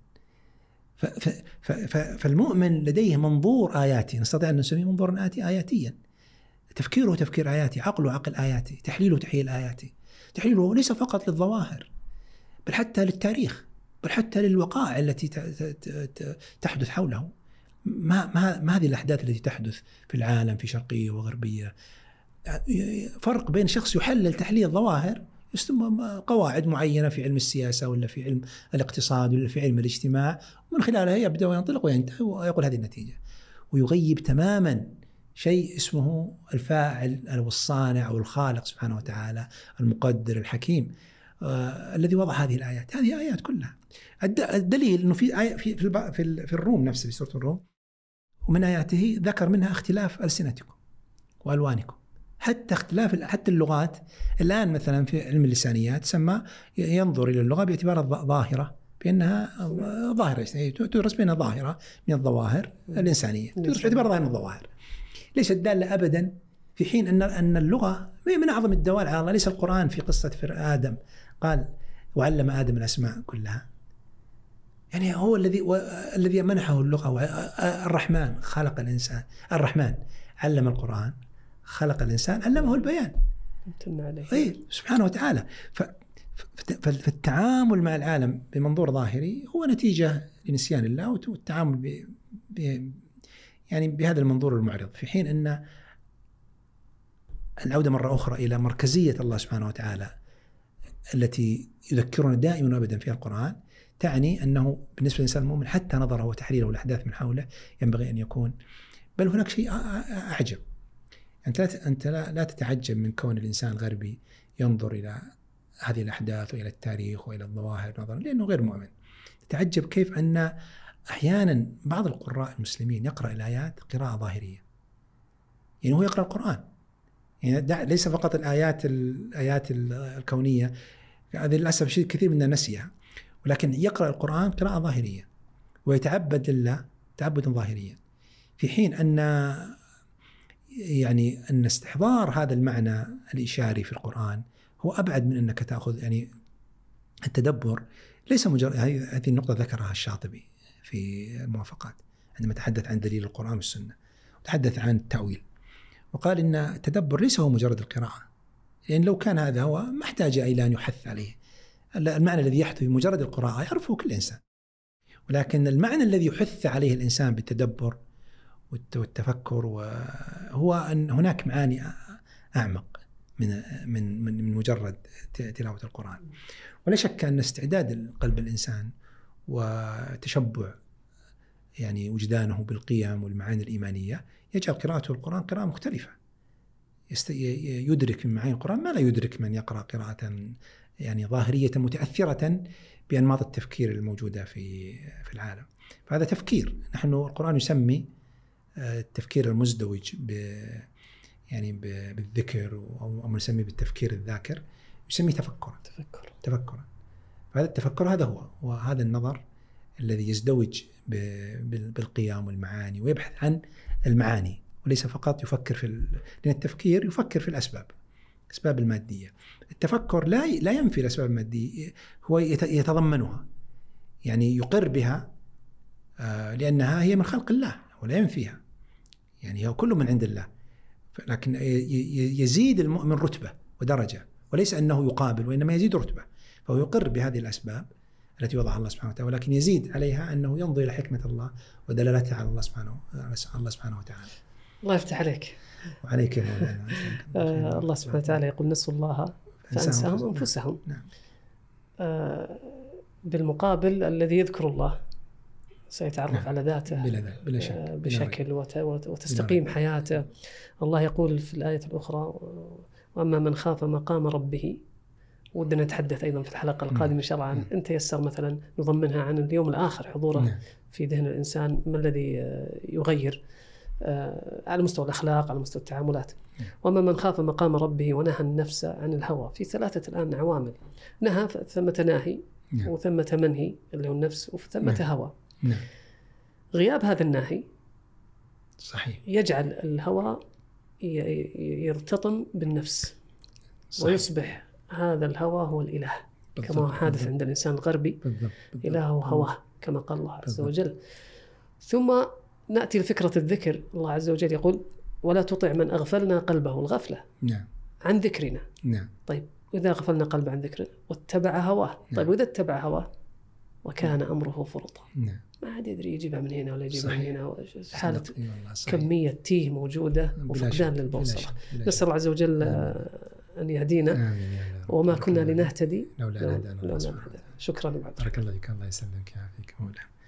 [SPEAKER 2] فالمؤمن لديه منظور آياتي، نستطيع أن نسميه منظورا آياتيا. تفكيره تفكير آياتي، عقله عقل آياتي، تحليله تحليل آياتي. تحليله ليس فقط للظواهر بل حتى للتاريخ، بل حتى للوقائع التي تحدث حوله. ما ما ما هذه الأحداث التي تحدث في العالم في شرقية وغربية. فرق بين شخص يحلل تحليل الظواهر، قواعد معينة في علم السياسة ولا في علم الاقتصاد ولا في علم الاجتماع، ومن خلالها يبدأ وينطلق وينتهي ويقول هذه النتيجة، ويغيب تماما شيء اسمه الفاعل أو الصانع أو الخالق سبحانه وتعالى، المقدر الحكيم آه الذي وضع هذه الآيات. هذه آيات كلها. الدليل أنه في آية في في في الروم نفسه، في سورة الروم: ومن آياته ذكر منها اختلاف ألسنتكم وألوانكم. حتى اختلاف حتى اللغات الآن مثلا في علم اللسانيات سمى ينظر إلى اللغة باعتبار ظاهرة، بأنها ظاهرة تدرس بأنها ظاهرة من الظواهر الإنسانية، تدرس باعتبار ظاهرة من الظواهر، ليست دالة أبدا. في حين أن أن اللغة من أعظم الدوال على الله. ليس القرآن في قصة آدم قال وعلم آدم الأسماء كلها؟ يعني هو الذي الذي منحه اللغة. الرحمن خلق الإنسان، الرحمن علم القرآن، خلق الإنسان، علمه البيان. أي سبحانه وتعالى. فالتعامل مع العالم بمنظور ظاهري هو نتيجة لنسيان الله والتعامل ب... ب... يعني بهذا المنظور المعرض، في حين أن العودة مرة أخرى إلى مركزية الله سبحانه وتعالى التي يذكرنا دائما وابدا فيها القرآن، تعني أنه بالنسبة للإنسان المؤمن حتى نظره وتحليله والأحداث من حوله ينبغي أن يكون. بل هناك شيء أعجب، أنت لا أنت لا تتعجب من كون الإنسان الغربي ينظر إلى هذه الأحداث وإلى التاريخ وإلى الظواهر نظرا لأنه غير مؤمن. تتعجب كيف أن أحيانا بعض القراء المسلمين يقرأ الآيات قراءة ظاهرية، يعني هو يقرأ القرآن، يعني ليس فقط الآيات الآيات الكونية، هذه للأسف شيء كثير منا نسيها، ولكن يقرأ القرآن قراءة ظاهرية ويتعبد لله تعبدا ظاهريا، في حين أن يعني أن استحضار هذا المعنى الإشاري في القرآن هو أبعد من أنك تأخذ. يعني التدبر ليس مجرد، هذه النقطة ذكرها الشاطبي في الموافقات عندما تحدث عن دليل القرآن والسنة، وتحدث عن التأويل، وقال إن التدبر ليس هو مجرد القراءة، لأن لو كان هذا هو ما احتاج إلى أن يحث عليه. المعنى الذي يحدث بمجرد القراءة يعرفه كل إنسان، ولكن المعنى الذي يحث عليه الإنسان بالتدبر والتفكر وهو أن هناك معاني أعمق من من من مجرد تلاوة القرآن. ولا شك أن استعداد قلب الإنسان وتشبع يعني وجدانه بالقيم والمعاني الإيمانية يجعل قراءته القرآن قراءة مختلفة، يدرك من معاني القرآن ما لا يدرك من يقرأ قراءة يعني ظاهرية متأثرة بأنماط التفكير الموجودة في في العالم. فهذا تفكير. نحن القرآن يسمي التفكير المزدوج ب يعني بالذكر أو نسميه بالتفكير الذاكر يسميه تفكرا.
[SPEAKER 1] تفكر
[SPEAKER 2] تفكرا. فهذا التفكر هذا هو وهذا النظر الذي يزدوج بالقيام والمعاني ويبحث عن المعاني وليس فقط يفكر في ال... لأن التفكير يفكر في الأسباب، الأسباب المادية. التفكر لا لا ينفي الأسباب المادية، هو يتضمنها، يعني يقر بها لأنها هي من خلق الله ولا ينفيها، يعني هو كله من عند الله، لكن يزيد المؤمن رتبة ودرجة، وليس أنه يقابل وإنما يزيد رتبة. فهو يقر بهذه الأسباب التي وضعها الله سبحانه وتعالى، ولكن يزيد عليها أنه ينظر إلى حكمة الله ودلالتها على الله سبحانه الله سبحانه وتعالى.
[SPEAKER 1] الله يفتح عليك.
[SPEAKER 2] وعليك يا مولانا.
[SPEAKER 1] آه الله سبحانه وتعالى يقول نسوا الله فأنساهم أنفسهم.
[SPEAKER 2] نعم.
[SPEAKER 1] آه بالمقابل الذي يذكر الله سيتعرف نعم. على ذاته
[SPEAKER 2] بلا بلا شك.
[SPEAKER 1] آه بشكل وت وتستقيم بلا حياته. الله يقول في الآية الأخرى: وأما من خاف مقام ربه. ودنا نتحدث أيضا في الحلقة القادمة إن شاء الله عن أن تيسر مثلا نضمنها عن اليوم الآخر، حضوره نعم. في ذهن الإنسان ما الذي يغير على مستوى الأخلاق، على مستوى التعاملات. وما من خاف مقام ربه ونهى النفس عن الهوى. في ثلاثة الآن عوامل: نهى ثمة ناهي نعم. وثمة منهي اللي هو النفس، وثمة نعم. هوى
[SPEAKER 2] نعم.
[SPEAKER 1] غياب هذا الناهي
[SPEAKER 2] صحيح
[SPEAKER 1] يجعل الهوى يرتطم بالنفس صحيح. ويصبح هذا الهوى هو الإله بالضبط. كما حادث عند الإنسان الغربي بالضبط. بالضبط. إله هواه كما قال الله عز وجل. ثم نأتي لفكرة الذكر. الله عز وجل يقول: ولا تطع من أغفلنا قلبه، الغفلة
[SPEAKER 2] نعم.
[SPEAKER 1] عن ذكرنا
[SPEAKER 2] نعم.
[SPEAKER 1] طيب وإذا غفلنا قلبه عن ذكرنا واتبع هواه نعم. طيب وإذا اتبع هواه وكان نعم. أمره فرطا
[SPEAKER 2] نعم.
[SPEAKER 1] ما عاد يدري يجيبها من هنا ولا يجيبها من هنا، حالة كمية تيه موجودة وفقدان للبوصلة. نسأل الله عز وجل أن يهدينا وما كنا لنهتدي
[SPEAKER 2] لولا هدانا الله.
[SPEAKER 1] شكرا.
[SPEAKER 2] بارك الله فيك. الله يسلمك يا عافيك مولانا.